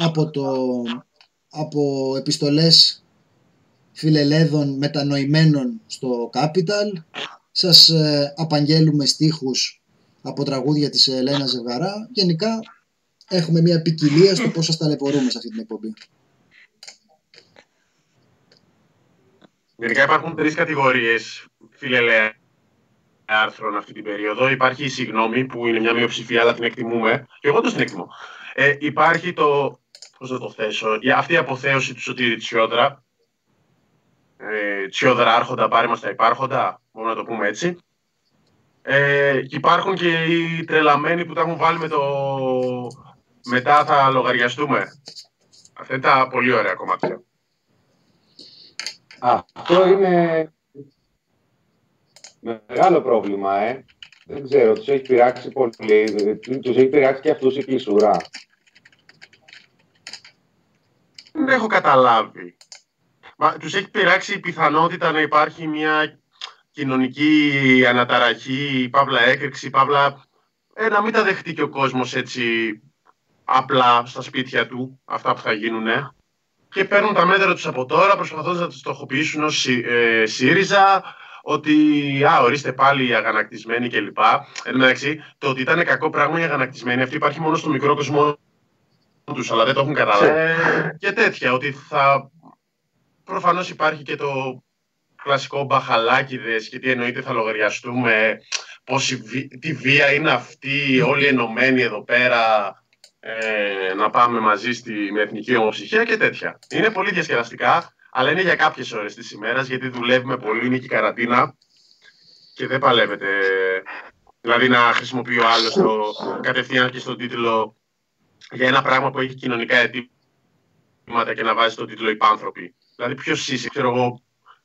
από επιστολές φιλελέδων μετανοημένων στο Capital. Σας απαγγέλουμε στίχους από τραγούδια της Ελένας Ζευγαρά. Γενικά έχουμε μια ποικιλία στο πώς σας ταλαιπωρούμε σε αυτή την εκπομπή. Γενικά υπάρχουν 3 κατηγορίες φιλελέα άρθρων αυτή την περίοδο. Υπάρχει η συγγνώμη που είναι μια μειοψηφία, αλλά την εκτιμούμε. Και εγώ την εκτιμώ. Υπάρχει το. Πώς θα το θέσω, αυτή η αποθέωση του Σωτήρη Τσιόδρα. Τσιόδρα άρχοντα, πάρε μας τα υπάρχοντα. Μπορούμε να το πούμε έτσι. Και υπάρχουν και οι τρελαμένοι που τα έχουν βάλει με το. Μετά θα λογαριαστούμε. Αυτά είναι τα πολύ ωραία κομμάτια. Αυτό είναι μεγάλο πρόβλημα, Δεν ξέρω, τους έχει πειράξει πολύ. Τους έχει πειράξει και αυτούς η κλεισούρα. Δεν έχω καταλάβει. Τους έχει πειράξει η πιθανότητα να υπάρχει μια κοινωνική αναταραχή, παύλα έκρηξη, παύλα να μην τα δεχτεί και ο κόσμος έτσι απλά στα σπίτια του, αυτά που θα γίνουνε. Και παίρνουν τα μέτρα τους από τώρα, προσπαθώντας να τους στοχοποιήσουν ως ΣΥΡΙΖΑ, ότι ορίστε πάλι οι αγανακτισμένοι κλπ. Εν τω μεταξύ, το ότι ήταν κακό πράγμα οι αγανακτισμένοι, αυτό υπάρχει μόνο στο μικρό κόσμο τους, αλλά δεν το έχουν καταλάβει. Και τέτοια, ότι θα... Προφανώς υπάρχει και το κλασικό μπαχαλάκιδες και τι εννοείται θα λογαριαστούμε, τι βία είναι αυτή, όλοι ενωμένοι εδώ πέρα, να πάμε μαζί με εθνική ομοψυχία και τέτοια. Είναι πολύ διασκεδαστικά, αλλά είναι για κάποιες ώρες της ημέρας, γιατί δουλεύουμε πολύ, είναι και η καραντίνα και δεν παλεύεται. Δηλαδή να χρησιμοποιεί ο άλλος κατευθείαν και στον τίτλο για ένα πράγμα που έχει κοινωνικά αιτήματα και να βάζει στον τίτλο «Υπάνθρωποι». Δηλαδή ποιος είσαι, ξέρω εγώ.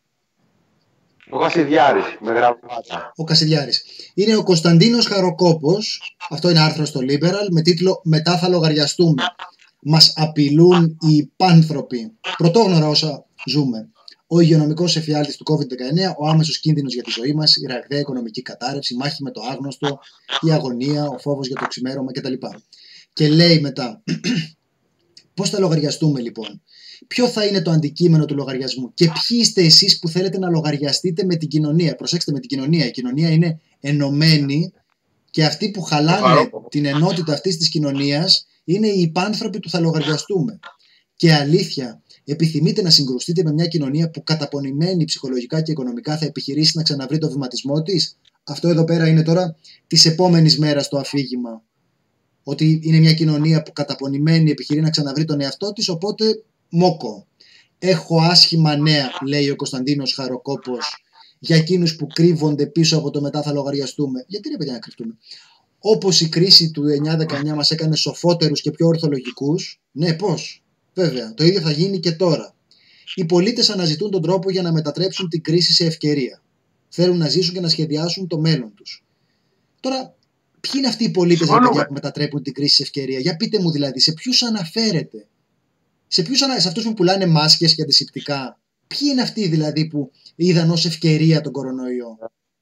Ο Κασιδιάρης, με γραμμάτα. Ο Κασιδιάρης. Είναι ο Κωνσταντίνος Χαροκόπος, αυτό είναι άρθρο στο Liberal, με τίτλο «Μετά θα λογαριαστούμε. Μας απειλούν οι υπάνθρωποι». Πρωτόγνωρα όσα ζούμε. Ο υγειονομικός εφιάλτης του COVID-19, ο άμεσος κίνδυνος για τη ζωή μας, η ραγδαία οικονομική κατάρρευση, η μάχη με το άγνωστο, η αγωνία, ο φόβος για το ξημέρωμα κτλ. Και λέει μετά, πώς θα λογαριαστούμε λοιπόν. Ποιο θα είναι το αντικείμενο του λογαριασμού και ποιοι είστε εσείς που θέλετε να λογαριαστείτε με την κοινωνία. Προσέξτε, με την κοινωνία. Η κοινωνία είναι ενωμένη και αυτοί που χαλάνε την ενότητα αυτής της κοινωνίας είναι οι υπάνθρωποι που θα λογαριαστούμε. Και αλήθεια, επιθυμείτε να συγκρουστείτε με μια κοινωνία που καταπονημένη ψυχολογικά και οικονομικά θα επιχειρήσει να ξαναβρει το βηματισμό της. Αυτό εδώ πέρα είναι τώρα της επόμενης μέρας το αφήγημα. Ότι είναι μια κοινωνία που καταπονημένη επιχειρεί να ξαναβρει τον εαυτό της, οπότε μόκο. Έχω άσχημα νέα, λέει ο Κωνσταντίνος Χαροκόπος, για εκείνους που κρύβονται πίσω από το μετά θα λογαριαστούμε. Γιατί ρε παιδιά να κρυφτούμε. Όπως η κρίση του 9-19 μας έκανε σοφότερους και πιο ορθολογικούς. Ναι, πώς. Βέβαια, το ίδιο θα γίνει και τώρα. Οι πολίτες αναζητούν τον τρόπο για να μετατρέψουν την κρίση σε ευκαιρία. Θέλουν να ζήσουν και να σχεδιάσουν το μέλλον τους. Τώρα, ποιοι είναι αυτοί οι πολίτες που μετατρέπουν την κρίση σε ευκαιρία. Για πείτε μου δηλαδή, σε ποιους αναφέρετε. Σε αυτούς που πουλάνε μάσκες και αντισηπτικά. Ποιοι είναι αυτοί δηλαδή που είδαν ως ευκαιρία τον κορονοϊό.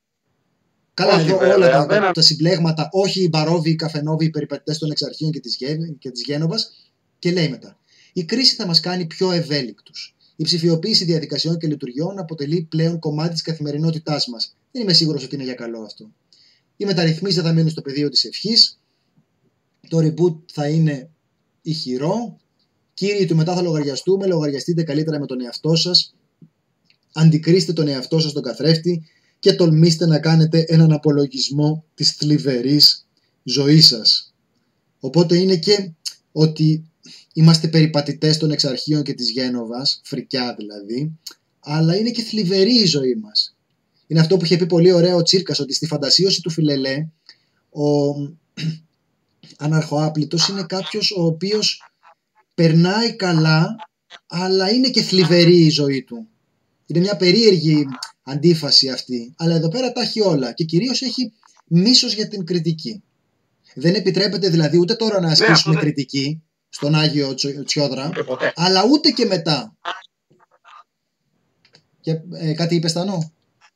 Καλά, όχι, εδώ όλα τα συμπλέγματα, όχι οι Μπαρόβοι, οι Καφενόβοι, οι περιπατητές των εξαρχείων και της Γένοβας. Και λέει μετά, η κρίση θα μας κάνει πιο ευέλικτους. Η ψηφιοποίηση διαδικασιών και λειτουργιών αποτελεί πλέον κομμάτι της καθημερινότητάς μας. Δεν είμαι σίγουρος ότι είναι για καλό αυτό. Οι μεταρρυθμίσεις δεν θα μείνουν στο πεδίο της ευχής. Το reboot θα είναι ηχηρό. Κύριοι του μετά θα λογαριαστούμε, λογαριαστείτε καλύτερα με τον εαυτό σας. Αντικρίστε τον εαυτό σας στον καθρέφτη και τολμήστε να κάνετε έναν απολογισμό της θλιβερής ζωής σας. Οπότε είναι και ότι είμαστε περιπατητές των εξαρχείων και της Γένοβας, φρικιά δηλαδή, αλλά είναι και θλιβερή η ζωή μας. Είναι αυτό που είχε πει πολύ ωραία ο Τσίρκας, ότι στη φαντασίωση του Φιλελέ ο αναρχοάπλητος είναι κάποιος ο οποίος περνάει καλά, αλλά είναι και θλιβερή η ζωή του. Είναι μια περίεργη αντίφαση αυτή, αλλά εδώ πέρα τα έχει όλα και κυρίως έχει μίσος για την κριτική. Δεν επιτρέπεται δηλαδή ούτε τώρα να ασκήσουμε κριτική στον Άγιο Τσιόδρα, αλλά ούτε και μετά. Κάτι είπες, Στανό?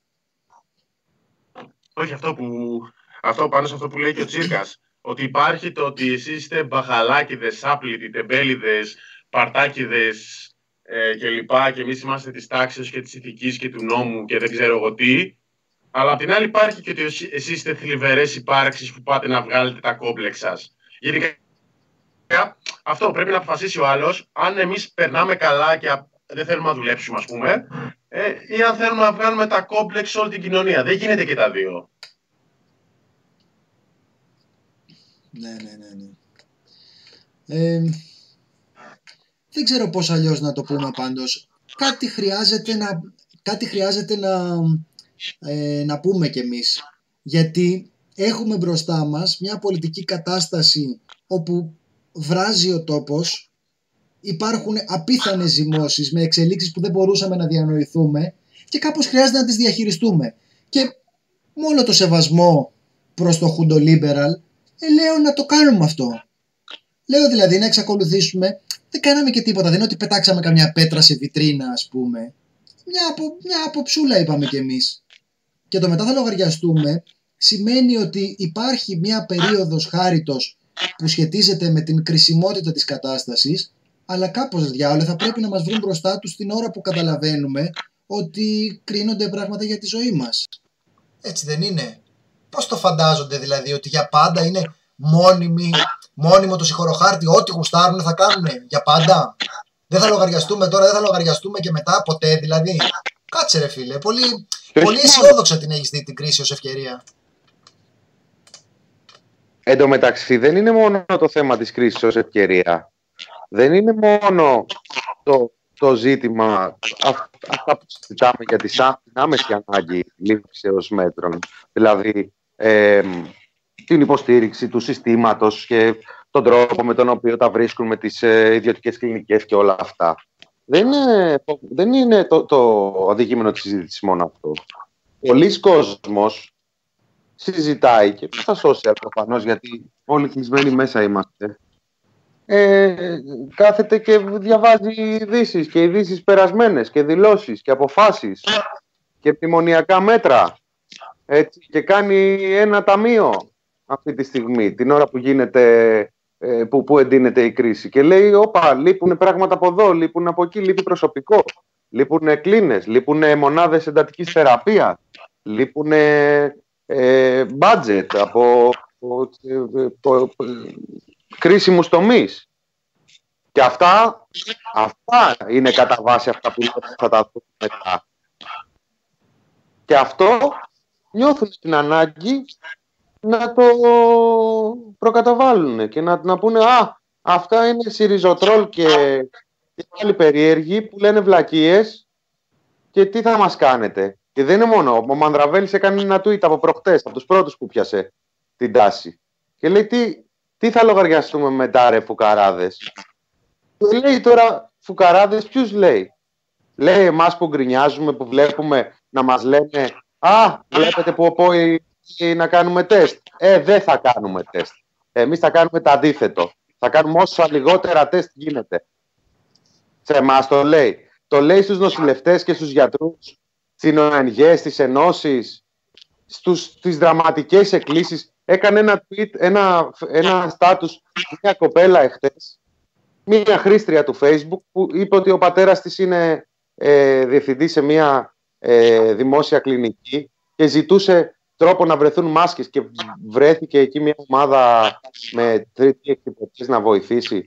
Όχι, αυτό πάνω σε αυτό που λέει και ο Τσίρκας, ότι υπάρχει το ότι εσείς είστε μπαχαλάκιδες, άπλητοι, τεμπέλιδες, παρτάκιδες κλπ. Και εμείς είμαστε της τάξης και της ηθικής και του νόμου και δεν ξέρω εγώ τι. Αλλά απ' την άλλη υπάρχει και ότι εσείς είστε θλιβερές υπάρξεις που πάτε να βγάλετε τα κόμπλεξ σας. Γενικά, αυτό πρέπει να αποφασίσει ο άλλος, αν εμείς περνάμε καλά και δεν θέλουμε να δουλέψουμε, ας πούμε, ή αν θέλουμε να βγάλουμε τα κόμπλεξ σε όλη την κοινωνία. Δεν γίνεται και τα δύο. Ναι. Δεν ξέρω πώς αλλιώς να το πούμε πάντως. Κάτι χρειάζεται να πούμε κι εμείς. Γιατί έχουμε μπροστά μας μια πολιτική κατάσταση όπου βράζει ο τόπος υπάρχουν απίθανες ζυμώσεις με εξελίξεις που δεν μπορούσαμε να διανοηθούμε και κάπως χρειάζεται να τις διαχειριστούμε. Και με όλο το σεβασμό προς το χουντολίμπεραλ, λέω να το κάνουμε αυτό. Λέω δηλαδή να εξακολουθήσουμε. Δεν κάναμε και τίποτα. Δεν είναι ότι πετάξαμε καμιά πέτρα σε βιτρίνα, ας πούμε. Μια αποψούλα είπαμε κι εμείς. Και το μετά θα λογαριαστούμε σημαίνει ότι υπάρχει μια περίοδος χάριτος που σχετίζεται με την κρισιμότητα της κατάστασης, αλλά κάπως διάολε θα πρέπει να μας βρουν μπροστά τους την ώρα που καταλαβαίνουμε ότι κρίνονται πράγματα για τη ζωή μας. Έτσι δεν είναι? Πώς το φαντάζονται δηλαδή, ότι για πάντα είναι μόνιμο το συγχωροχάρτη, ό,τι γουστάρουν θα κάνουν για πάντα? Δεν θα λογαριαστούμε τώρα, δεν θα λογαριαστούμε και μετά ποτέ δηλαδή? Κάτσε ρε φίλε, πολύ αισιόδοξα την έχεις δει την κρίση ως ευκαιρία. Εν τω μεταξύ δεν είναι μόνο το θέμα της κρίσης ως ευκαιρία. Δεν είναι μόνο το ζήτημα αυτά που συζητάμε για την άμεση ανάγκη λήψεως μέτρων. Δηλαδή την υποστήριξη του συστήματος και τον τρόπο με τον οποίο τα βρίσκουν με τις ιδιωτικές κλινικές και όλα αυτά. Δεν είναι το αντικείμενο της συζήτησης μόνο αυτό. Πολλοί κόσμος συζητάει και στα social προφανώς, γιατί όλοι κλεισμένοι μέσα είμαστε. Κάθεται και διαβάζει ειδήσεις και ειδήσεις περασμένες και δηλώσεις και αποφάσεις και επιμονιακά μέτρα, έτσι, και κάνει ένα ταμείο αυτή τη στιγμή, την ώρα που γίνεται, που εντείνεται η κρίση, και λέει όπα, λείπουν πράγματα από εδώ, λείπουν από εκεί, λείπει προσωπικό, λείπουν κλίνες, λείπουν μονάδες εντατικής θεραπείας, λείπουν budget από κρίσιμους τομείς. Και αυτά είναι κατά βάση αυτά που θα τα δούμε μετά. Και αυτό νιώθουν την ανάγκη να το προκαταβάλουν και να πούνε αυτά είναι σιριζοτρόλ και άλλοι περίεργοι που λένε βλακίες και τι θα μας κάνετε. Και δεν είναι μόνο. Ο Μανδραβέλης έκανε ένα tweet από προχτές, από τους πρώτους που πιάσε την τάση. Και λέει τι θα λογαριαστούμε μετά ρε φουκαράδες. Και λέει τώρα φουκαράδες ποιους λέει? Λέει εμάς που γκρινιάζουμε, που βλέπουμε να μας λένε βλέπετε που να κάνουμε τεστ. Δεν θα κάνουμε τεστ. Εμείς θα κάνουμε το αντίθετο. Θα κάνουμε όσα λιγότερα τεστ γίνεται. Σε εμάς το λέει. Το λέει στους νοσηλευτές και στους γιατρούς, στην ΟΕΝΓΕ, στις ενώσεις, στις δραματικές εκκλήσεις. Έκανε ένα tweet, ένα status, μια κοπέλα εχθές, μια χρήστρια του Facebook, που είπε ότι ο πατέρας της είναι διευθυντής σε μια δημόσια κλινική και ζητούσε τρόπο να βρεθούν μάσκες και βρέθηκε εκεί μια ομάδα με τρίτη εκτυπωτής να βοηθήσει.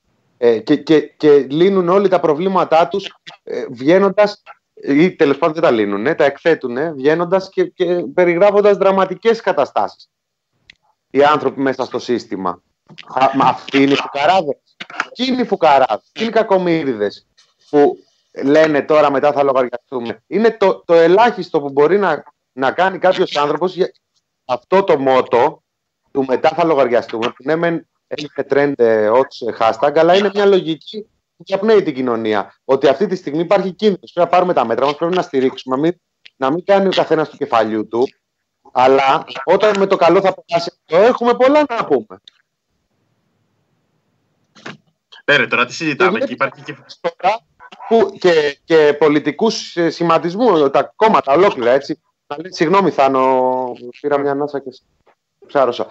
Και λύνουν όλοι τα προβλήματά τους βγαίνοντας, ή τέλος πάντων δεν τα λύνουν, τα εκθέτουν βγαίνοντας και περιγράφοντας δραματικές καταστάσεις. Οι άνθρωποι μέσα στο σύστημα. Μα αυτοί είναι οι φουκαράδες. Ποιοι είναι οι φουκαράδες? Ποιοι είναι οι κακομοίριδες που λένε τώρα μετά θα λογαριαστούμε? Είναι το ελάχιστο που μπορεί να κάνει κάποιος άνθρωπος για αυτό το μότο του μετά θα λογαριαστούμε, που ναι μεν έχει trend ως hashtag, αλλά είναι μια λογική που διαπνέει την κοινωνία. Ότι αυτή τη στιγμή υπάρχει κίνδυνος. Πρέπει να πάρουμε τα μέτρα μας, πρέπει να στηρίξουμε, να μην κάνει ο καθένας του κεφαλιού του. Αλλά όταν με το καλό θα περάσει αυτό, έχουμε πολλά να πούμε. Τώρα τι συζητάμε εκεί, υπάρχει και πολιτικούς σχηματισμούς, τα κόμματα ολόκληρα, έτσι. Συγγνώμη Θάνο, πήρα μια ανάσα και ψάρωσα.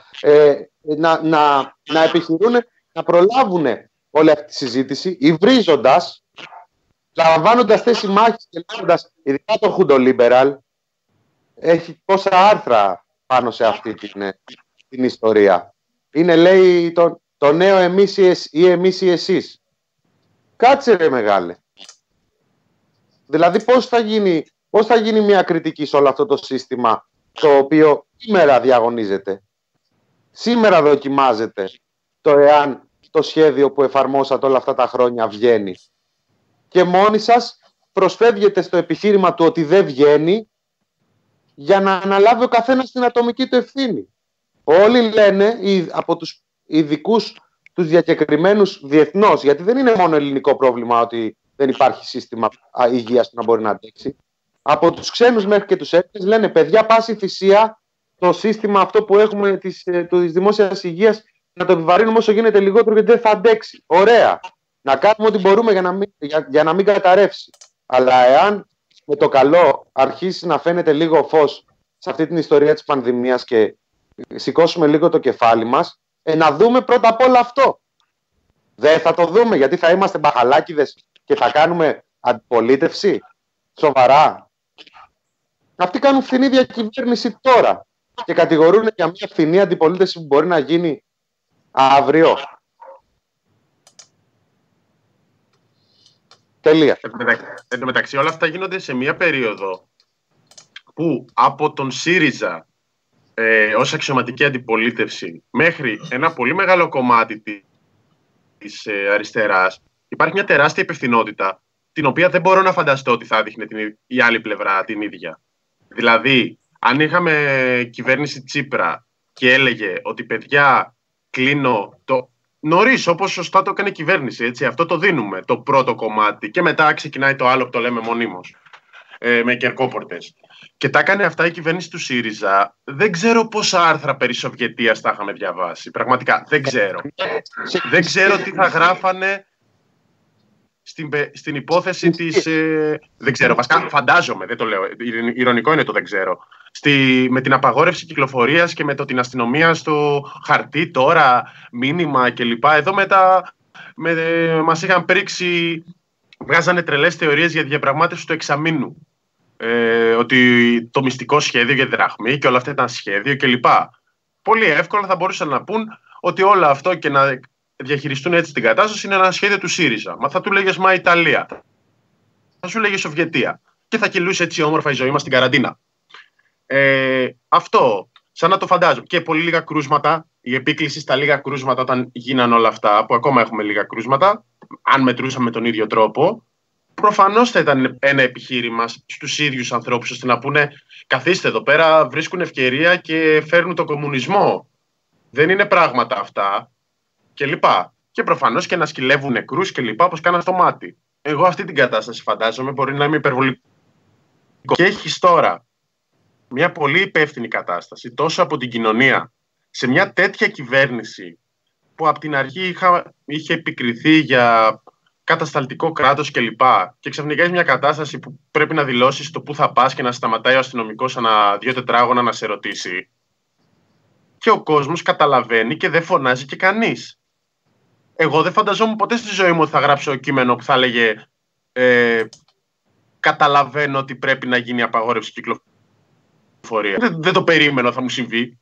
Να επιχειρούν να προλάβουν όλη αυτή τη συζήτηση, υβρίζοντας, λαμβάνοντας θέση μάχης και λέγοντας, ειδικά το χουντολίμπεραλ, έχει πόσα άρθρα πάνω σε αυτή την ιστορία. Είναι, λέει, το νέο εμείς ή εμείς ή εσείς. Κάτσε ρε μεγάλε. Δηλαδή πώς θα γίνει μια κριτική σε όλο αυτό το σύστημα, το οποίο σήμερα διαγωνίζεται, σήμερα δοκιμάζεται το εάν το σχέδιο που εφαρμόσατε όλα αυτά τα χρόνια βγαίνει. Και μόνοι σας προσφεύγετε στο επιχείρημα του ότι δεν βγαίνει, για να αναλάβει ο καθένας την ατομική του ευθύνη. Όλοι λένε, από τους ειδικούς τους διακεκριμένους διεθνώς, γιατί δεν είναι μόνο ελληνικό πρόβλημα ότι δεν υπάρχει σύστημα υγείας που να μπορεί να αντέξει. Από τους ξένους μέχρι και τους Έλληνες λένε, παιδιά, πάση θυσία το σύστημα αυτό που έχουμε της δημόσιας υγείας να το επιβαρύνουμε όσο γίνεται λιγότερο, γιατί δεν θα αντέξει. Ωραία. Να κάνουμε ό,τι μπορούμε για να μην καταρρεύσει. Αλλά εάν με το καλό αρχίσει να φαίνεται λίγο φως σε αυτή την ιστορία της πανδημίας και σηκώσουμε λίγο το κεφάλι μας, να δούμε πρώτα απ' όλα αυτό. Δεν θα το δούμε, γιατί θα είμαστε μπαχαλάκιδες και θα κάνουμε αντιπολίτευση. Σοβαρά. Αυτοί κάνουν φθηνή διακυβέρνηση τώρα και κατηγορούν για μια φθηνή αντιπολίτευση που μπορεί να γίνει αύριο. Τελεία. Εν τω μεταξύ, όλα αυτά γίνονται σε μια περίοδο που από τον ΣΥΡΙΖΑ ως αξιωματική αντιπολίτευση μέχρι ένα πολύ μεγάλο κομμάτι της αριστεράς υπάρχει μια τεράστια υπευθυνότητα, την οποία δεν μπορώ να φανταστώ ότι θα έδειχνε η άλλη πλευρά την ίδια. Δηλαδή, αν είχαμε κυβέρνηση Τσίπρα και έλεγε ότι παιδιά, κλείνω το νωρίς, όπως σωστά το έκανε η κυβέρνηση, έτσι, αυτό το δίνουμε, το πρώτο κομμάτι, και μετά ξεκινάει το άλλο που το λέμε μονίμως, με κερκόπορτες. Και τα έκανε αυτά η κυβέρνηση του ΣΥΡΙΖΑ. Δεν ξέρω πόσα άρθρα περί Σοβιετίας τα είχαμε διαβάσει. Πραγματικά, δεν ξέρω. Δεν ξέρω τι θα γράφανε στην υπόθεση της... δεν ξέρω, βασικά φαντάζομαι, δεν το λέω, ηρωνικό είναι το δεν ξέρω. Με την απαγόρευση κυκλοφορίας και με την αστυνομία στο χαρτί τώρα, μήνυμα κλπ. Εδώ μετά μας είχαν πρίξει, βγάζανε τρελές θεωρίες για διαπραγμάτευση του εξαμήνου. Ότι το μυστικό σχέδιο για τη δραχμή και όλα αυτά ήταν σχέδιο κλπ. Πολύ εύκολα θα μπορούσαν να πούν ότι όλο αυτό και να διαχειριστούν έτσι την κατάσταση είναι ένα σχέδιο του ΣΥΡΙΖΑ. Μα θα του λέγες μα Ιταλία, θα σου λέγες Σοβιετία και θα κυλούσε έτσι όμορφα η ζωή μας στην καραντίνα. Αυτό, σαν να το φαντάζομαι. Και πολύ λίγα κρούσματα, η επίκληση στα λίγα κρούσματα όταν γίνανε όλα αυτά, που ακόμα έχουμε λίγα κρούσματα, αν μετρούσαμε τον ίδιο τρόπο, προφανώς θα ήταν ένα επιχείρημα στους ίδιους ανθρώπους, ώστε να πούνε καθίστε εδώ πέρα, βρίσκουν ευκαιρία και φέρνουν τον κομμουνισμό. Δεν είναι πράγματα αυτά και λοιπά. Και προφανώς και να σκυλεύουν νεκρούς και λοιπά, όπως κάνα στο μάτι. Εγώ αυτή την κατάσταση φαντάζομαι, μπορεί να είμαι υπερβολικό. Και έχεις τώρα μια πολύ υπεύθυνη κατάσταση, τόσο από την κοινωνία, σε μια τέτοια κυβέρνηση που από την αρχή είχε επικριθεί για κατασταλτικό κράτος κλπ. Και ξαφνικά έχει μια κατάσταση που πρέπει να δηλώσεις το πού θα πας και να σταματάει ο αστυνομικός ανά 2 τετράγωνα να σε ρωτήσει. Και ο κόσμος καταλαβαίνει και δεν φωνάζει και κανείς. Εγώ δεν φανταζόμουν ποτέ στη ζωή μου ότι θα γράψω κείμενο που θα έλεγε καταλαβαίνω ότι πρέπει να γίνει απαγόρευση κυκλοφορία. Δεν το περίμενα θα μου συμβεί.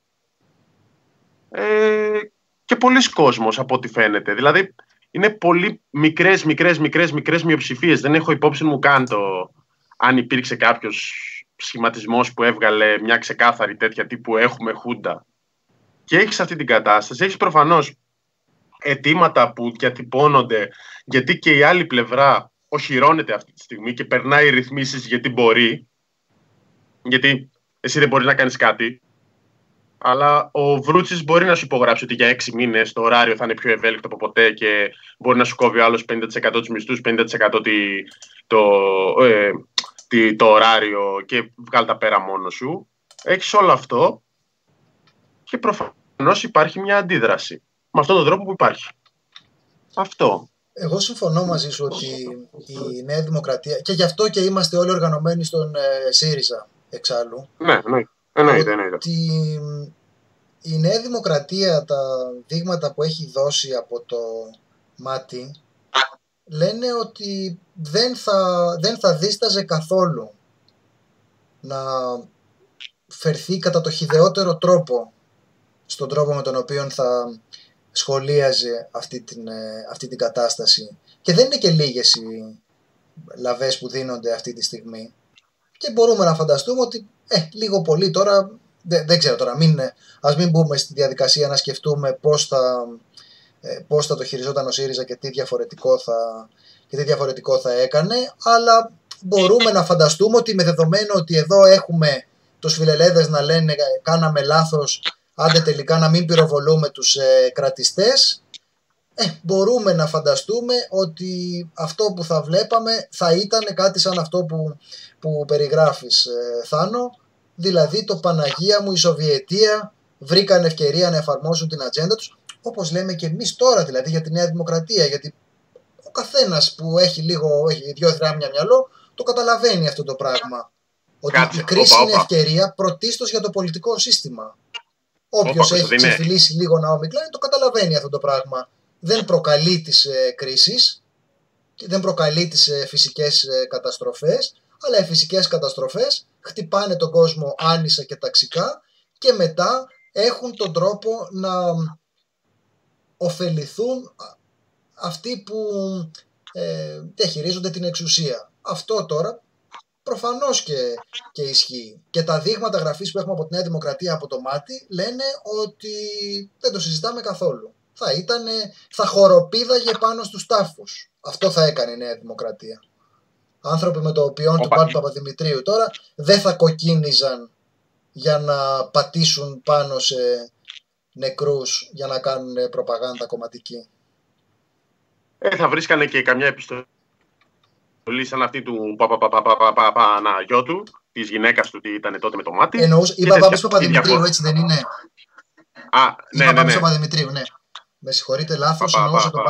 Και πολλοί κόσμος από ό,τι φαίνεται. Δηλαδή είναι πολύ μικρές μειοψηφίες. Δεν έχω υπόψη μου καν αν υπήρξε κάποιος σχηματισμός που έβγαλε μια ξεκάθαρη τέτοια τύπου έχουμε χούντα. Και έχεις αυτή την κατάσταση. Έχεις προφανώς αιτήματα που διατυπώνονται γιατί και η άλλη πλευρά οχυρώνεται αυτή τη στιγμή και περνάει ρυθμίσεις γιατί μπορεί. Γιατί εσύ δεν μπορείς να κάνεις κάτι. Αλλά ο Βρούτσης μπορεί να σου υπογράψει ότι για 6 μήνες το ωράριο θα είναι πιο ευέλικτο από ποτέ και μπορεί να σου κόβει ο άλλος 50% τους μισθούς, 50% το ωράριο και βγάλει τα πέρα μόνο σου. Έχεις όλο αυτό και προφανώς υπάρχει μια αντίδραση με αυτόν τον τρόπο που υπάρχει. Αυτό. Εγώ συμφωνώ μαζί σου ότι η Νέα Δημοκρατία, και γι' αυτό και είμαστε όλοι οργανωμένοι στον ΣΥΡΙΖΑ εξάλλου. Ναι. Εννοείται. Ότι η Νέα Δημοκρατία, τα δείγματα που έχει δώσει από το μάτι, λένε ότι δεν θα δίσταζε καθόλου να φερθεί κατά το χυδαιότερο τρόπο στον τρόπο με τον οποίο θα σχολίαζε αυτή την κατάσταση. Και δεν είναι και λίγες οι λαβές που δίνονται αυτή τη στιγμή. Και μπορούμε να φανταστούμε ότι λίγο πολύ τώρα, δεν ξέρω τώρα, ας μην μπούμε στη διαδικασία να σκεφτούμε πώς θα το χειριζόταν ο ΣΥΡΙΖΑ και τι διαφορετικό θα έκανε, αλλά μπορούμε να φανταστούμε ότι με δεδομένο ότι εδώ έχουμε τους φιλελέδες να λένε κάναμε λάθος, άντε τελικά να μην πυροβολούμε τους κρατιστές, μπορούμε να φανταστούμε ότι αυτό που θα βλέπαμε θα ήταν κάτι σαν αυτό που περιγράφεις, Θάνο, δηλαδή το Παναγία μου η Σοβιετία βρήκαν ευκαιρία να εφαρμόσουν την ατζέντα τους, όπως λέμε και εμείς τώρα δηλαδή για τη Νέα Δημοκρατία, γιατί ο καθένας που έχει λίγο, έχει 2 γράμμια μυαλό, το καταλαβαίνει αυτό το πράγμα. Ότι η κρίση είναι ευκαιρία πρωτίστως για το πολιτικό σύστημα. Όποιος έχει ξεφυλίσει λίγο Ναόμι Κλάιν το καταλαβαίνει αυτό το πράγμα. Δεν προκαλεί τις κρίσεις, δεν προκαλεί τις φυσικές καταστροφές, αλλά οι φυσικές καταστροφές χτυπάνε τον κόσμο άνισα και ταξικά και μετά έχουν τον τρόπο να ωφεληθούν αυτοί που διαχειρίζονται την εξουσία. Αυτό τώρα προφανώς και ισχύει. Και τα δείγματα γραφής που έχουμε από τη Νέα Δημοκρατία από το μάτι λένε ότι δεν το συζητάμε καθόλου. Θα χοροπήδαγε πάνω στους τάφους. Αυτό θα έκανε η Νέα Δημοκρατία. Άνθρωποι με το ποιόν του Πάπη Παπαδημητρίου τώρα δεν θα κοκκίνιζαν για να πατήσουν πάνω σε νεκρούς για να κάνουν προπαγάνδα κομματική. Θα βρίσκανε και καμιά επιστολή σαν αυτή του Παναγιώτου, της γυναίκας του, τι ήταν τότε με το μάτι. Είπα Πάπης Παπαδημητρίου, έτσι δεν είναι? Ναι. Πάπης Παπαδημητρίου, ναι. Με συγχωρείτε, λάθος, εννοούσα τον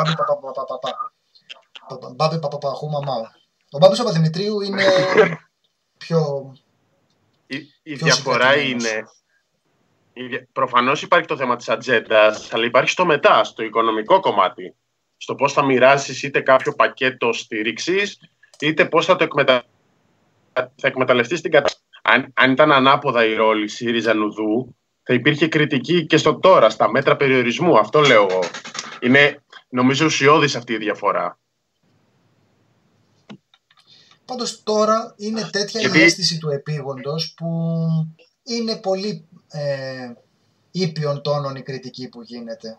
Πάπη Παπαπαχού Μαμάου. Ο Πάπης Παπαδημητρίου είναι πιο... Η διαφορά είναι... Προφανώς υπάρχει το θέμα της ατζέντας, αλλά υπάρχει στο μετά, στο οικονομικό κομμάτι. Στο πώς θα μοιράσεις είτε κάποιο πακέτο στήριξης, είτε πώς θα το εκμεταλλευτείς την κατάσταση. Αν ήταν ανάποδα η ρόλη ΣΥΡΙΖΑ Νουδού, θα υπήρχε κριτική και στο τώρα, στα μέτρα περιορισμού. Αυτό λέω εγώ. Είναι, νομίζω, ουσιώδης αυτή η διαφορά. Πάντως τώρα είναι τέτοια η αίσθηση του επίγοντος που είναι πολύ ήπιον τόνον η κριτική που γίνεται.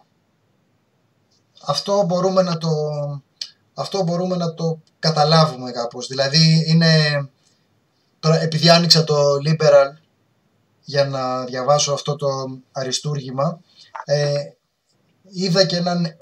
Αυτό μπορούμε να το καταλάβουμε κάπως. Δηλαδή τώρα επειδή άνοιξα το Liberal για να διαβάσω αυτό το αριστούργημα, είδα και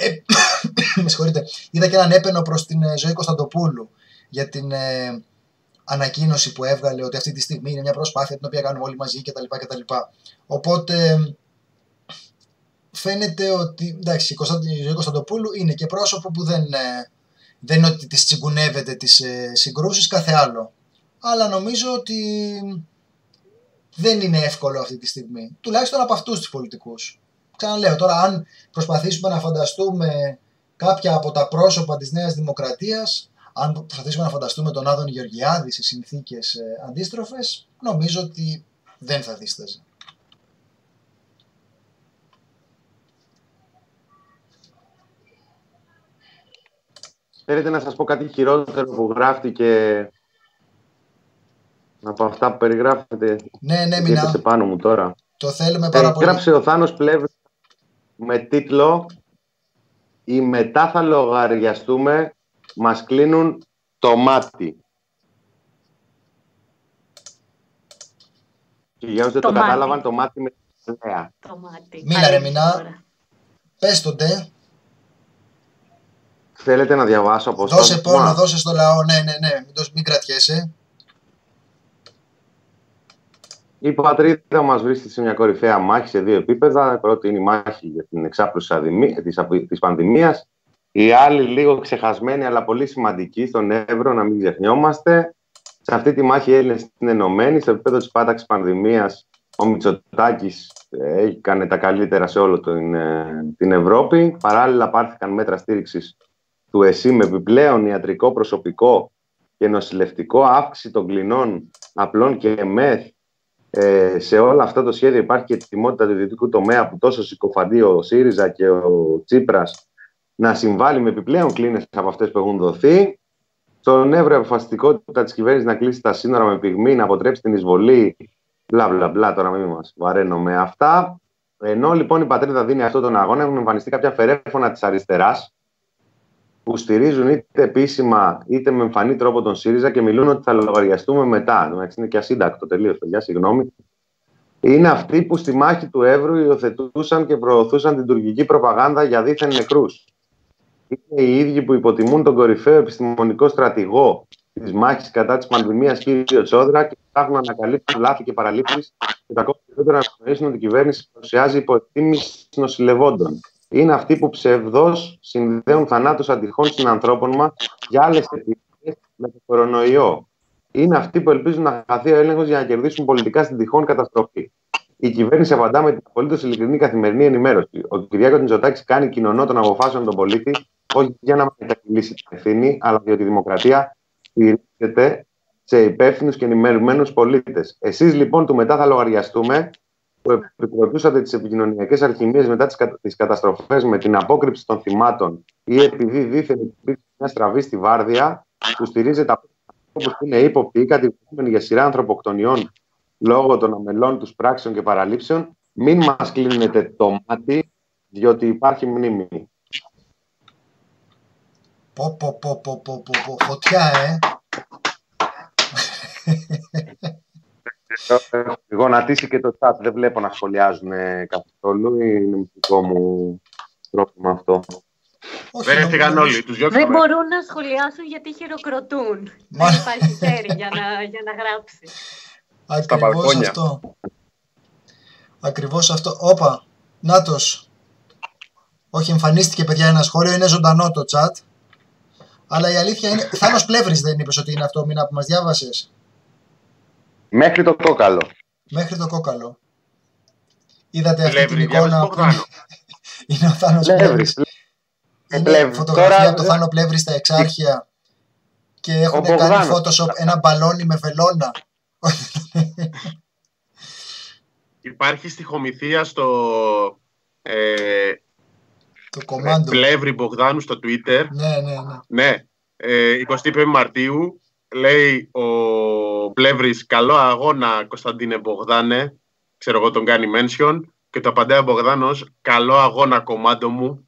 έναν έπαινο προς την Ζωή Κωνσταντοπούλου για την ανακοίνωση που έβγαλε ότι αυτή τη στιγμή είναι μια προσπάθεια την οποία κάνουμε όλοι μαζί κτλ. Οπότε φαίνεται ότι εντάξει, η Ζωή Κωνσταντοπούλου είναι και πρόσωπο που δεν είναι ότι της τσιγκουνεύεται τις συγκρούσεις, κάθε άλλο. Αλλά νομίζω ότι δεν είναι εύκολο αυτή τη στιγμή. Τουλάχιστον από αυτούς τους πολιτικούς. Ξαναλέω τώρα, αν προσπαθήσουμε να φανταστούμε κάποια από τα πρόσωπα της Νέας Δημοκρατίας, αν προσπαθήσουμε να φανταστούμε τον Άδωνη Γεωργιάδη σε συνθήκες αντίστροφες, νομίζω ότι δεν θα δίσταζε. Θέλετε να σας πω κάτι χειρότερο που γράφτηκε από αυτά που περιγράφετε? Ναι, μιλάω. Πάνω μου τώρα. Το θέλουμε πάρα πολύ. Γράψε ο Θάνος Πλεύρης με τίτλο «Οι μετά θα λογαριαστούμε, μας κλείνουν το μάτι». Και για όσοι δεν το κατάλαβαν, το μάτι με τη νέα. Μίλα ρε Μινά, πες το ντε. Θέλετε να διαβάσω από αυτό? Δώσε πόνο, δώσε στο λαό, ναι, μην κρατιέσαι. Η πατρίδα μας βρίσκεται σε μια κορυφαία μάχη σε 2 επίπεδα. Η πρώτη είναι η μάχη για την εξάπλωση της πανδημίας. Η άλλη λίγο ξεχασμένη αλλά πολύ σημαντική στον Εύρο, να μην ξεχνιόμαστε. Σε αυτή τη μάχη οι Έλληνες είναι ενωμένοι. Στο επίπεδο της πάταξης πανδημίας ο Μητσοτάκης έκανε τα καλύτερα σε όλη την Ευρώπη. Παράλληλα πάρθηκαν μέτρα στήριξης του ΕΣΥ με επιπλέον ιατρικό προσωπικό και νοσηλευτικό, αύξηση των κλινών απλών και ΜΕΘ. Σε όλο αυτό το σχέδιο υπάρχει και ετοιμότητα του ιδιωτικού τομέα που τόσο συκοφαντεί ο ΣΥΡΙΖΑ και ο Τσίπρας να συμβάλλει με επιπλέον κλίνες από αυτές που έχουν δοθεί. Στον Εύρο, η αποφασιστικότητα της κυβέρνησης να κλείσει τα σύνορα με πυγμή, να αποτρέψει την εισβολή. Μπλα, τώρα μην μας βαραίνω με αυτά. Ενώ λοιπόν η πατρίδα δίνει αυτόν τον αγώνα, έχουν εμφανιστεί κάποια φερέφωνα της αριστεράς που στηρίζουν είτε επίσημα είτε με εμφανή τρόπο τον ΣΥΡΙΖΑ και μιλούν ότι θα λογαριαστούμε μετά. Είναι και ασύντακτο τελείως, παιδιά, συγγνώμη. Είναι αυτοί που στη μάχη του Εύρου υιοθετούσαν και προωθούσαν την τουρκική προπαγάνδα για δίθεν νεκρούς. Είναι οι ίδιοι που υποτιμούν τον κορυφαίο επιστημονικό στρατηγό της μάχης κατά της πανδημίας, κύριο Τσόδρα, και ψάχνουν να ανακαλύψουν λάθη και παραλήψεις και τα κόμματα να αναγνωρίσουν ότι η κυβέρνηση παρουσιάζει υποεκτίμηση νοσηλευόντων. Είναι αυτοί που ψευδώς συνδέουν θανάτους αντιχών συνανθρώπων μας για άλλες αιτίες με το κορονοϊό. Είναι αυτοί που ελπίζουν να χαθεί ο έλεγχος για να κερδίσουν πολιτικά στην τυχόν καταστροφή. Η κυβέρνηση απαντά με την απολύτως ειλικρινή καθημερινή ενημέρωση. Ο Κυριάκος Μητσοτάκης κάνει κοινωνό των αποφάσεων των πολίτη, όχι για να μετακυλήσει την ευθύνη, αλλά διότι η δημοκρατία στηρίζεται σε υπεύθυνους και ενημερωμένους πολίτες. Εσείς λοιπόν του μετά θα λογαριαστούμε που επικροτούσατε τις επικοινωνιακές αλχημίες μετά τις καταστροφές με την απόκρυψη των θυμάτων ή επειδή δήθεν υπήρξε μια στραβή στη βάρδια που στηρίζεται από ανθρώπους που είναι ύποπτοι ή κατηγορούμενοι για σειρά ανθρωποκτονιών λόγω των αμελών τους πράξεων και παραλήψεων, μην μας κλείνετε το μάτι, διότι υπάρχει μνήμη. Φωτιά, Γονατίσει και το chat, δεν βλέπω να σχολιάζουν καθόλου, είναι δικό μου πρόβλημα αυτό. Δεν έφυγαν όλοι, τους διώξαμε. Δεν μπορούν να σχολιάσουν γιατί χειροκροτούν. Δεν υπάρχει χέρι για να γράψει. Ακριβώς αυτό. Ακριβώς αυτό. Όπα, νάτος. Όχι, εμφανίστηκε παιδιά ένα σχόλιο, είναι ζωντανό το chat. Αλλά η αλήθεια είναι. Θάνος Πλεύρης δεν είπες ότι είναι αυτό, Μίνα, που μας διάβασες? Μέχρι το κόκαλο. Μέχρι το κόκαλο. Είδατε αυτή την εικόνα που είναι ο Θάνος Πλεύρης. Είναι φωτογραφία από το Θάνο Πλεύρη στα Εξάρχεια και έχουν κάνει Photoshop ένα μπαλόνι με βελόνα. Υπάρχει στοιχομηθεία στο το κομμάντο Πλεύρη Μπογδάνου στο Twitter. Ναι. 25 Μαρτίου λέει ο Πλεύρης, καλό αγώνα Κωνσταντίνε Μπογδάνε, ξέρω εγώ τον κάνει mention, και το απαντάει ο Μπογδάνος, καλό αγώνα κομμάντο μου.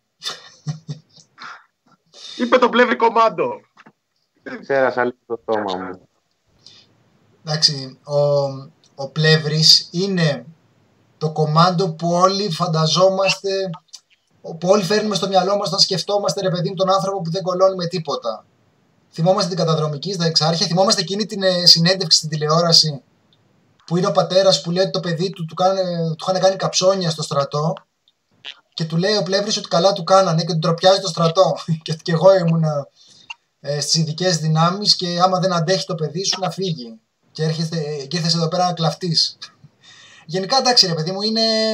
Είπε το Πλεύρη κομμάντο. Ξέρασα λίγο το στόμα μου. Εντάξει, ο Πλεύρης είναι το κομμάντο που όλοι φανταζόμαστε, που όλοι φέρνουμε στο μυαλό μας όταν σκεφτόμαστε, ρε παιδί μου, τον άνθρωπο που δεν κολώνει με τίποτα. Θυμόμαστε την καταδρομική στα Εξάρχεια, θυμόμαστε εκείνη την συνέντευξη στην τηλεόραση που είναι ο πατέρας που λέει ότι το παιδί του είχαν κάνει καψόνια στο στρατό και του λέει ο Πλεύρης ότι καλά του κάνανε και τον τροπιάζει το στρατό. Και εγώ ήμουνα στις ειδικές δυνάμεις και άμα δεν αντέχει το παιδί σου να φύγει. Και ήρθες εδώ πέρα να κλαφτείς. Γενικά εντάξει ρε παιδί μου,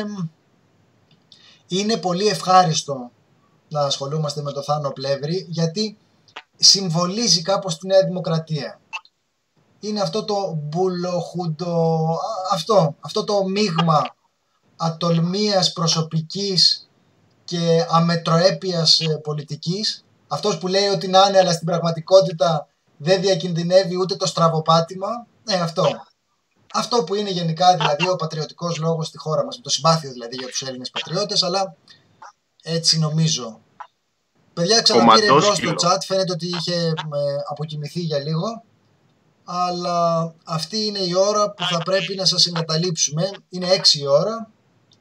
είναι πολύ ευχάριστο να ασχολούμαστε με το Θάνο Πλεύρη, γιατί συμβολίζει κάπως τη Νέα Δημοκρατία. Είναι αυτό το μπουλοχουντο, αυτό το μείγμα ατολμίας προσωπικής και αμετροέπειας πολιτικής. Αυτός που λέει ότι να είναι, αλλά στην πραγματικότητα δεν διακινδυνεύει ούτε το στραβοπάτημα. Αυτό που είναι γενικά δηλαδή ο πατριωτικός λόγος στη χώρα μας, με το συμπάθειο δηλαδή για τους Έλληνες πατριώτες, αλλά έτσι νομίζω. Παιδιά, ξαναπήρε μπρος στο chat, φαίνεται ότι είχε αποκοιμηθεί για λίγο, αλλά αυτή είναι η ώρα που θα πρέπει να σας εγκαταλείψουμε. Είναι 6 η ώρα.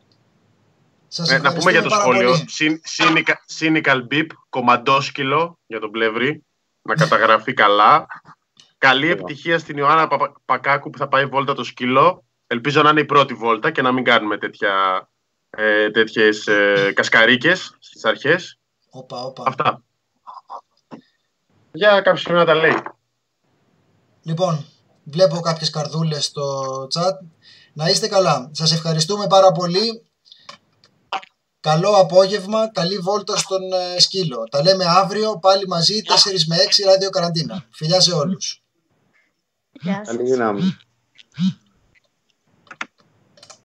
Να πούμε για το σχόλιο. Cynical Beep, κομμαντόσκυλο για τον Πλεύρη. Να καταγραφεί καλά. Καλή επιτυχία στην Ιωάννα Πακάκου που θα πάει βόλτα το σκύλο. Ελπίζω να είναι η πρώτη βόλτα και να μην κάνουμε τέτοιες κασκαρίκες στις αρχές. Όπα. Αυτά. Για κάποιος πρέπει να τα λέει. Λοιπόν, βλέπω κάποιες καρδούλες στο chat. Να είστε καλά. Σας ευχαριστούμε πάρα πολύ. Καλό απόγευμα, καλή βόλτα στον σκύλο. Τα λέμε αύριο πάλι μαζί, 4 με 6 ράδιο καραντίνα. Φιλιά σε όλους. Γεια σας.